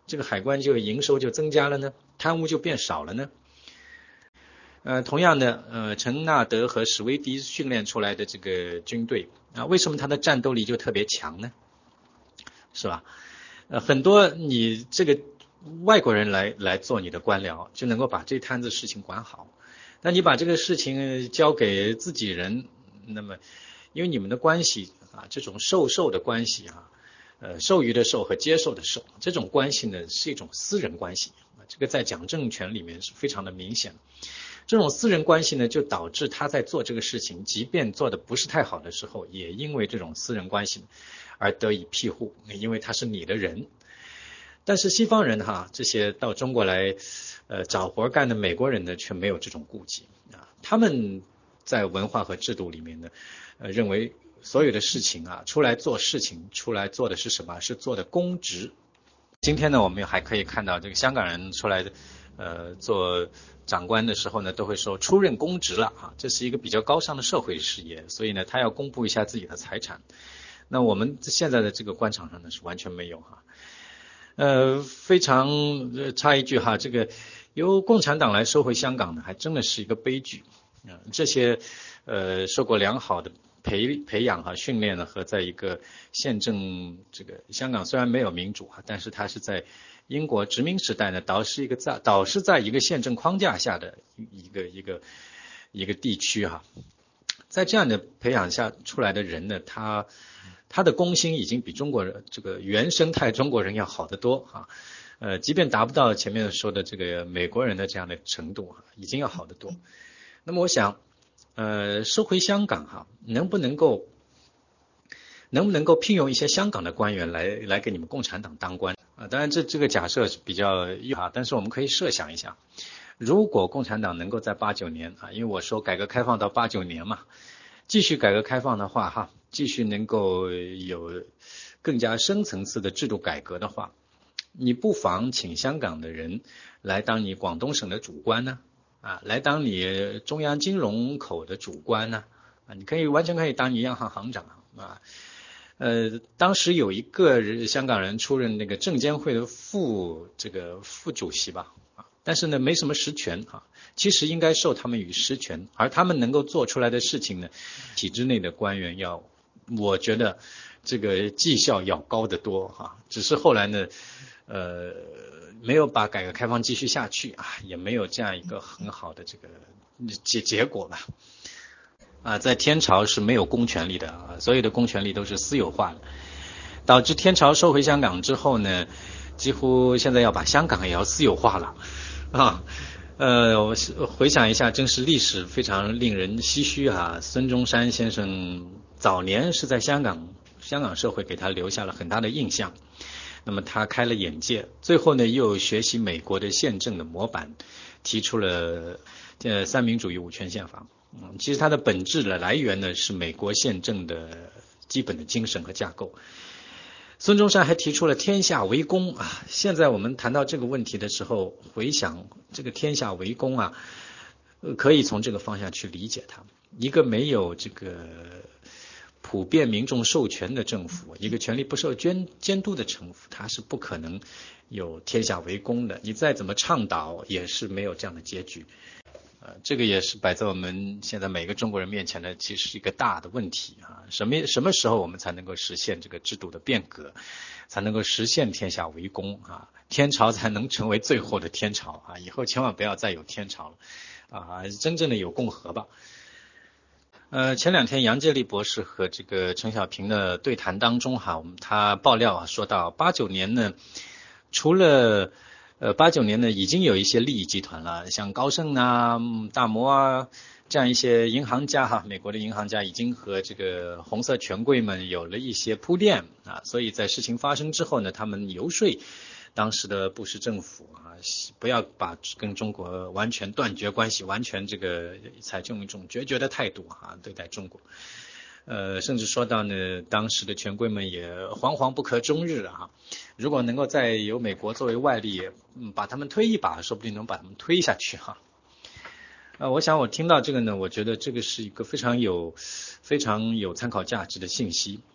这个海关就营收就增加了呢？贪污就变少了呢？呃，同样的，呃，陈纳德和史威迪训练出来的这个军队啊，为什么他的战斗力就特别强呢？是吧？呃，很多你这个外国人来来做你的官僚，就能够把这摊子事情管好。那你把这个事情交给自己人，那么因为你们的关系啊，这种授受的关系啊，呃，授予的授和接受的受，这种关系呢是一种私人关系啊，这个在讲政权里面是非常的明显。这种私人关系呢，就导致他在做这个事情，即便做的不是太好的时候，也因为这种私人关系而得以庇护，因为他是你的人。但是西方人哈，这些到中国来呃找活干的美国人呢，却没有这种顾忌啊。他们在文化和制度里面呢，呃认为所有的事情啊，出来做事情，出来做的是什么？是做的公职。今天呢，我们还可以看到这个香港人出来的呃做长官的时候呢，都会说出任公职了啊，这是一个比较高尚的社会事业，所以呢，他要公布一下自己的财产。那我们现在的这个官场上呢，是完全没有哈。呃，非常呃插一句哈，这个由共产党来收回香港呢，还真的是一个悲剧啊、呃。这些呃受过良好的培培养和训练呢，和在一个宪政这个香港虽然没有民主哈，但是它是在英国殖民时代呢，倒是一个在倒是在一个宪政框架下的一个一个一个地区哈，在这样的培养下出来的人呢，他他的公心已经比中国人这个原生态中国人要好得多啊，呃，即便达不到前面说的这个美国人的这样的程度啊，已经要好得多。那么我想，呃，收回香港哈，能不能够能不能够聘用一些香港的官员来来给你们共产党当官啊？当然这这个假设是比较啊，但是我们可以设想一下，如果共产党能够在八九年啊，因为我说改革开放到八九年嘛，继续改革开放的话哈，继续能够有更加深层次的制度改革的话，你不妨请香港的人来当你广东省的主官呢，啊，来当你中央金融口的主官呢，啊，你可以完全可以当你央行行长啊。呃，当时有一个香港人出任那个证监会的副这个副主席吧，啊，但是呢没什么实权啊，其实应该授他们以实权，而他们能够做出来的事情呢，体制内的官员要，我觉得这个绩效要高得多哈，只是后来呢，呃，没有把改革开放继续下去啊，也没有这样一个很好的这个结结果吧。啊，在天朝是没有公权力的啊，所有的公权力都是私有化的，导致天朝收回香港之后呢，几乎现在要把香港也要私有化了啊。呃，我回想一下，真是历史非常令人唏嘘啊。孙中山先生早年是在香港，香港社会给他留下了很大的印象，那么他开了眼界，最后呢又学习美国的宪政的模板，提出了呃三民主义五权宪法。嗯，其实它的本质的来源呢是美国宪政的基本的精神和架构。孙中山还提出了天下为公啊，现在我们谈到这个问题的时候，回想这个天下为公啊，可以从这个方向去理解它。一个没有这个普遍民众授权的政府，一个权力不受监监督的政府，它是不可能有天下为公的。你再怎么倡导，也是没有这样的结局。呃，这个也是摆在我们现在每个中国人面前的，其实是一个大的问题啊。什么什么时候我们才能够实现这个制度的变革，才能够实现天下为公啊？天朝才能成为最后的天朝啊！以后千万不要再有天朝了啊！真正的有共和吧。呃，前两天杨介立博士和这个陈小平的对谈当中哈，我们他爆料啊，说到八九年呢，除了呃，八九年呢，已经有一些利益集团了，像高盛啊、大摩啊这样一些银行家哈，美国的银行家已经和这个红色权贵们有了一些铺垫啊，所以在事情发生之后呢，他们游说当时的布什政府啊，不要把跟中国完全断绝关系，完全这个采用一种决绝的态度啊对待中国。呃，甚至说到呢，当时的权贵们也惶惶不可终日啊。如果能够再由美国作为外力，嗯，把他们推一把，说不定能把他们推下去哈。呃，我想我听到这个呢，我觉得这个是一个非常有、非常有参考价值的信息。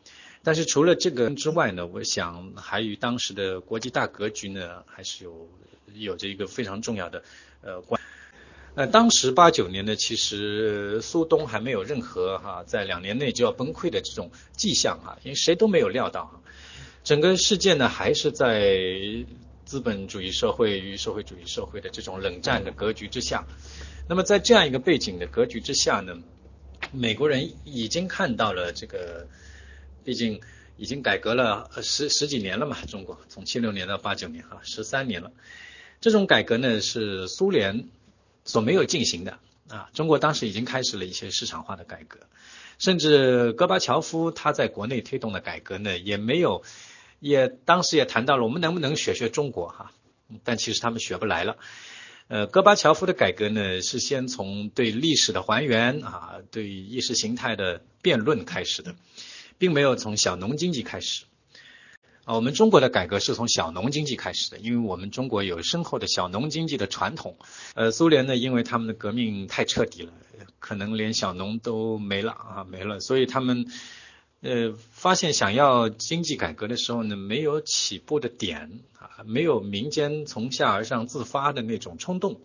但是除了这个之外呢，我想还与当时的国际大格局呢，还是有有着一个非常重要的呃关。呃，当时八九年呢，其实苏东还没有任何哈、啊、在两年内就要崩溃的这种迹象哈、啊，因为谁都没有料到、啊，整个世界呢还是在资本主义社会与社会主义社会的这种冷战的格局之下。那么在这样一个背景的格局之下呢，美国人已经看到了这个，毕竟已经改革了十十几年了嘛，中国从七六年到八九年哈，十三年了。这种改革呢是苏联所没有进行的啊，中国当时已经开始了一些市场化的改革，甚至戈巴乔夫他在国内推动的改革呢，也没有，也当时也谈到了我们能不能学学中国哈，但其实他们学不来了。呃，戈巴乔夫的改革呢，是先从对历史的还原啊，对意识形态的辩论开始的，并没有从小农经济开始。啊，我们中国的改革是从小农经济开始的，因为我们中国有深厚的小农经济的传统。呃，苏联呢，因为他们的革命太彻底了，可能连小农都没了啊，没了，所以他们呃发现想要经济改革的时候呢，没有起步的点啊，没有民间从下而上自发的那种冲动。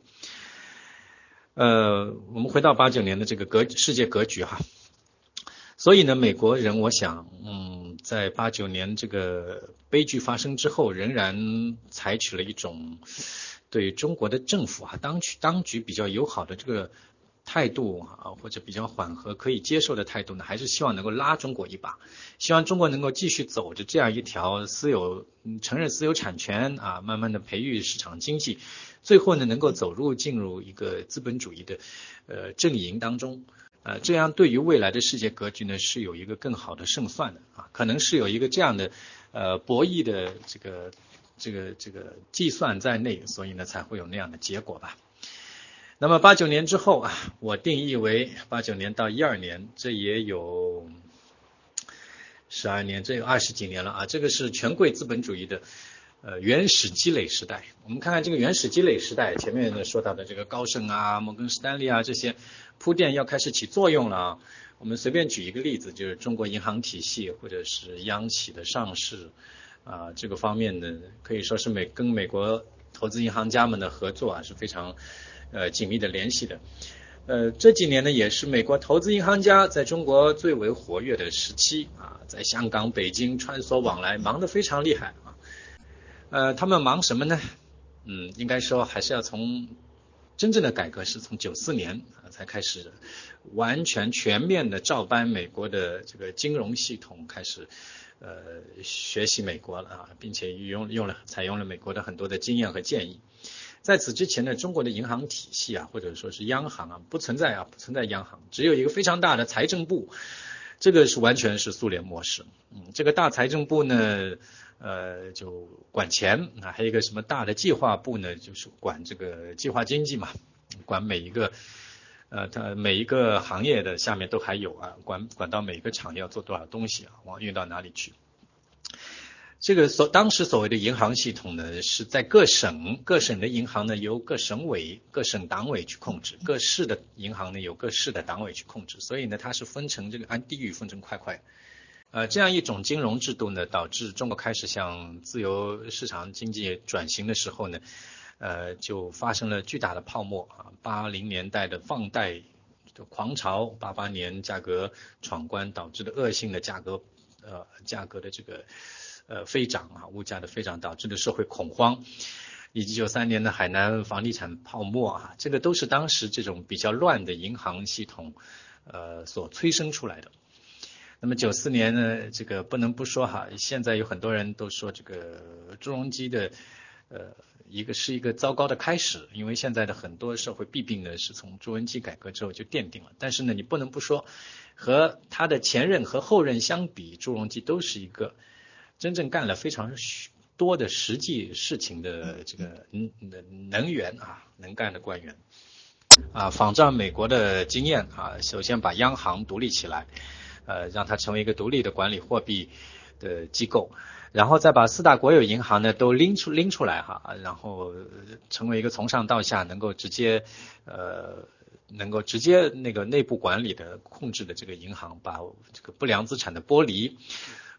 呃，我们回到八九年的这个格世界格局哈。所以呢，美国人我想，嗯，在八九年这个悲剧发生之后，仍然采取了一种对中国的政府啊，当局当局比较友好的这个态度啊，或者比较缓和可以接受的态度呢，还是希望能够拉中国一把，希望中国能够继续走着这样一条私有承认私有产权啊，慢慢的培育市场经济，最后呢能够走入进入一个资本主义的呃阵营当中。呃，这样对于未来的世界格局呢，是有一个更好的胜算的啊，可能是有一个这样的呃博弈的这个这个这个计算在内，所以呢才会有那样的结果吧。那么八九年之后啊，我定义为八九年到一二年，这也有十二年，这有二十几年了啊，这个是权贵资本主义的呃原始积累时代。我们看看这个原始积累时代，前面呢说到的这个高盛啊、摩根士丹利啊这些铺垫要开始起作用了啊。我们随便举一个例子，就是中国银行体系或者是央企的上市啊，这个方面呢可以说是美跟美国投资银行家们的合作啊是非常呃紧密的联系的。呃，这几年呢也是美国投资银行家在中国最为活跃的时期啊，在香港、北京穿梭往来，忙得非常厉害啊。呃，他们忙什么呢？嗯，应该说还是要从真正的改革是从九四年啊才开始完全全面的照搬美国的这个金融系统开始呃学习美国了啊，并且用用了采用了美国的很多的经验和建议。在此之前呢，中国的银行体系啊，或者说是央行啊，不存在啊，不存在央行，只有一个非常大的财政部，这个是完全是苏联模式。嗯，这个大财政部呢，呃，就管钱啊，还有一个什么大的计划部呢，就是管这个计划经济嘛，管每一个呃，它每一个行业的下面都还有啊，管管到每一个厂要做多少东西啊，往运到哪里去。这个所当时所谓的银行系统呢，是在各省各省的银行呢由各省委各省党委去控制，各市的银行呢由各市的党委去控制，所以呢它是分成这个按地域分成块块。呃，这样一种金融制度呢，导致中国开始向自由市场经济转型的时候呢，呃，就发生了巨大的泡沫啊。八零年代的放贷的狂潮，八八年价格闯关导致的恶性的价格呃价格的这个。呃，飞涨啊，物价的飞涨导致的社会恐慌，以及九三年的海南房地产泡沫啊，这个都是当时这种比较乱的银行系统呃所催生出来的。那么九四年呢，这个不能不说哈，现在有很多人都说这个朱镕基的呃一个是一个糟糕的开始，因为现在的很多社会弊病呢是从朱镕基改革之后就奠定了。但是呢，你不能不说，和他的前任和后任相比，朱镕基都是一个真正干了非常多的实际事情的这个能源啊，能干的官员啊，仿照美国的经验啊，首先把央行独立起来，呃，让它成为一个独立的管理货币的机构，然后再把四大国有银行呢都拎出拎出来哈，然后成为一个从上到下能够直接呃能够直接那个内部管理的控制的这个银行，把这个不良资产的剥离。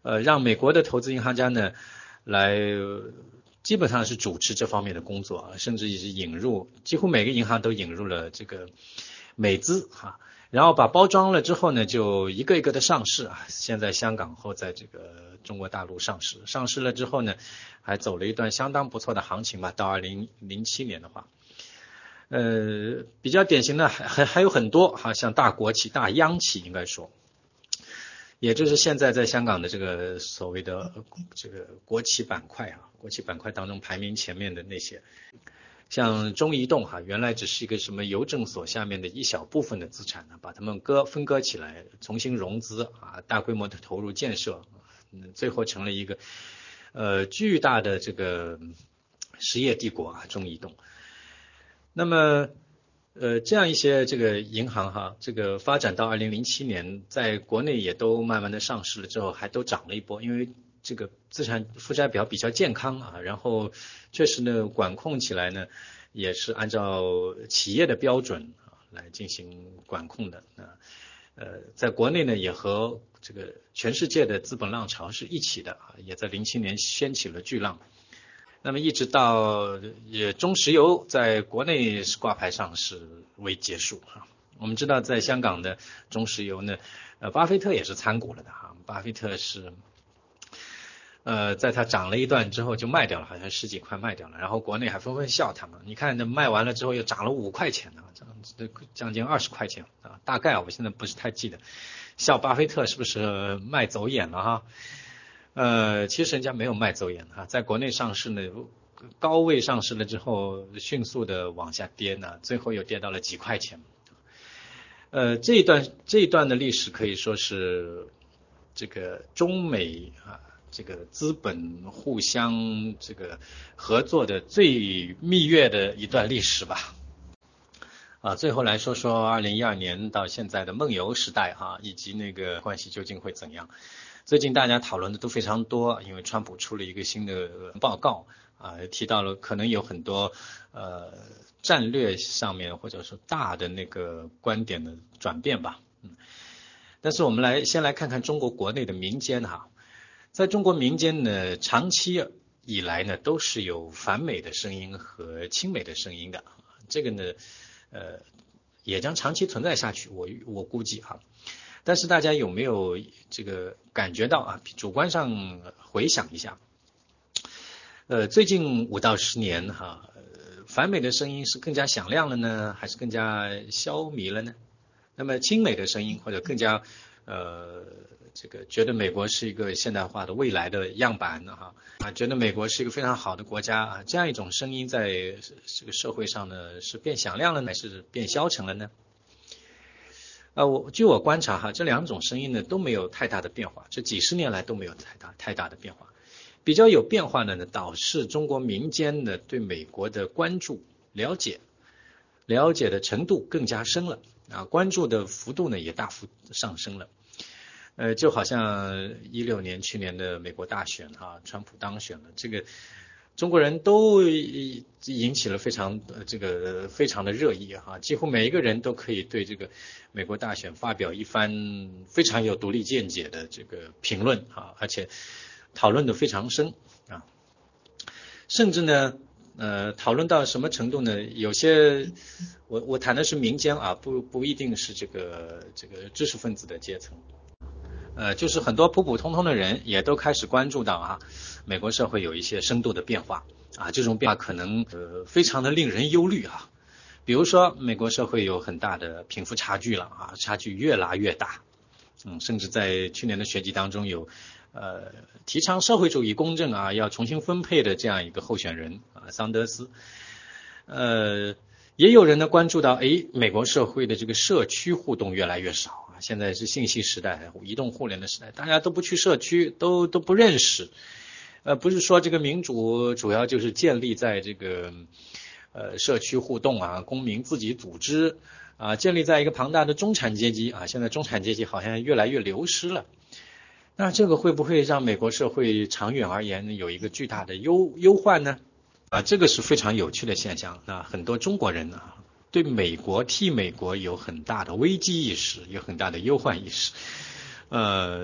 呃，让美国的投资银行家呢来基本上是主持这方面的工作啊，甚至也是引入，几乎每个银行都引入了这个美资哈，然后把包装了之后呢，就一个一个的上市啊，先在香港后在这个中国大陆上市，上市了之后呢，还走了一段相当不错的行情吧，到二零零七年的话。呃，比较典型的还还还有很多哈，像大国企、大央企应该说，也就是现在在香港的这个所谓的这个国企板块啊，国企板块当中排名前面的那些，像中移动哈，原来只是一个什么邮政所下面的一小部分的资产呢，把它们割分割起来，重新融资啊，大规模的投入建设，嗯，最后成了一个呃巨大的这个实业帝国啊，中移动。那么，呃，这样一些这个银行哈，这个发展到二零零七年，在国内也都慢慢的上市了之后，还都涨了一波，因为这个资产负债表比较健康啊，然后确实呢，管控起来呢，也是按照企业的标准啊来进行管控的啊。呃，在国内呢，也和这个全世界的资本浪潮是一起的啊，也在零七年掀起了巨浪。那么一直到也中石油在国内是挂牌上市为结束啊。我们知道在香港的中石油呢，呃，巴菲特也是参股了的哈。巴菲特是，呃，在它涨了一段之后就卖掉了，好像十几块卖掉了，然后国内还纷纷笑他们。你看那卖完了之后又涨了五块钱呢，这将近二十块钱啊，大概我现在不是太记得，笑巴菲特是不是卖走眼了哈？呃，其实人家没有卖走眼哈，在国内上市呢，高位上市了之后，迅速的往下跌呢，最后又跌到了几块钱。呃，这一段这一段的历史可以说是这个中美啊，这个资本互相这个合作的最蜜月的一段历史吧。啊，最后来说说二零一二年到现在的梦游时代哈，以及那个关系究竟会怎样？最近大家讨论的都非常多，因为川普出了一个新的报告啊，提到了可能有很多呃战略上面或者说大的那个观点的转变吧。嗯，但是我们来先来看看中国国内的民间哈，在中国民间呢，长期以来呢都是有反美的声音和亲美的声音的，这个呢呃也将长期存在下去，我我估计哈。但是大家有没有这个感觉到啊？主观上回想一下，呃，最近五到十年哈，反美的声音是更加响亮了呢，还是更加消弭了呢？那么亲美的声音或者更加呃这个觉得美国是一个现代化的未来的样板哈啊，觉得美国是一个非常好的国家啊，这样一种声音在这个社会上呢是变响亮了呢，还是变消沉了呢？呃，我据我观察哈，这两种声音呢都没有太大的变化，这几十年来都没有太大太大的变化。比较有变化的呢，倒是中国民间的对美国的关注、了解、了解的程度更加深了啊，关注的幅度呢也大幅上升了。呃，就好像一六年去年的美国大选哈，川普当选了，这个中国人都引起了非常这个非常的热议哈，几乎每一个人都可以对这个美国大选发表一番非常有独立见解的这个评论啊，而且讨论的非常深啊，甚至呢呃讨论到什么程度呢？有些我我谈的是民间啊，不不一定是这个这个知识分子的阶层。呃，就是很多普普通通的人也都开始关注到啊，美国社会有一些深度的变化啊，这种变化可能呃非常的令人忧虑啊。比如说，美国社会有很大的贫富差距了啊，差距越拉越大，嗯，甚至在去年的选举当中有呃提倡社会主义公正啊，要重新分配的这样一个候选人啊，桑德斯，呃，也有人呢关注到，哎，美国社会的这个社区互动越来越少。现在是信息时代，移动互联的时代，大家都不去社区，都都不认识。呃，不是说这个民主主要就是建立在这个呃社区互动啊，公民自己组织啊，建立在一个庞大的中产阶级啊。现在中产阶级好像越来越流失了。那这个会不会让美国社会长远而言有一个巨大的忧忧患呢？啊，这个是非常有趣的现象。那很多中国人呢，对美国替美国有很大的危机意识，有很大的忧患意识。呃，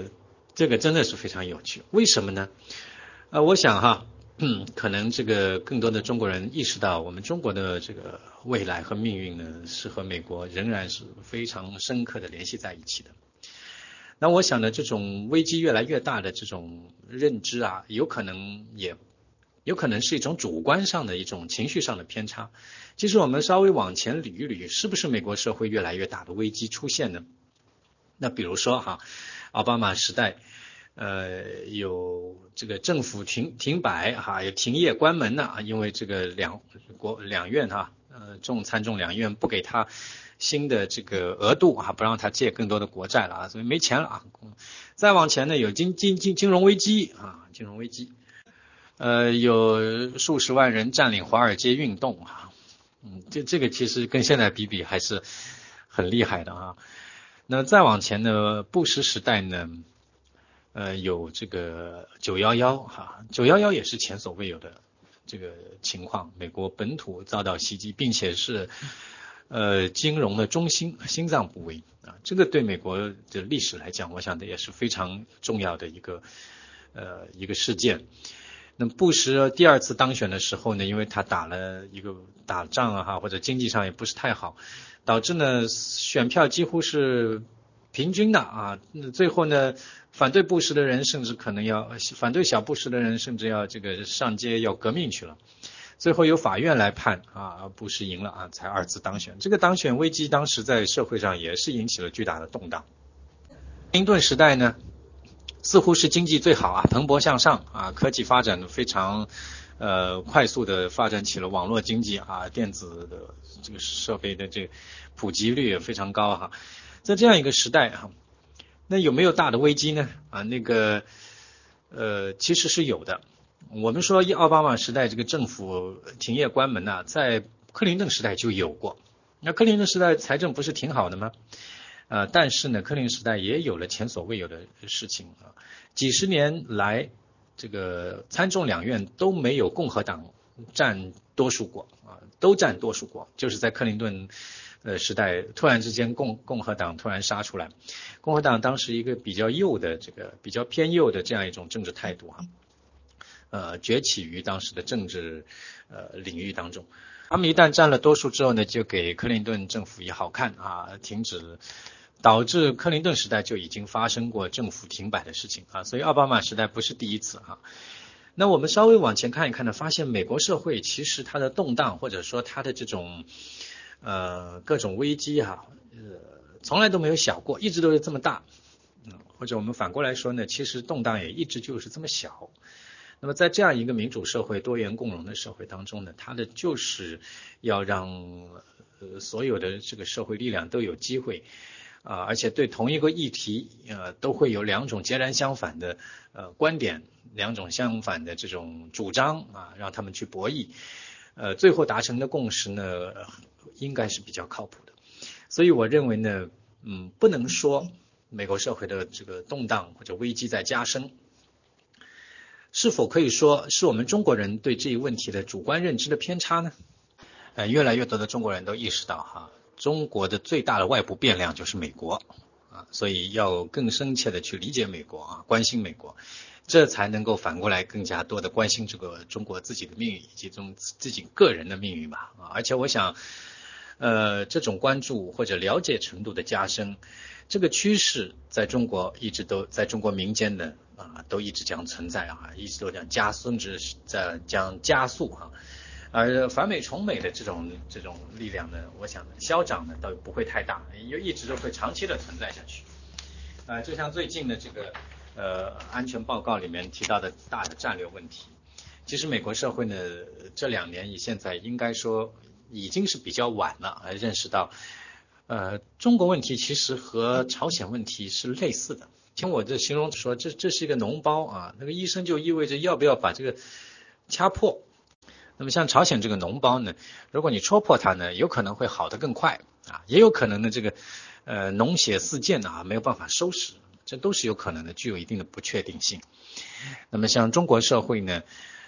这个真的是非常有趣。为什么呢？呃，我想哈，嗯，可能这个更多的中国人意识到，我们中国的这个未来和命运呢，是和美国仍然是非常深刻的联系在一起的。那我想呢，这种危机越来越大的这种认知啊，有可能也有可能是一种主观上的一种情绪上的偏差。其实我们稍微往前捋一捋，是不是美国社会越来越大的危机出现呢？那比如说哈，奥巴马时代，呃，有这个政府停停摆哈，有停业关门呐，因为这个两国两院哈，呃，众参众两院不给他新的这个额度啊，不让他借更多的国债了啊，所以没钱了啊。再往前呢，有金金金金融危机啊，金融危机，呃，有数十万人占领华尔街运动啊，嗯，这这个其实跟现在比比还是很厉害的啊。那再往前呢，布什时代呢，呃，有这个九一一哈，九一一也是前所未有的这个情况，美国本土遭到袭击，并且是呃金融的中心心脏部位啊，这个对美国的历史来讲，我想的也是非常重要的一个呃一个事件。那么布什第二次当选的时候呢，因为他打了一个打仗啊哈，或者经济上也不是太好，导致呢选票几乎是平均的啊。最后呢，反对布什的人甚至可能要反对小布什的人甚至要这个上街要革命去了。最后由法院来判啊，布什赢了啊，才二次当选。这个当选危机当时在社会上也是引起了巨大的动荡。克林顿时代呢，似乎是经济最好啊，蓬勃向上啊，科技发展非常呃快速的发展起了网络经济啊，电子的这个设备的这个普及率也非常高哈。在这样一个时代哈，那有没有大的危机呢？啊，那个呃其实是有的。我们说奥巴马时代这个政府停业关门啊，在克林顿时代就有过。那克林顿时代财政不是挺好的吗？呃，但是呢，克林顿时代也有了前所未有的事情啊，几十年来，这个参众两院都没有共和党占多数过啊，都占多数过，就是在克林顿呃时代，突然之间共共和党突然杀出来，共和党当时一个比较右的这个比较偏右的这样一种政治态度哈，呃，崛起于当时的政治呃领域当中。他们一旦占了多数之后呢，就给克林顿政府也好看啊，停止。导致克林顿时代就已经发生过政府停摆的事情啊，所以奥巴马时代不是第一次啊。那我们稍微往前看一看呢，发现美国社会其实它的动荡或者说它的这种呃各种危机哈、啊，呃从来都没有小过，一直都是这么大。嗯，或者我们反过来说呢，其实动荡也一直就是这么小。那么在这样一个民主社会、多元共荣的社会当中呢，它的就是要让呃所有的这个社会力量都有机会。啊，而且对同一个议题，呃，都会有两种截然相反的呃观点，两种相反的这种主张啊，让他们去博弈，呃，最后达成的共识呢，应该是比较靠谱的。所以我认为呢，嗯，不能说美国社会的这个动荡或者危机在加深，是否可以说是我们中国人对这一问题的主观认知的偏差呢？呃，越来越多的中国人都意识到哈。中国的最大的外部变量就是美国啊，所以要更深切的去理解美国啊，关心美国，这才能够反过来更加多的关心这个中国自己的命运以及中自己个人的命运吧啊，而且我想，呃，这种关注或者了解程度的加深，这个趋势在中国一直都在中国民间的啊，都一直将存在啊，一直都将加甚至在将加速啊。而反美崇美的这种这种力量呢，我想消长呢倒不会太大，因为一直都会长期的存在下去。呃，就像最近的这个呃安全报告里面提到的大的战略问题，其实美国社会呢这两年以现在应该说已经是比较晚了，而认识到呃中国问题其实和朝鲜问题是类似的。听我的形容说，这这是一个脓包啊，那个医生就意味着要不要把这个掐破。那么像朝鲜这个脓包呢，如果你戳破它呢，有可能会好得更快啊，也有可能呢这个呃脓血四溅啊没有办法收拾，这都是有可能的，具有一定的不确定性。那么像中国社会呢，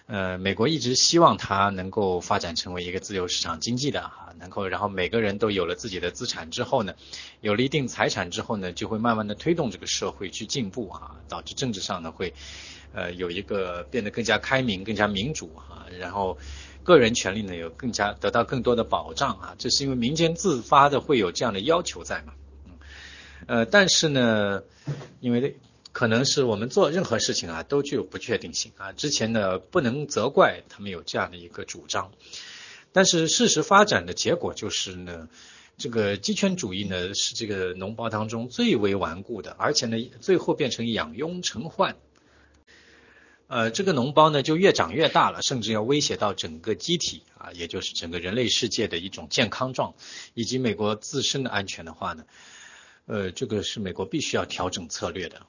呃，美国一直希望它能够发展成为一个自由市场经济的啊，能够然后每个人都有了自己的资产之后呢，有了一定财产之后呢，就会慢慢的推动这个社会去进步啊，导致政治上呢会呃有一个变得更加开明、更加民主啊，然后个人权利呢有更加得到更多的保障啊，这是因为民间自发的会有这样的要求在嘛。呃，但是呢，因为可能是我们做任何事情啊都具有不确定性啊，之前呢不能责怪他们有这样的一个主张，但是事实发展的结果就是呢，这个极权主义呢是这个脓包当中最为顽固的，而且呢最后变成养痈成患。呃，这个脓包呢就越长越大了，甚至要威胁到整个机体啊，也就是整个人类世界的一种健康状，以及美国自身的安全的话呢，呃，这个是美国必须要调整策略的。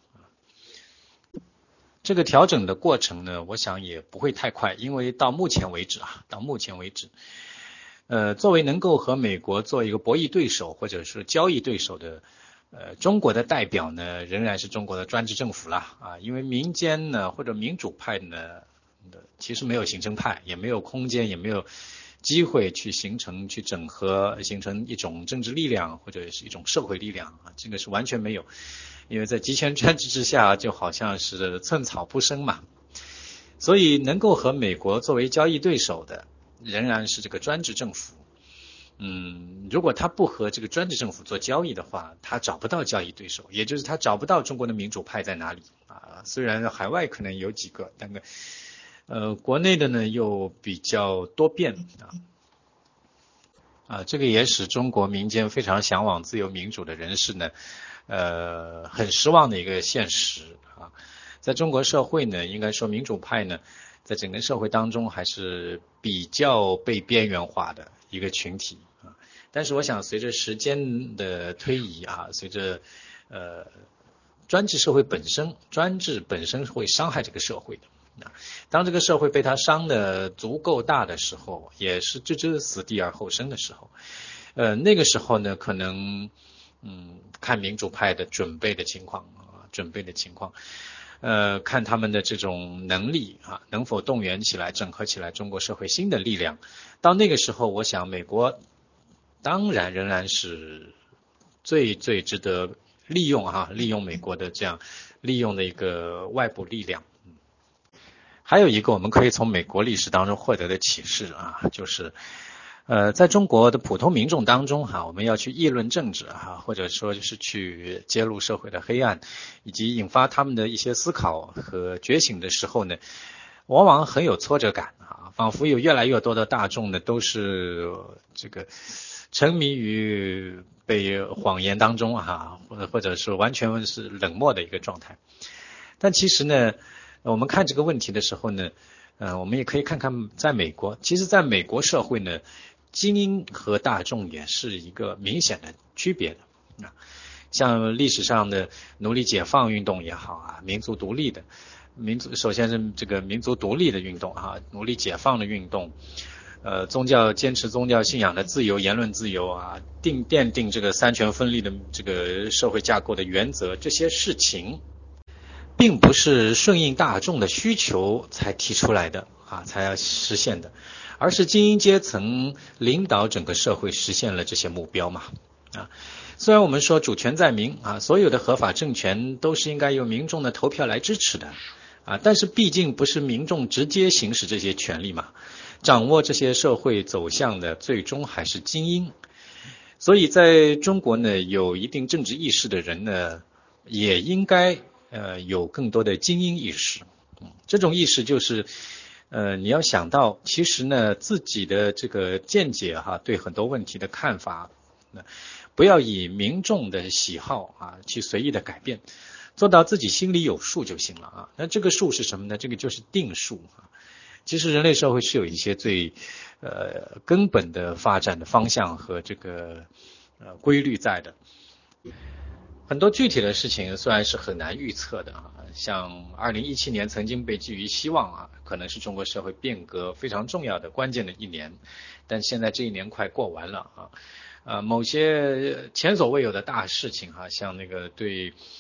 这个调整的过程呢，我想也不会太快，因为到目前为止啊，到目前为止，呃，作为能够和美国做一个博弈对手或者是交易对手的，呃，中国的代表呢，仍然是中国的专制政府啦啊，因为民间呢或者民主派呢，其实没有形成派，也没有空间，也没有机会去形成、去整合、形成一种政治力量或者是一种社会力量啊，这个是完全没有。因为在集权专制之下，就好像是寸草不生嘛，所以能够和美国作为交易对手的，仍然是这个专制政府。嗯，如果他不和这个专制政府做交易的话，他找不到交易对手，也就是他找不到中国的民主派在哪里啊。虽然海外可能有几个，但是呃，国内的呢又比较多变啊。啊，这个也使中国民间非常向往自由民主的人士呢，呃，很失望的一个现实啊。在中国社会呢，应该说民主派呢，在整个社会当中还是比较被边缘化的一个群体啊。但是我想，随着时间的推移啊，随着呃专制社会本身，专制本身会伤害这个社会的。当这个社会被他伤得足够大的时候，也是置之死地而后生的时候，呃，那个时候呢，可能，嗯，看民主派的准备的情况啊，准备的情况，呃，看他们的这种能力啊，能否动员起来、整合起来中国社会新的力量。到那个时候，我想美国当然仍然是最最值得利用哈、啊，利用美国的这样利用的一个外部力量。还有一个我们可以从美国历史当中获得的启示啊，就是呃，在中国的普通民众当中哈、啊，我们要去议论政治哈、啊，或者说就是去揭露社会的黑暗，以及引发他们的一些思考和觉醒的时候呢，往往很有挫折感啊，仿佛有越来越多的大众呢都是这个沉迷于被谎言当中哈，或者或者是完全是冷漠的一个状态。但其实呢，我们看这个问题的时候呢，呃，我们也可以看看在美国，其实在美国社会呢，精英和大众也是一个明显的区别的啊。像历史上的奴隶解放运动也好啊，民族独立的民族，首先是这个民族独立的运动啊，奴隶解放的运动，呃，宗教坚持宗教信仰的自由、言论自由啊，定奠定这个三权分立的这个社会架构的原则，这些事情并不是顺应大众的需求才提出来的啊，才要实现的，而是精英阶层领导整个社会实现了这些目标嘛啊。虽然我们说主权在民啊，所有的合法政权都是应该由民众的投票来支持的啊，但是毕竟不是民众直接行使这些权利嘛，掌握这些社会走向的最终还是精英。所以在中国呢，有一定政治意识的人呢，也应该呃，有更多的精英意识，嗯，这种意识就是，呃，你要想到，其实呢，自己的这个见解哈，对很多问题的看法，不要以民众的喜好啊去随意的改变，做到自己心里有数就行了啊。那这个数是什么呢？这个就是定数啊。其实人类社会是有一些最呃根本的发展的方向和这个呃规律在的。很多具体的事情虽然是很难预测的啊，像二零一七年曾经被寄予希望啊，可能是中国社会变革非常重要的关键的一年，但现在这一年快过完了啊，呃，某些前所未有的大事情哈、啊，像那个对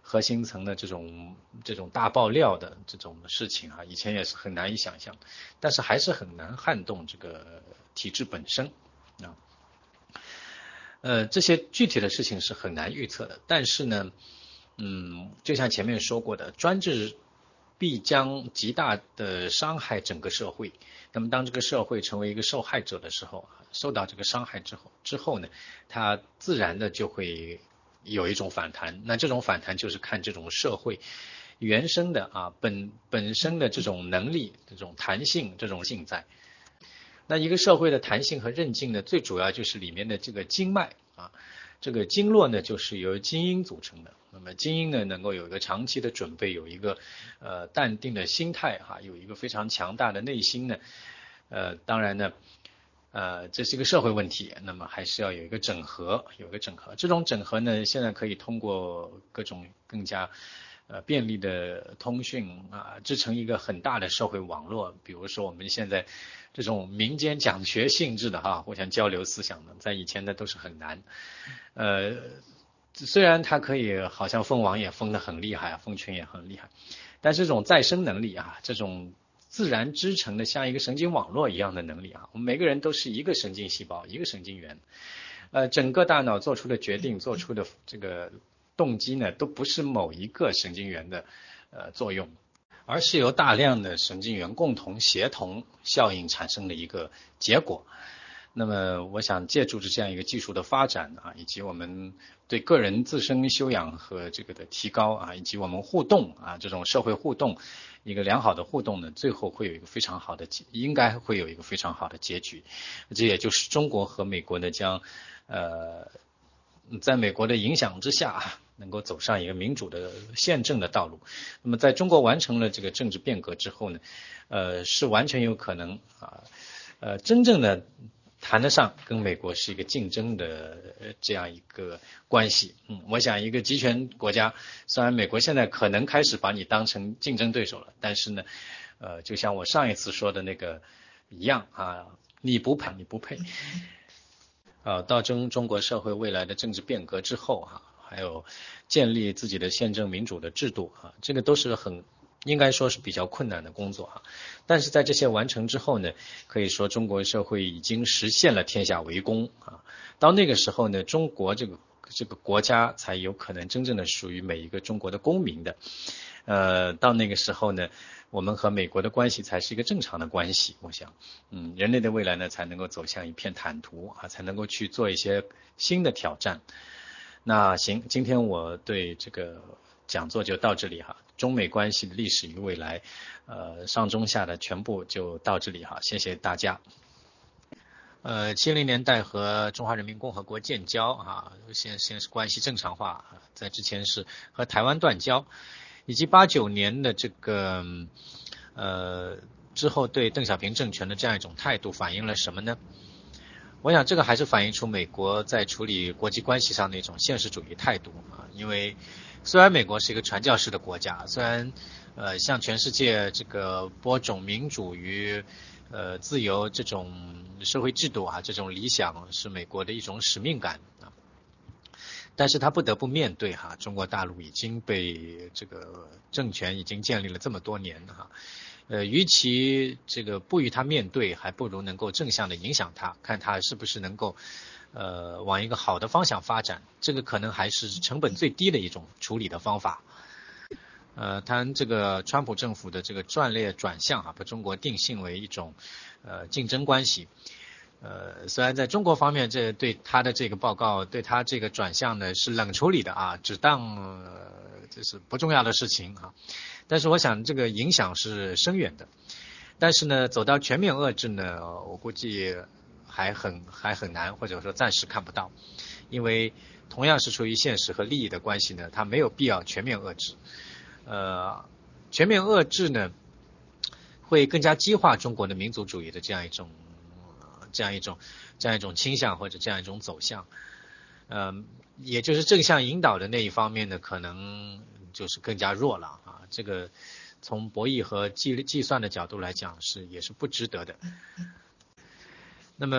核心层的这种这种大爆料的这种事情啊，以前也是很难以想象，但是还是很难撼动这个体制本身啊。呃，这些具体的事情是很难预测的，但是呢，嗯，就像前面说过的，专制必将极大的伤害整个社会。那么，当这个社会成为一个受害者的时候，受到这个伤害之后，之后呢，它自然的就会有一种反弹。那这种反弹就是看这种社会原生的啊本本身的这种能力、这种弹性、这种性在。那一个社会的弹性和韧劲呢，最主要就是里面的这个经脉啊，这个经络呢，就是由精英组成的。那么精英呢，能够有一个长期的准备，有一个呃淡定的心态哈、啊，有一个非常强大的内心呢。呃，当然呢，呃，这是一个社会问题，那么还是要有一个整合，有一个整合。这种整合呢，现在可以通过各种更加呃便利的通讯啊，制成一个很大的社会网络。比如说我们现在这种民间讲学性质的哈，互相交流思想的，在以前的都是很难。呃，虽然它可以好像封网也封得很厉害，封群也很厉害，但是这种再生能力啊，这种自然织成的像一个神经网络一样的能力啊，我们每个人都是一个神经细胞，一个神经元。呃，整个大脑做出的决定，做出的这个动机呢，都不是某一个神经元的呃作用，而是由大量的神经元共同协同效应产生的一个结果。那么我想借助着这样一个技术的发展啊，以及我们对个人自身修养和这个的提高啊，以及我们互动啊，这种社会互动，一个良好的互动呢，最后会有一个非常好的，应该会有一个非常好的结局。这也就是中国和美国呢将呃在美国的影响之下，能够走上一个民主的宪政的道路。那么在中国完成了这个政治变革之后呢，呃是完全有可能啊呃真正的谈得上跟美国是一个竞争的这样一个关系。嗯，我想一个集权国家，虽然美国现在可能开始把你当成竞争对手了，但是呢，呃，就像我上一次说的那个一样啊，你不配，你不配。呃，到中中国社会未来的政治变革之后哈、啊，还有建立自己的宪政民主的制度啊，这个都是很应该说是比较困难的工作哈、啊。但是在这些完成之后呢，可以说中国社会已经实现了天下为公啊。到那个时候呢，中国这个这个国家才有可能真正的属于每一个中国的公民的。呃，到那个时候呢，我们和美国的关系才是一个正常的关系。我想，嗯，人类的未来呢，才能够走向一片坦途啊，才能够去做一些新的挑战。那行，今天我对这个讲座就到这里哈，中美关系的历史与未来，呃，上中下的全部就到这里哈，谢谢大家。呃，七零年代和中华人民共和国建交啊，先先是关系正常化，在之前是和台湾断交。以及八九年的这个呃之后对邓小平政权的这样一种态度反映了什么呢？我想这个还是反映出美国在处理国际关系上的一种现实主义态度啊。因为虽然美国是一个传教士的国家，虽然呃向全世界这个播种民主与呃自由这种社会制度啊，这种理想是美国的一种使命感啊。但是他不得不面对哈，中国大陆已经被这个政权已经建立了这么多年哈，呃，与其这个不与他面对，还不如能够正向的影响他，看他是不是能够呃往一个好的方向发展，这个可能还是成本最低的一种处理的方法。呃，谈这个川普政府的这个战略转向哈，把中国定性为一种呃竞争关系。呃，虽然在中国方面，这对他的这个报告，对他这个转向呢是冷处理的啊，只当呃这是不重要的事情啊。但是我想这个影响是深远的。但是呢，走到全面遏制呢，我估计还很还很难，或者说暂时看不到，因为同样是出于现实和利益的关系呢，它没有必要全面遏制。呃，全面遏制呢，会更加激化中国的民族主义的这样一种。这样一种这样一种倾向或者这样一种走向，嗯，也就是正向引导的那一方面呢，可能就是更加弱了啊。这个从博弈和计计算的角度来讲，是也是不值得的。那么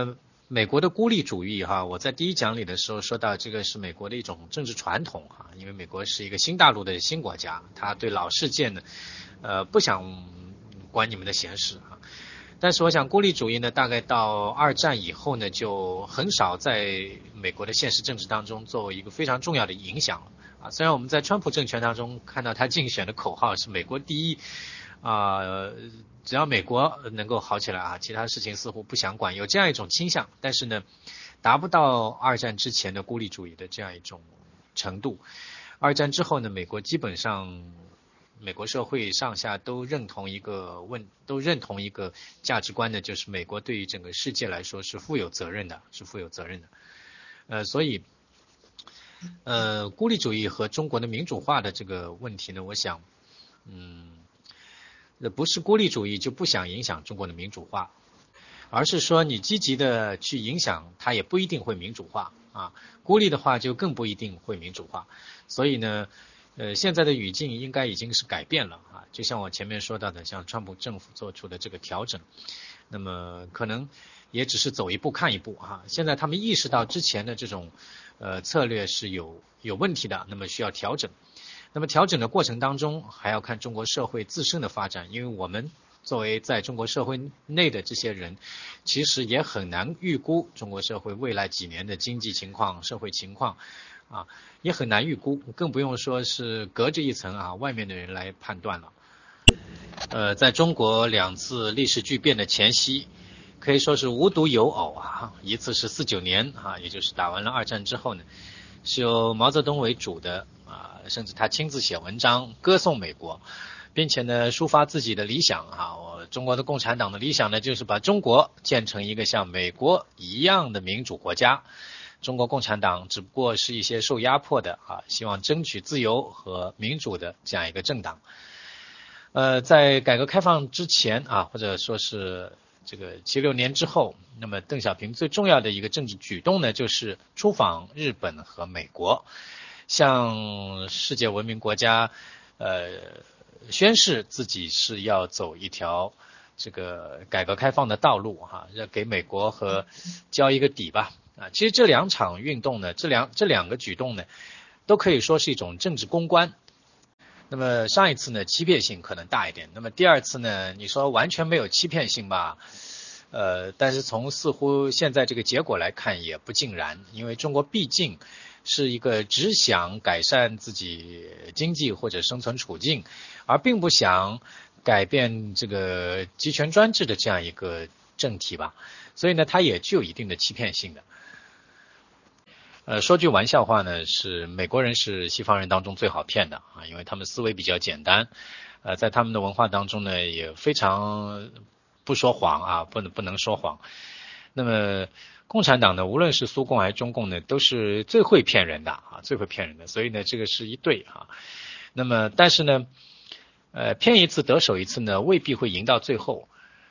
美国的孤立主义哈，我在第一讲里的时候说到，这个是美国的一种政治传统哈，因为美国是一个新大陆的新国家，他对老世界呢，呃，不想管你们的闲事啊。但是我想，孤立主义呢，大概到二战以后呢，就很少在美国的现实政治当中作为一个非常重要的影响了啊。虽然我们在川普政权当中看到他竞选的口号是美国第一啊。呃只要美国能够好起来啊，其他事情似乎不想管，有这样一种倾向，但是呢，达不到二战之前的孤立主义的这样一种程度。二战之后呢，美国基本上，美国社会上下都认同一个问，都认同一个价值观呢，就是美国对于整个世界来说是负有责任的，是负有责任的。呃，所以，呃，孤立主义和中国的民主化的这个问题呢，我想，嗯。不是孤立主义就不想影响中国的民主化，而是说你积极的去影响它也不一定会民主化啊，孤立的话就更不一定会民主化。所以呢呃，现在的语境应该已经是改变了啊，就像我前面说到的，像川普政府做出的这个调整，那么可能也只是走一步看一步啊。现在他们意识到之前的这种呃策略是有有问题的，那么需要调整。那么调整的过程当中，还要看中国社会自身的发展，因为我们作为在中国社会内的这些人，其实也很难预估中国社会未来几年的经济情况、社会情况啊，也很难预估，更不用说是隔着一层啊外面的人来判断了。呃，在中国两次历史巨变的前夕，可以说是无独有偶啊，一次是四九年啊，也就是打完了二战之后呢，是由毛泽东为主的啊，甚至他亲自写文章歌颂美国，并且呢抒发自己的理想啊，我中国的共产党的理想呢，就是把中国建成一个像美国一样的民主国家。中国共产党只不过是一些受压迫的啊，希望争取自由和民主的这样一个政党。呃，在改革开放之前啊，或者说是这个七六年之后，那么邓小平最重要的一个政治举动呢，就是出访日本和美国，向世界文明国家呃宣示自己是要走一条这个改革开放的道路哈，要给美国和交一个底吧啊。其实这两场运动呢，这两这两个举动呢，都可以说是一种政治公关。那么上一次呢，欺骗性可能大一点。那么第二次呢，你说完全没有欺骗性吧？呃，但是从似乎现在这个结果来看，也不尽然，因为中国毕竟是一个只想改善自己经济或者生存处境，而并不想改变这个集权专制的这样一个政体吧。所以呢，它也具有一定的欺骗性的。呃，说句玩笑话呢，是美国人是西方人当中最好骗的啊，因为他们思维比较简单，呃，在他们的文化当中呢，也非常不说谎啊，不能不能说谎。那么共产党呢，无论是苏共还是中共呢，都是最会骗人的啊，最会骗人的，所以呢，这个是一对啊。那么但是呢，呃，骗一次得手一次呢，未必会赢到最后。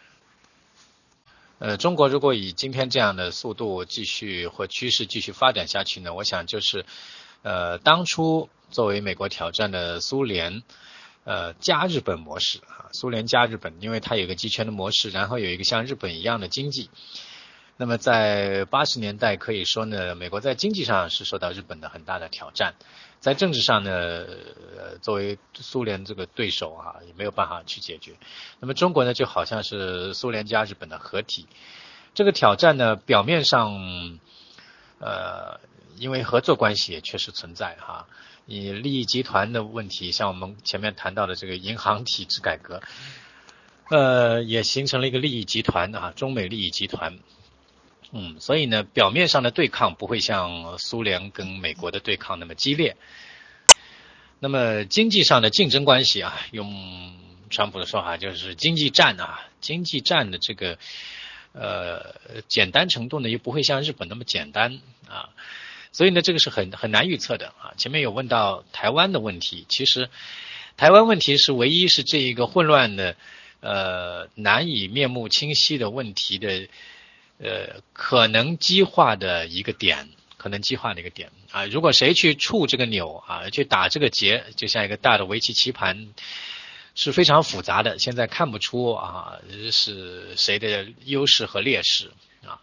呃，中国如果以今天这样的速度继续或趋势继续发展下去呢，我想就是，呃，当初作为美国挑战的苏联，呃，加日本模式啊，苏联加日本，因为它有一个集权的模式，然后有一个像日本一样的经济。那么在八十年代可以说呢，美国在经济上是受到日本的很大的挑战，在政治上呢，呃，作为苏联这个对手啊，也没有办法去解决。那么中国呢，就好像是苏联加日本的合体，这个挑战呢，表面上，呃，因为合作关系也确实存在哈，以利益集团的问题，像我们前面谈到的这个银行体制改革，呃，也形成了一个利益集团啊，中美利益集团。嗯，所以呢，表面上的对抗不会像苏联跟美国的对抗那么激烈。那么经济上的竞争关系啊，用川普的说法就是经济战啊，经济战的这个呃简单程度呢，又不会像日本那么简单啊，所以呢，这个是很很难预测的啊。前面有问到台湾的问题，其实台湾问题是唯一是这一个混乱的呃难以面目清晰的问题的。呃，可能激化的一个点，可能激化的一个点啊，如果谁去触这个钮啊，去打这个结，就像一个大的围棋棋盘，是非常复杂的，现在看不出啊是谁的优势和劣势啊。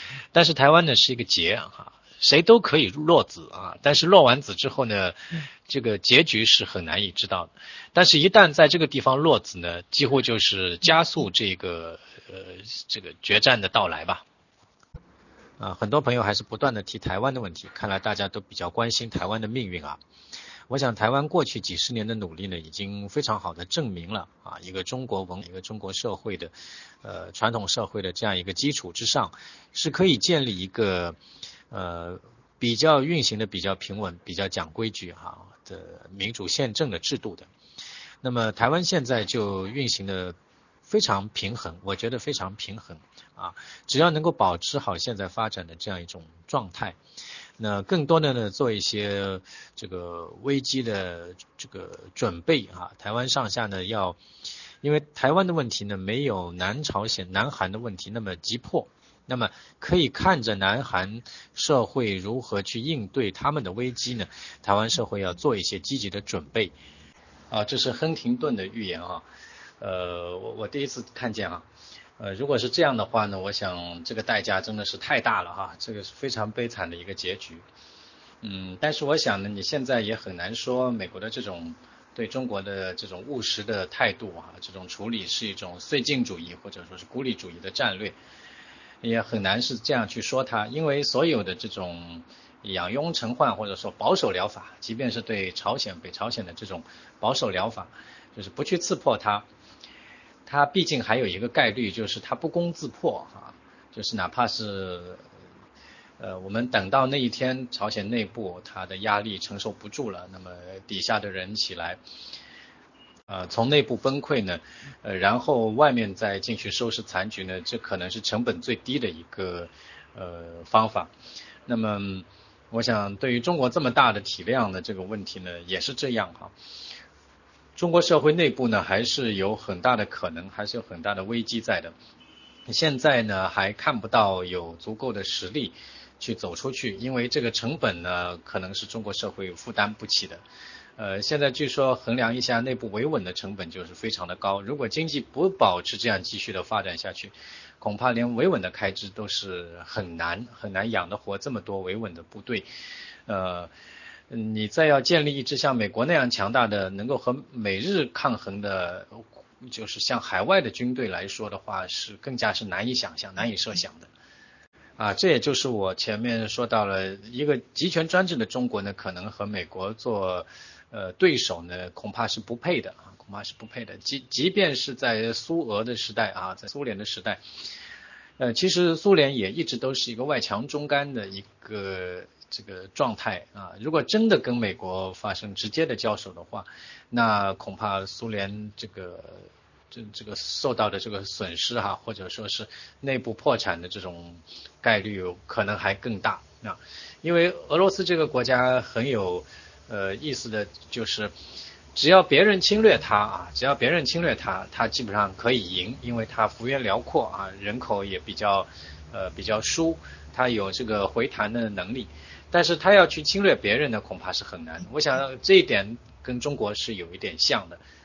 但是台湾呢是一个结啊，谁都可以落子啊，但是落完子之后呢，这个结局是很难以知道的。但是一旦在这个地方落子呢，几乎就是加速这个呃这个决战的到来吧。啊，很多朋友还是不断的提台湾的问题，看来大家都比较关心台湾的命运啊。我想台湾过去几十年的努力呢，已经非常好的证明了啊，一个中国文一个中国社会的呃传统社会的这样一个基础之上，是可以建立一个呃比较运行的比较平稳、比较讲规矩哈、啊、的民主宪政的制度的。那么台湾现在就运行的非常平衡，我觉得非常平衡啊，只要能够保持好现在发展的这样一种状态。那更多的呢，做一些这个危机的这个准备啊。台湾上下呢要，因为台湾的问题呢没有南朝鲜、南韩的问题那么急迫，那么可以看着南韩社会如何去应对他们的危机呢？台湾社会要做一些积极的准备啊。这是亨廷顿的预言啊。呃，我我第一次看见啊。呃，如果是这样的话呢，我想这个代价真的是太大了哈，这个是非常悲惨的一个结局。嗯，但是我想呢，你现在也很难说美国的这种对中国的这种务实的态度啊，这种处理是一种绥靖主义或者说是孤立主义的战略，也很难是这样去说它，因为所有的这种养庸成患或者说保守疗法，即便是对朝鲜、北朝鲜的这种保守疗法，就是不去刺破它。它毕竟还有一个概率，就是它不攻自破啊，就是哪怕是呃我们等到那一天朝鲜内部它的压力承受不住了，那么底下的人起来呃从内部崩溃呢，呃然后外面再进去收拾残局呢，这可能是成本最低的一个呃方法。那么我想对于中国这么大的体量的这个问题呢，也是这样哈。中国社会内部呢，还是有很大的可能，还是有很大的危机在的。现在呢，还看不到有足够的实力去走出去，因为这个成本呢，可能是中国社会负担不起的。呃，现在据说衡量一下内部维稳的成本就是非常的高，如果经济不保持这样继续的发展下去，恐怕连维稳的开支都是很难很难养得活这么多维稳的部队。呃。你再要建立一支像美国那样强大的能够和美日抗衡的，就是像海外的军队来说的话，是更加是难以想象难以设想的啊。这也就是我前面说到了一个集权专制的中国呢，可能和美国做呃对手呢，恐怕是不配的啊，恐怕是不配的。即即便是在苏俄的时代啊，在苏联的时代，呃，其实苏联也一直都是一个外强中干的一个这个状态啊。如果真的跟美国发生直接的交手的话，那恐怕苏联这个这这个受到的这个损失哈、啊，或者说是内部破产的这种概率可能还更大啊。因为俄罗斯这个国家很有呃意思的就是，只要别人侵略它啊，只要别人侵略它，它基本上可以赢，因为它幅员辽阔啊，人口也比较呃比较疏，它有这个回弹的能力。但是他要去侵略别人呢，恐怕是很难。我想这一点跟中国是有一点像的，